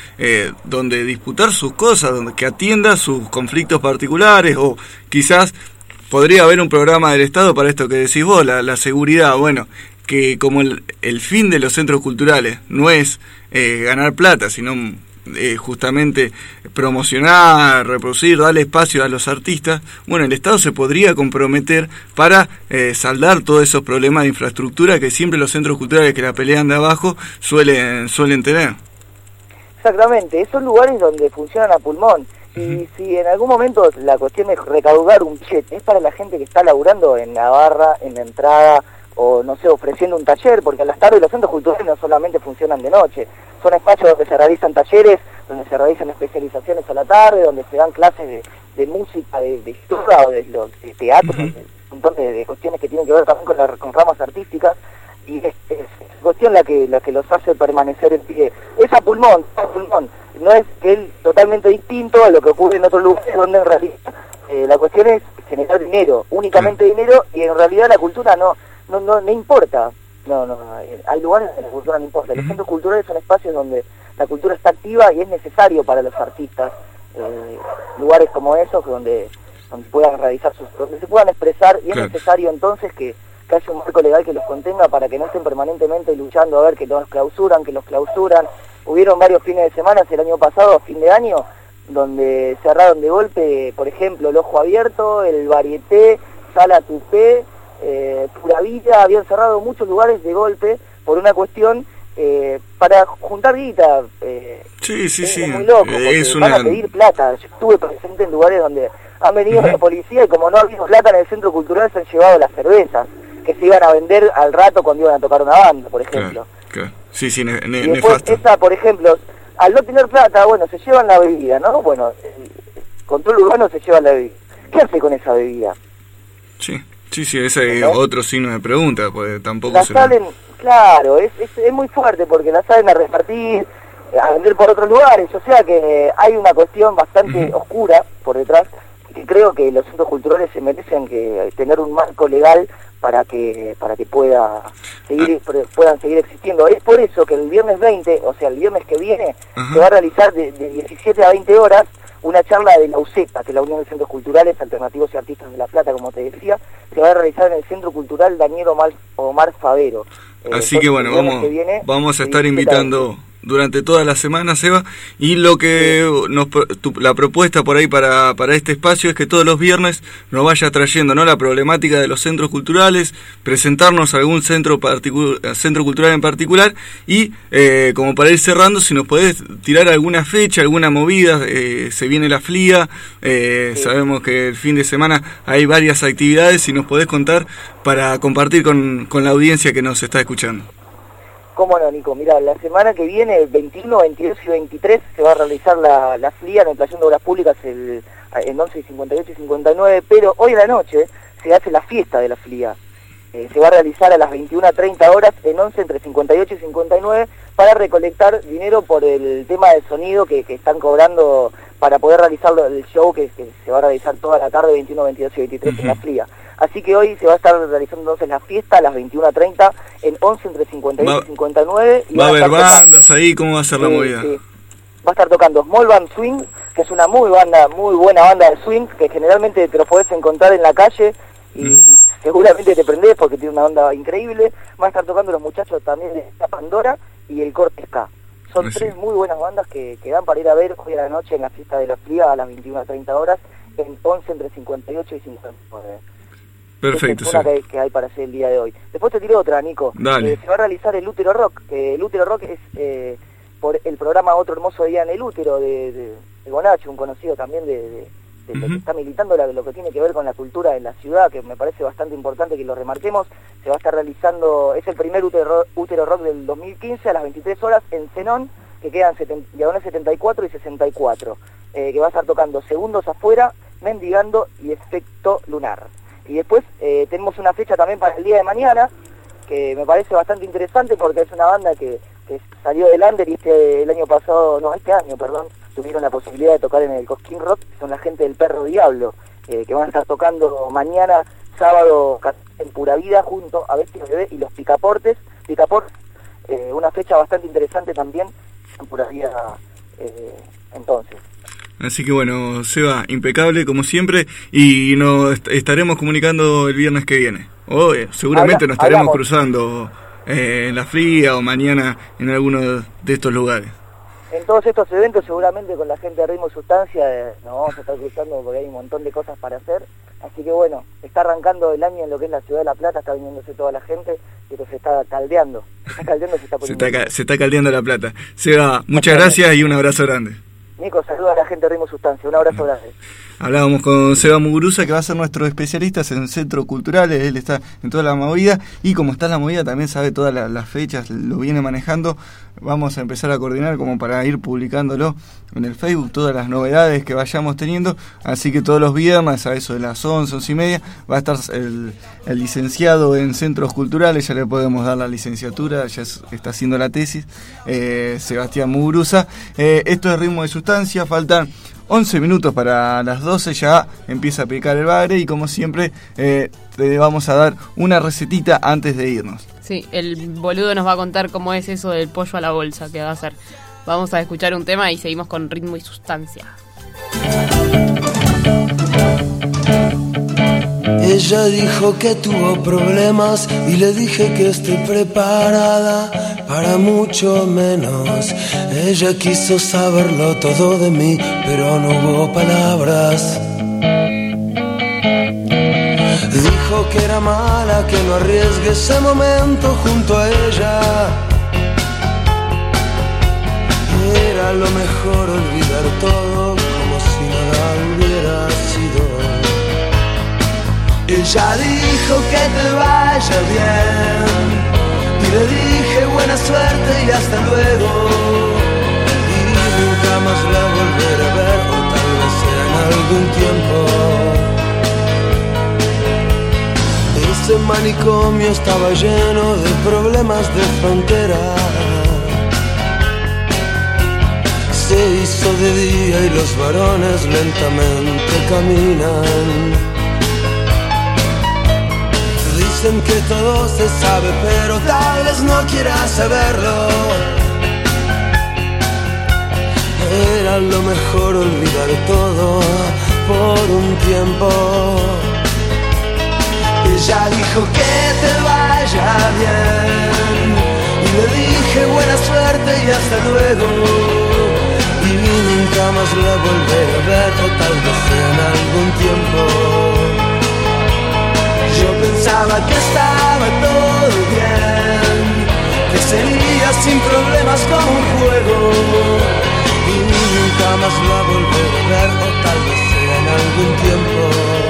donde disputar sus cosas, donde que atienda sus conflictos particulares, o quizás podría haber un programa del Estado para esto que decís vos, la seguridad. Bueno, que como el fin de los centros culturales no es ganar plata, sino justamente promocionar, reproducir, darle espacio a los artistas, bueno, el Estado se podría comprometer para saldar todos esos problemas de infraestructura que siempre los centros culturales que la pelean de abajo suelen tener. Exactamente, son lugares donde funcionan a pulmón. Y si en algún momento la cuestión es recaudar un billete, es para la gente que está laburando en la barra, en la entrada, o no sé, ofreciendo un taller, porque a las tardes los centros culturales no solamente funcionan de noche, son espacios donde se realizan talleres, donde se realizan especializaciones a la tarde, donde se dan clases de música, de historia o de teatro, un montón de cuestiones que tienen que ver también con ramas artísticas, y es cuestión la que los hace permanecer en pie. Es a pulmón, no es que es totalmente distinto a lo que ocurre en otros lugares donde en realidad la cuestión es generar dinero, únicamente dinero, y en realidad la cultura no importa. No, hay lugares donde la cultura no importa. Los centros culturales son espacios donde la cultura está activa y es necesario para los artistas. Lugares como esos donde puedan realizar donde se puedan expresar, y es necesario entonces que haya un marco legal que los contenga para que no estén permanentemente luchando a ver que los clausuran. Hubieron varios fines de semana el año pasado, a fin de año, donde cerraron de golpe, por ejemplo, el Ojo Abierto, el Varieté, Sala Tupé, Pura Vida. Habían cerrado muchos lugares de golpe por una cuestión para juntar guita. Sí. Es muy loco, van a pedir plata. Yo estuve presente en lugares donde han venido la policía y como no ha habido plata en el centro cultural se han llevado las cervezas que se iban a vender al rato cuando iban a tocar una banda, por ejemplo. Claro. Sí, y después nefasto. esa, por ejemplo, al no tener plata, bueno, se llevan la bebida, ¿no? Bueno, el control urbano se lleva la bebida. ¿Qué hace con esa bebida? Sí, ese es otro signo de pregunta, porque tampoco la salen, claro, es muy fuerte porque la salen a repartir, a vender por otros lugares, o sea que hay una cuestión bastante oscura por detrás, que creo que los centros culturales se merecen que tener un marco legal para que puedan seguir existiendo. Es por eso que el viernes 20, o sea, el viernes que viene, se va a realizar de 17 a 20 horas una charla de la UCEPA, que es la Unión de Centros Culturales Alternativos y Artistas de La Plata, como te decía, se va a realizar en el Centro Cultural Daniel Omar Favero. Así que bueno, vamos a estar invitando durante toda la semana, Seba, y lo que la propuesta por ahí para este espacio es que todos los viernes nos vaya trayendo, ¿no?, la problemática de los centros culturales, presentarnos a algún centro cultural en particular, y como para ir cerrando, si nos podés tirar alguna fecha, alguna movida. Se viene la FLIA, sabemos que el fin de semana hay varias actividades, si nos podés contar para compartir con la audiencia que nos está escuchando. ¿Cómo no, Nico? Mira, la semana que viene, el 21, 22 y 23, se va a realizar la FLIA en el Playón de Obras Públicas en 11 y 58 y 59, pero hoy a la noche se hace la fiesta de la FLIA. Se va a realizar a las 21:30 horas en 11 entre 58 y 59 para recolectar dinero por el tema del sonido que están cobrando para poder realizar el show que se va a realizar toda la tarde, 21, 22 y 23 en la FLIA. Así que hoy se va a estar realizando entonces la fiesta a las 21:30 en 11 entre 58 y 59. Y va a haber bandas ahí, ¿cómo va a ser la movida? Sí. Va a estar tocando Small Band Swing, que es una muy buena banda de swing, que generalmente te lo podés encontrar en la calle y seguramente te prendés porque tiene una onda increíble. Va a estar tocando los muchachos también de la Pandora y el Corte Ska. Son tres muy buenas bandas que dan para ir a ver hoy a la noche en la fiesta de la FLIA a las 21:30 horas en 11 entre 58 y 59. Perfecto. Es una que hay para hacer el día de hoy. Después te tiré otra, Nico. Dale. Se va a realizar el Útero Rock. El Útero Rock es por el programa Otro Hermoso Día en el Útero de Bonacho, un conocido también de lo que está militando lo que tiene que ver con la cultura en la ciudad, que me parece bastante importante que lo remarquemos. Se va a estar realizando, es el primer Útero Rock del 2015 a las 23 horas en Zenón, que quedan diagonal 74 y 64, que va a estar tocando Segundos Afuera, Mendigando y Efecto Lunar. Y después tenemos una fecha también para el día de mañana, que me parece bastante interesante porque es una banda que que salió del under y este año, tuvieron la posibilidad de tocar en el Cosquín Rock, que son la gente del Perro Diablo, que van a estar tocando mañana, sábado, en Pura Vida, junto a Bestia Bebé y los Picaportes, una fecha bastante interesante también en Pura Vida entonces. Así que bueno, Seba, impecable como siempre, y nos estaremos comunicando el viernes que viene. Seguramente nos estaremos cruzando en la fría o mañana en alguno de estos lugares. En todos estos eventos seguramente con la gente de Ritmo y Sustancia nos vamos a estar cruzando porque hay un montón de cosas para hacer. Así que bueno, está arrancando el año en lo que es la ciudad de La Plata, está viniéndose toda la gente, pero se está caldeando. Se está caldeando La Plata. Seba, muchas gracias y un abrazo grande. Nico, saluda a la gente de Ritmo y Sustancia, un abrazo grande. Hablábamos con Seba Muguruza, que va a ser nuestro especialista en centros culturales. Él está en toda la movida y como está en la movida también sabe todas las fechas, lo viene manejando. Vamos a empezar a coordinar como para ir publicándolo en el Facebook, todas las novedades que vayamos teniendo. Así que todos los viernes a eso de las 11:30 va a estar el licenciado en centros culturales. Ya le podemos dar la licenciatura, ya está haciendo la tesis, Sebastián Muguruza. Esto es Ritmo de Sustancia, faltan 11 minutos para las 12, ya empieza a picar el bagre y como siempre te vamos a dar una recetita antes de irnos. Sí, el boludo nos va a contar cómo es eso del pollo a la bolsa que va a hacer. Vamos a escuchar un tema y seguimos con Ritmo y Sustancia. Ella dijo que tuvo problemas y le dije que estoy preparada para mucho menos. Ella quiso saberlo todo de mí, pero no hubo palabras. Dijo que era mala, que no arriesgue ese momento junto a ella. Era lo mejor olvidar todo como si nada hubiera sido. Ella dijo que te vaya bien y le dije buena suerte y hasta luego. Y nunca más la volveré a ver, o tal vez sea en algún tiempo. Ese manicomio estaba lleno de problemas de frontera. Se hizo de día y los varones lentamente caminan. Dicen que todo se sabe, pero tal vez no quieras saberlo. Era lo mejor olvidar todo por un tiempo. Ella dijo que te vaya bien y le dije buena suerte y hasta luego. Y nunca más la volveré a ver, o tal vez sea en algún tiempo. Yo pensaba que estaba todo bien, que sería sin problemas como un juego. Y nunca más la volveré a ver, o tal vez sea en algún tiempo.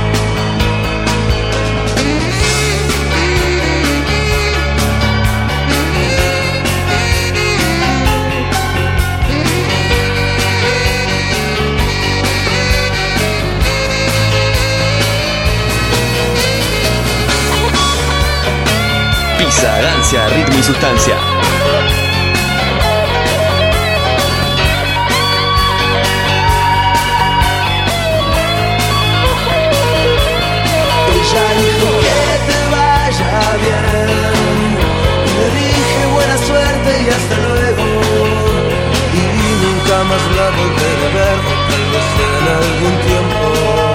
Danza, ritmo y sustancia. Ella dijo que te vaya bien y le dije buena suerte y hasta luego. Y nunca más la volveré a ver, o tal vez sea en algún tiempo.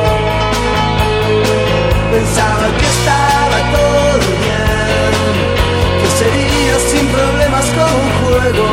Pensaba que estaba todo bien, sería sin problemas como un juego.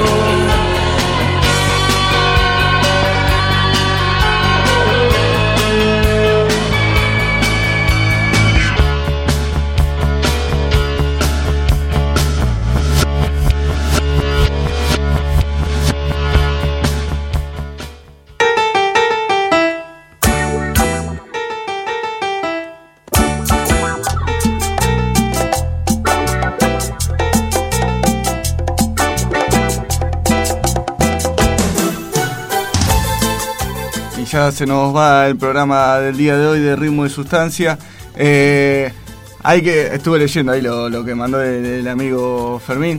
Ya se nos va el programa del día de hoy de Ritmo y Sustancia. Estuve leyendo ahí lo que mandó el amigo Fermín.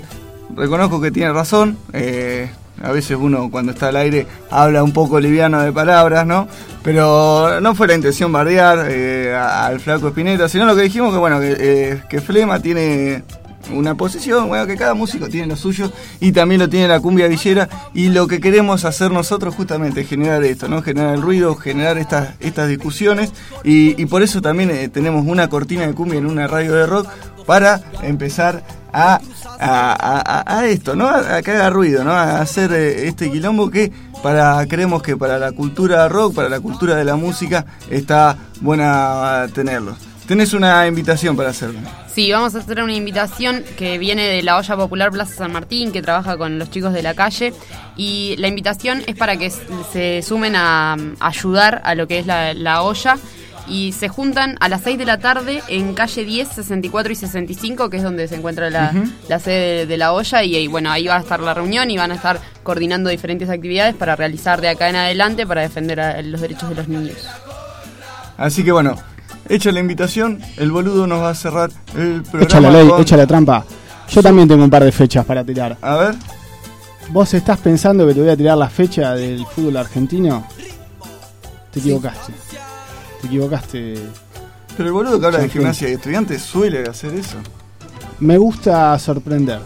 reconozco que tiene razón. A veces uno cuando está al aire habla un poco liviano de palabras, ¿no? Pero no fue la intención bardear al flaco Spinetta, sino lo que dijimos que bueno, que Flema tiene una posición, bueno, que cada músico tiene lo suyo y también lo tiene la cumbia villera, y lo que queremos hacer nosotros justamente es generar esto, ¿no? Generar el ruido, generar estas discusiones y por eso también tenemos una cortina de cumbia en una radio de rock para empezar a esto, ¿no? A que haga ruido, ¿no? A hacer este quilombo que creemos que para la cultura rock, para la cultura de la música está buena tenerlo. Tenés una invitación para hacerlo. Sí, vamos a hacer una invitación que viene de la Olla Popular Plaza San Martín, que trabaja con los chicos de la calle, y la invitación es para que se sumen a ayudar a lo que es la olla, y se juntan a las 6 de la tarde en calle 10, 64 y 65, que es donde se encuentra la sede de la olla, y bueno, ahí va a estar la reunión y van a estar coordinando diferentes actividades para realizar de acá en adelante para defender los derechos de los niños. Así que bueno, hecha la invitación, el boludo nos va a cerrar el programa. Echa la trampa. Yo también tengo un par de fechas para tirar. A ver. ¿Vos estás pensando que te voy a tirar la fecha del fútbol argentino? Te equivocaste. Te equivocaste. Pero el boludo que habla de Gimnasia y Estudiantes suele hacer eso. Me gusta sorprender.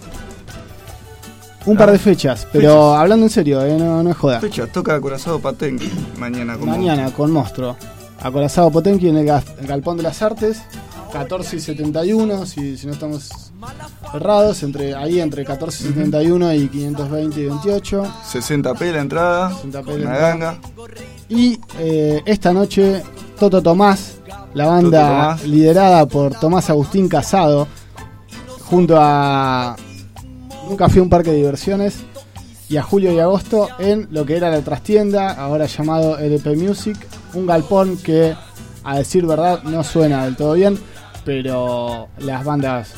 Un par de fechas, pero hablando en serio, no es joda. Fechas, toca Acorazado Potenki mañana con Monstruo. Acorazado Potenki en el Galpón de las Artes, 14 y 71, si no estamos errados, entre 14 y 71 y 520 y 28. 60p la entrada, una ganga. Y esta noche, Toto Tomás, la banda liderada por Tomás Agustín Casado, junto a Nunca Fui a un Parque de Diversiones, y a Julio y Agosto en lo que era la trastienda, ahora llamado LP Music, un galpón que, a decir verdad, no suena del todo bien, pero las bandas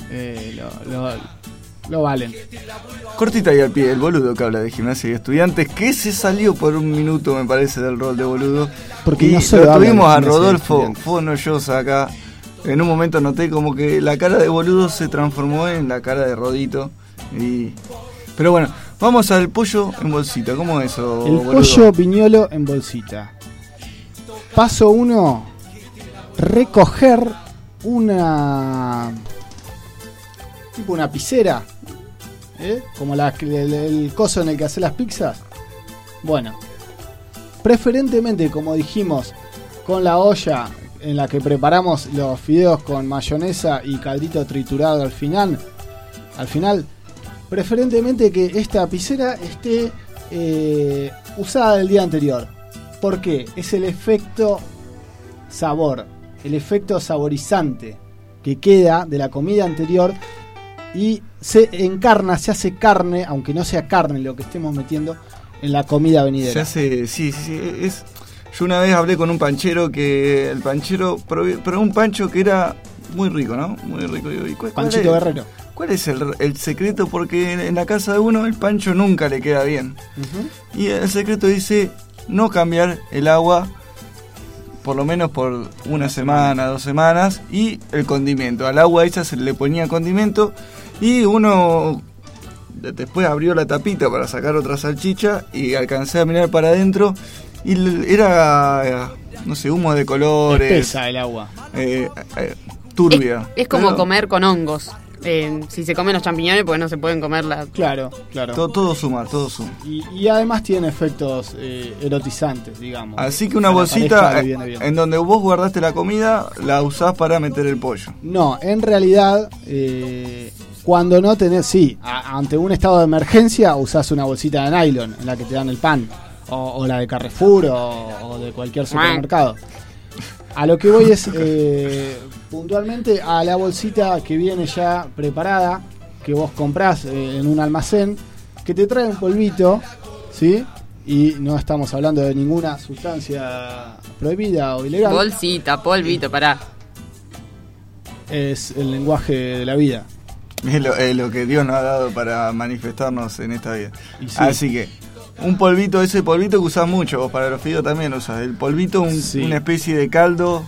lo valen. Cortita y al pie, el boludo que habla de Gimnasia y Estudiantes, que se salió por un minuto, me parece, del rol de boludo. Porque y no solo lo tuvimos a Rodolfo Fonollosa acá. En un momento noté como que la cara de boludo se transformó en la cara de Rodito. Pero bueno, vamos al pollo en bolsita. ¿Cómo es eso, el boludo? Pollo Viñolo en bolsita. Paso 1. Recoger una piscera, como el coso en el que hace las pizzas. Bueno, preferentemente, como dijimos, con la olla en la que preparamos los fideos con mayonesa y caldito triturado al final, preferentemente que esta piscera esté usada del día anterior. ¿Por qué? Es el efecto sabor, el efecto saborizante que queda de la comida anterior y se encarna, se hace carne, aunque no sea carne lo que estemos metiendo en la comida venidera. Se hace, sí. Yo una vez hablé con un panchero que el panchero probó un pancho que era muy rico, ¿no? Muy rico. Panchito Guerrero. ¿Cuál es el secreto? Porque en la casa de uno el pancho nunca le queda bien. Y el secreto dice no cambiar el agua por lo menos por una semana, 2 semanas, y el condimento. Al agua esa se le ponía condimento y uno después abrió la tapita para sacar otra salchicha y alcancé a mirar para adentro y era, no sé, humo de colores. Espesa el agua. Turbia. Es como comer con hongos. Si se comen los champiñones, pues no se pueden comer la... Claro. Todo suma. Y además tiene efectos erotizantes, digamos. Así que una bolsita en donde vos guardaste la comida, la usás para meter el pollo. No, en realidad, cuando no tenés... Sí, ante un estado de emergencia, usás una bolsita de nylon en la que te dan el pan. O la de Carrefour o de cualquier supermercado. A lo que voy es... puntualmente a la bolsita que viene ya preparada, que vos comprás en un almacén, que te trae un polvito, ¿sí? Y no estamos hablando de ninguna sustancia prohibida o ilegal. Bolsita, polvito, pará. Es el lenguaje de la vida. Es lo que Dios nos ha dado para manifestarnos en esta vida. Sí. Así que, un polvito, ese polvito que usás mucho, vos para los fideos también usás. El polvito, una especie de caldo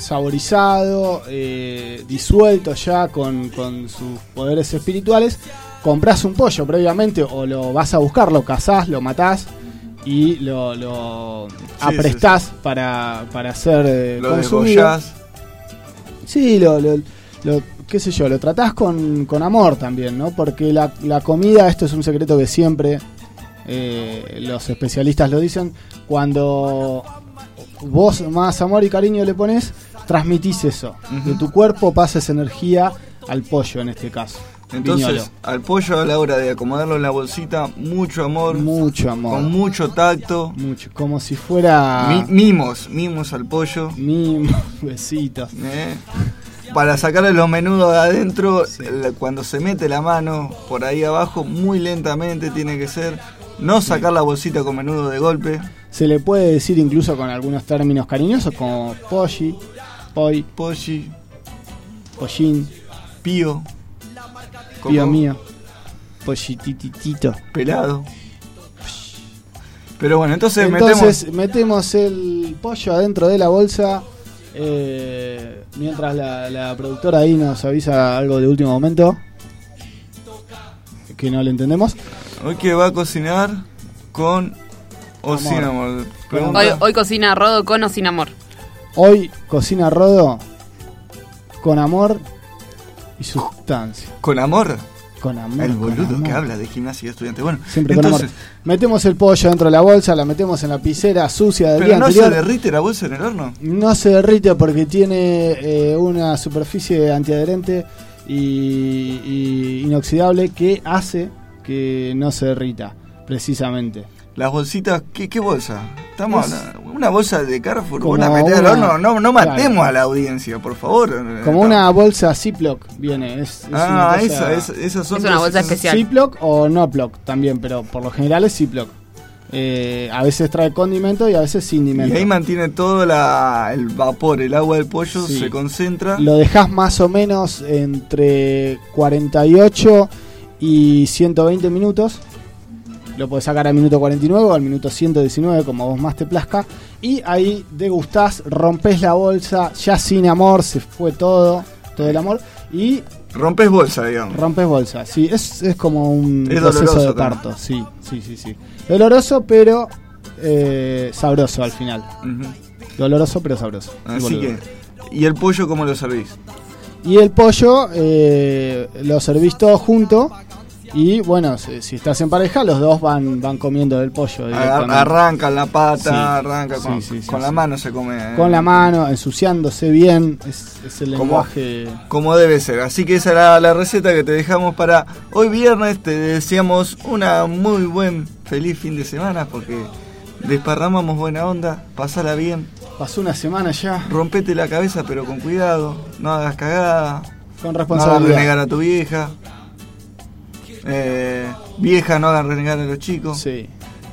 saborizado, disuelto ya con sus poderes espirituales, comprás un pollo previamente o lo vas a buscar, lo cazás, lo matás y lo aprestás para ser lo consumido. degollás. Sí, qué sé yo, lo tratás con amor también, ¿no? Porque la comida, esto es un secreto que siempre los especialistas lo dicen, cuando vos más amor y cariño le pones, transmitís eso. De tu cuerpo pasa esa energía al pollo en este caso. Entonces, Viñolo. al pollo a la hora de acomodarlo en la bolsita, mucho amor, con mucho tacto, como si fuera mimos al pollo, besitos. Para sacarle los menudos de adentro, cuando se mete la mano por ahí abajo, muy lentamente tiene que ser, no sacar la bolsita con menudo de golpe. Se le puede decir incluso con algunos términos cariñosos como polli, poi, polli, pollín, pío, pío mío, pollititito, pelado. Pero bueno, entonces metemos el pollo adentro de la bolsa. Mientras la productora ahí nos avisa algo de último momento que no le entendemos. Hoy que va a cocinar con o sin amor. Hoy cocina Rodo con o sin amor. Hoy cocina Rodo con amor y sustancia. ¿Con amor? Con amor. El boludo que habla de gimnasia y estudiante. Bueno, siempre entonces, con amor. Metemos el pollo dentro de la bolsa, la metemos en la piscera sucia del día anterior. ¿Pero no se derrite la bolsa en el horno? No se derrite porque tiene una superficie antiadherente y inoxidable que hace que no se derrita, precisamente. Las bolsitas, ¿qué bolsa? Estamos hablando, una bolsa de Carrefour, vos la metés al horno, no matemos a la audiencia, por favor. Como una bolsa Ziploc viene. Esas son una bolsa especial. Ziploc o no Ploc también, pero por lo general es Ziploc. A veces trae condimento y a veces sin condimento. Y ahí mantiene todo el vapor, el agua del pollo se concentra. Lo dejás más o menos entre 48 y 120 minutos. Lo podés sacar al minuto 49 o al minuto 119, como vos más te plazca. Y ahí degustás, rompés la bolsa, ya sin amor, se fue todo el amor. Y rompes bolsa, digamos. Rompes bolsa, sí, es como un proceso de parto, sí. Doloroso, pero sabroso al final. Doloroso, pero sabroso. Así que, ¿y el pollo cómo lo servís? Y el pollo lo servís todo junto. Y bueno, si estás en pareja, los dos van comiendo del pollo. Arrancan la pata, con la mano se come. Con la mano, ensuciándose bien, es el lenguaje. Como debe ser. Así que esa era la receta que te dejamos para hoy viernes. Te deseamos una muy feliz fin de semana porque desparramamos buena onda, pasala bien. Pasó una semana ya. Rompete la cabeza pero con cuidado, no hagas cagada. Con responsabilidad. No hagas renegar a tu vieja. Vieja, no hagan renegar a los chicos. Sí.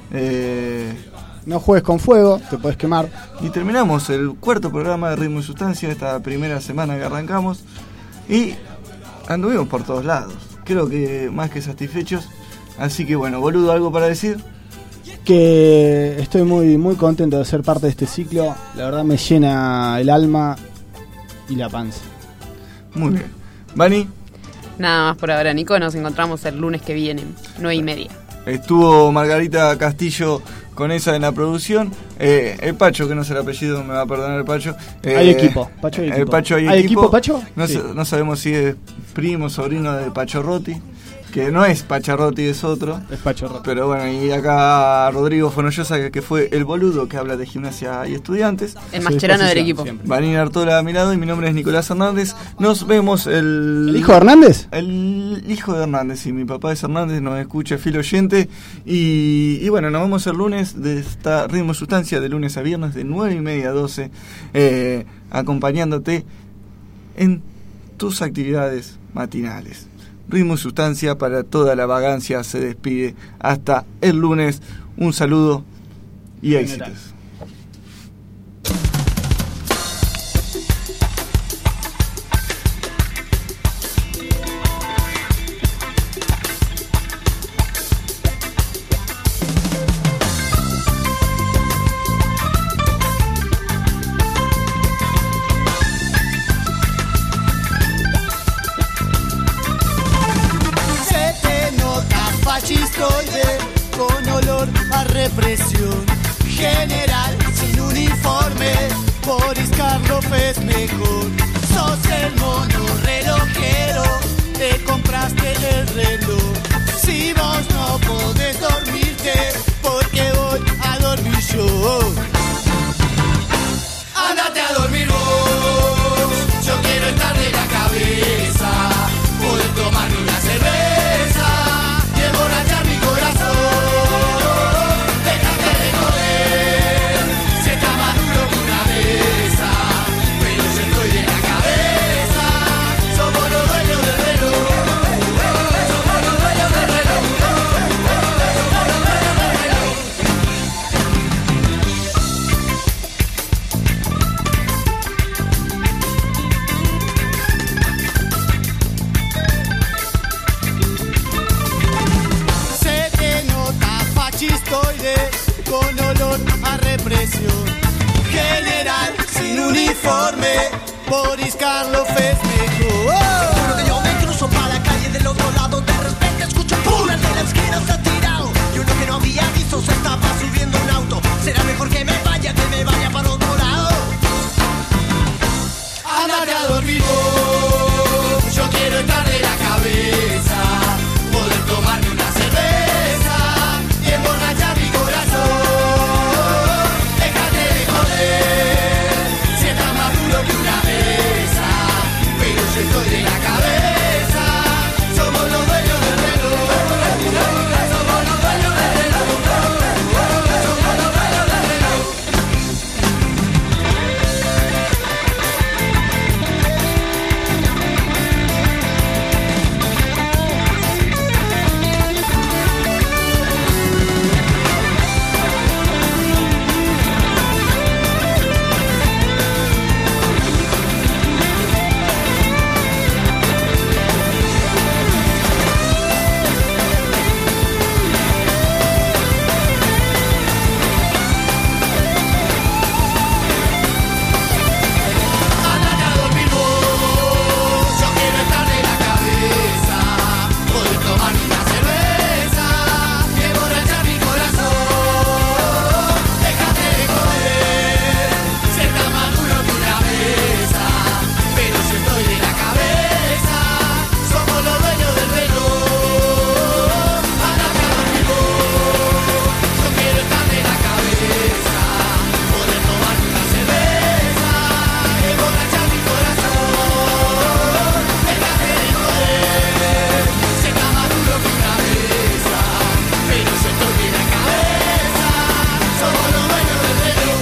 No juegues con fuego, te podés quemar. Y terminamos el cuarto programa de Ritmo y Sustancia, esta primera semana que arrancamos. Y anduvimos por todos lados. Creo que más que satisfechos. Así que bueno, boludo, ¿algo para decir? Que estoy muy contento de ser parte de este ciclo. La verdad me llena el alma y la panza. Muy bien. Vani. Nada más por ahora, Nico. Nos encontramos el lunes que viene, 9:30. Estuvo Margarita Castillo con esa en la producción. El Pacho, que no sé el apellido, me va a perdonar el Pacho. Hay equipo. Pacho hay equipo. El Pacho hay equipo. ¿Pacho? No sabemos si es primo, sobrino de Pachorrotti. Que no es Pacharrotti, es otro. Es Pachorrotti. Pero bueno, y acá Rodrigo Fonollosa, que fue el boludo que habla de gimnasia y estudiantes. El mascherano del equipo. Vanina Artola a mi lado y mi nombre es Nicolás Hernández. Nos vemos ¿El hijo de Hernández? El hijo de Hernández, sí, mi papá es Hernández, nos escucha fiel oyente. Y bueno, nos vemos el lunes de esta Ritmo Sustancia, de lunes a viernes, de 9:30 a 12, acompañándote en tus actividades matinales. Ritmo y Sustancia para toda la vagancia se despide. Hasta el lunes. Un saludo y éxitos. Se te represión. General sin uniforme, Boris Karloff es mejor. Sos el mono relojero, te compraste el reloj. Si vos no podés dormirte, porque voy a dormir yo. Andate a dormir vos, yo quiero estar de la cabeza, poder tomarme una cerveza y emborrachar mi corazón. Déjate de joder, si está más duro que una mesa, pero yo estoy de la cabeza, somos los dueños del reloj, somos los dueños del reloj, somos los dueños del reloj. Se te nota fascistoide con olor a represión. General sin uniforme, Boris Karloff es mejor. Juro que yo me cruzo para la calle del otro lado. De repente escucho ¡pum! El de la esquina se ha tirado. Y uno que no había visto se estaba subiendo un auto. Será mejor que me vaya para otro lado. Andate a dormir vos, yo quiero estar de la cabeza, poder tomarme una cerveza y emborrachar mi corazón. Déjate de joder, si está más duro que una mesa, pero yo estoy de la cabeza, somos los dueños del reloj, somos los dueños del reloj, somos los dueños del reloj. Andate a dormir vos, yo quiero estar de la cabeza, poder tomarme una cerveza y emborrachar mi corazón. Déjate de joder, si está más duro que una mesa, pero yo estoy de la cabeza, somos los dueños del reloj. Andate a dormir vos, yo quiero estar de la cabeza, poder tomarme una cerveza y emborrachar mi corazón. Déjate de joder, si está más duro que una mesa, pero yo estoy de la cabeza, somos los dueños del reloj.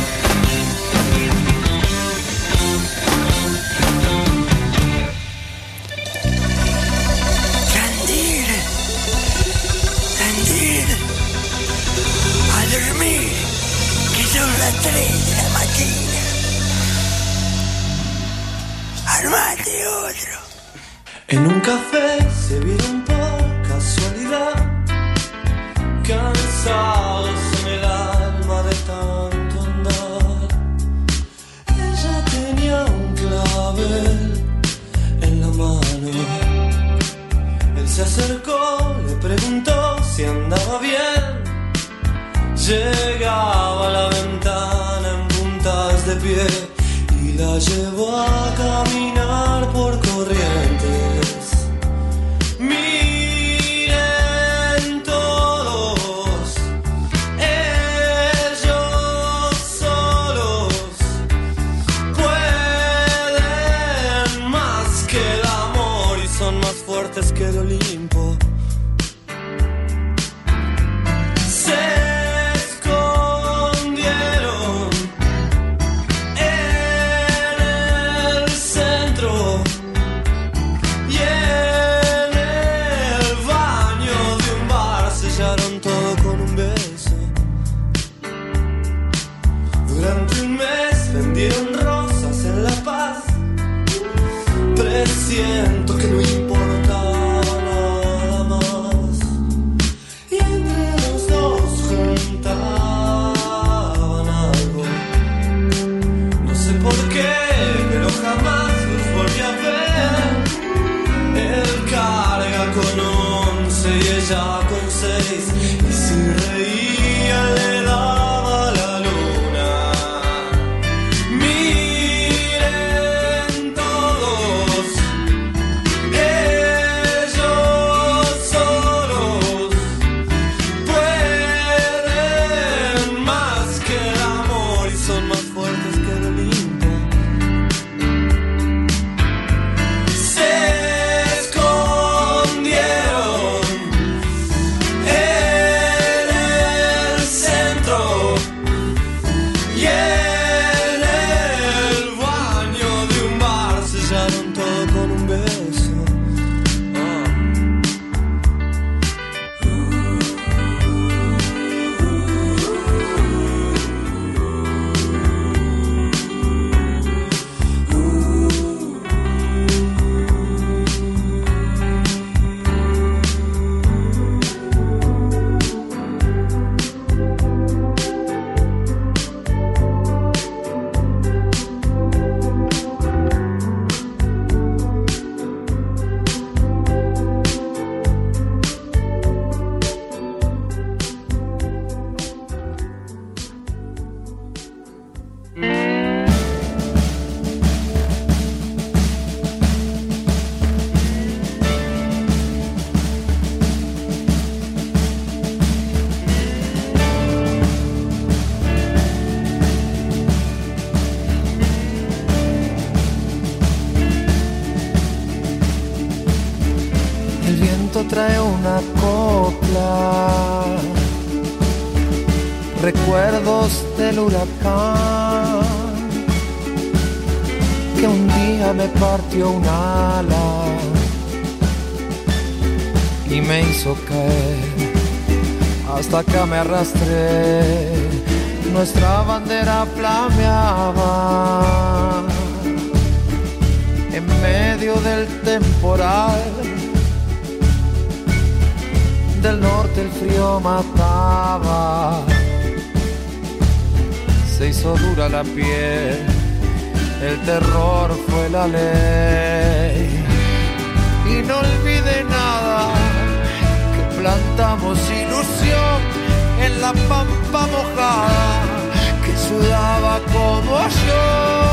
Candil, Candil, a dormir, que son las 3 de la mañana. Armate otro. En un café se vieron por casualidad, cansados en el alma de tanto andar. Ella tenía un clavel en la mano. Él se acercó, le preguntó si andaba bien. Llegaba a la ventana en puntas de pie y la llevó a caminar por Corrientes. Miren todos, ellos solos pueden más que el amor y son más fuertes que el Olimpo. Se escondieron en el centro y en el baño de un bar sellaron todo con un beso. Durante un mes vendieron rosas en La Paz. Presiento que no importa nada más. Y entre los dos juntaban algo. No sé por qué, pero jamás los volví a ver. Él carga con 11 y ella con 6. Y si reía le solo con un beso. Trae una copla, recuerdos del huracán que un día me partió un ala y me hizo caer hasta acá me arrastré. Nuestra bandera flameaba en medio del temporal. Del norte el frío mataba, se hizo dura la piel, el terror fue la ley. Y no olvide nada, que plantamos ilusión en la pampa mojada, que sudaba como yo.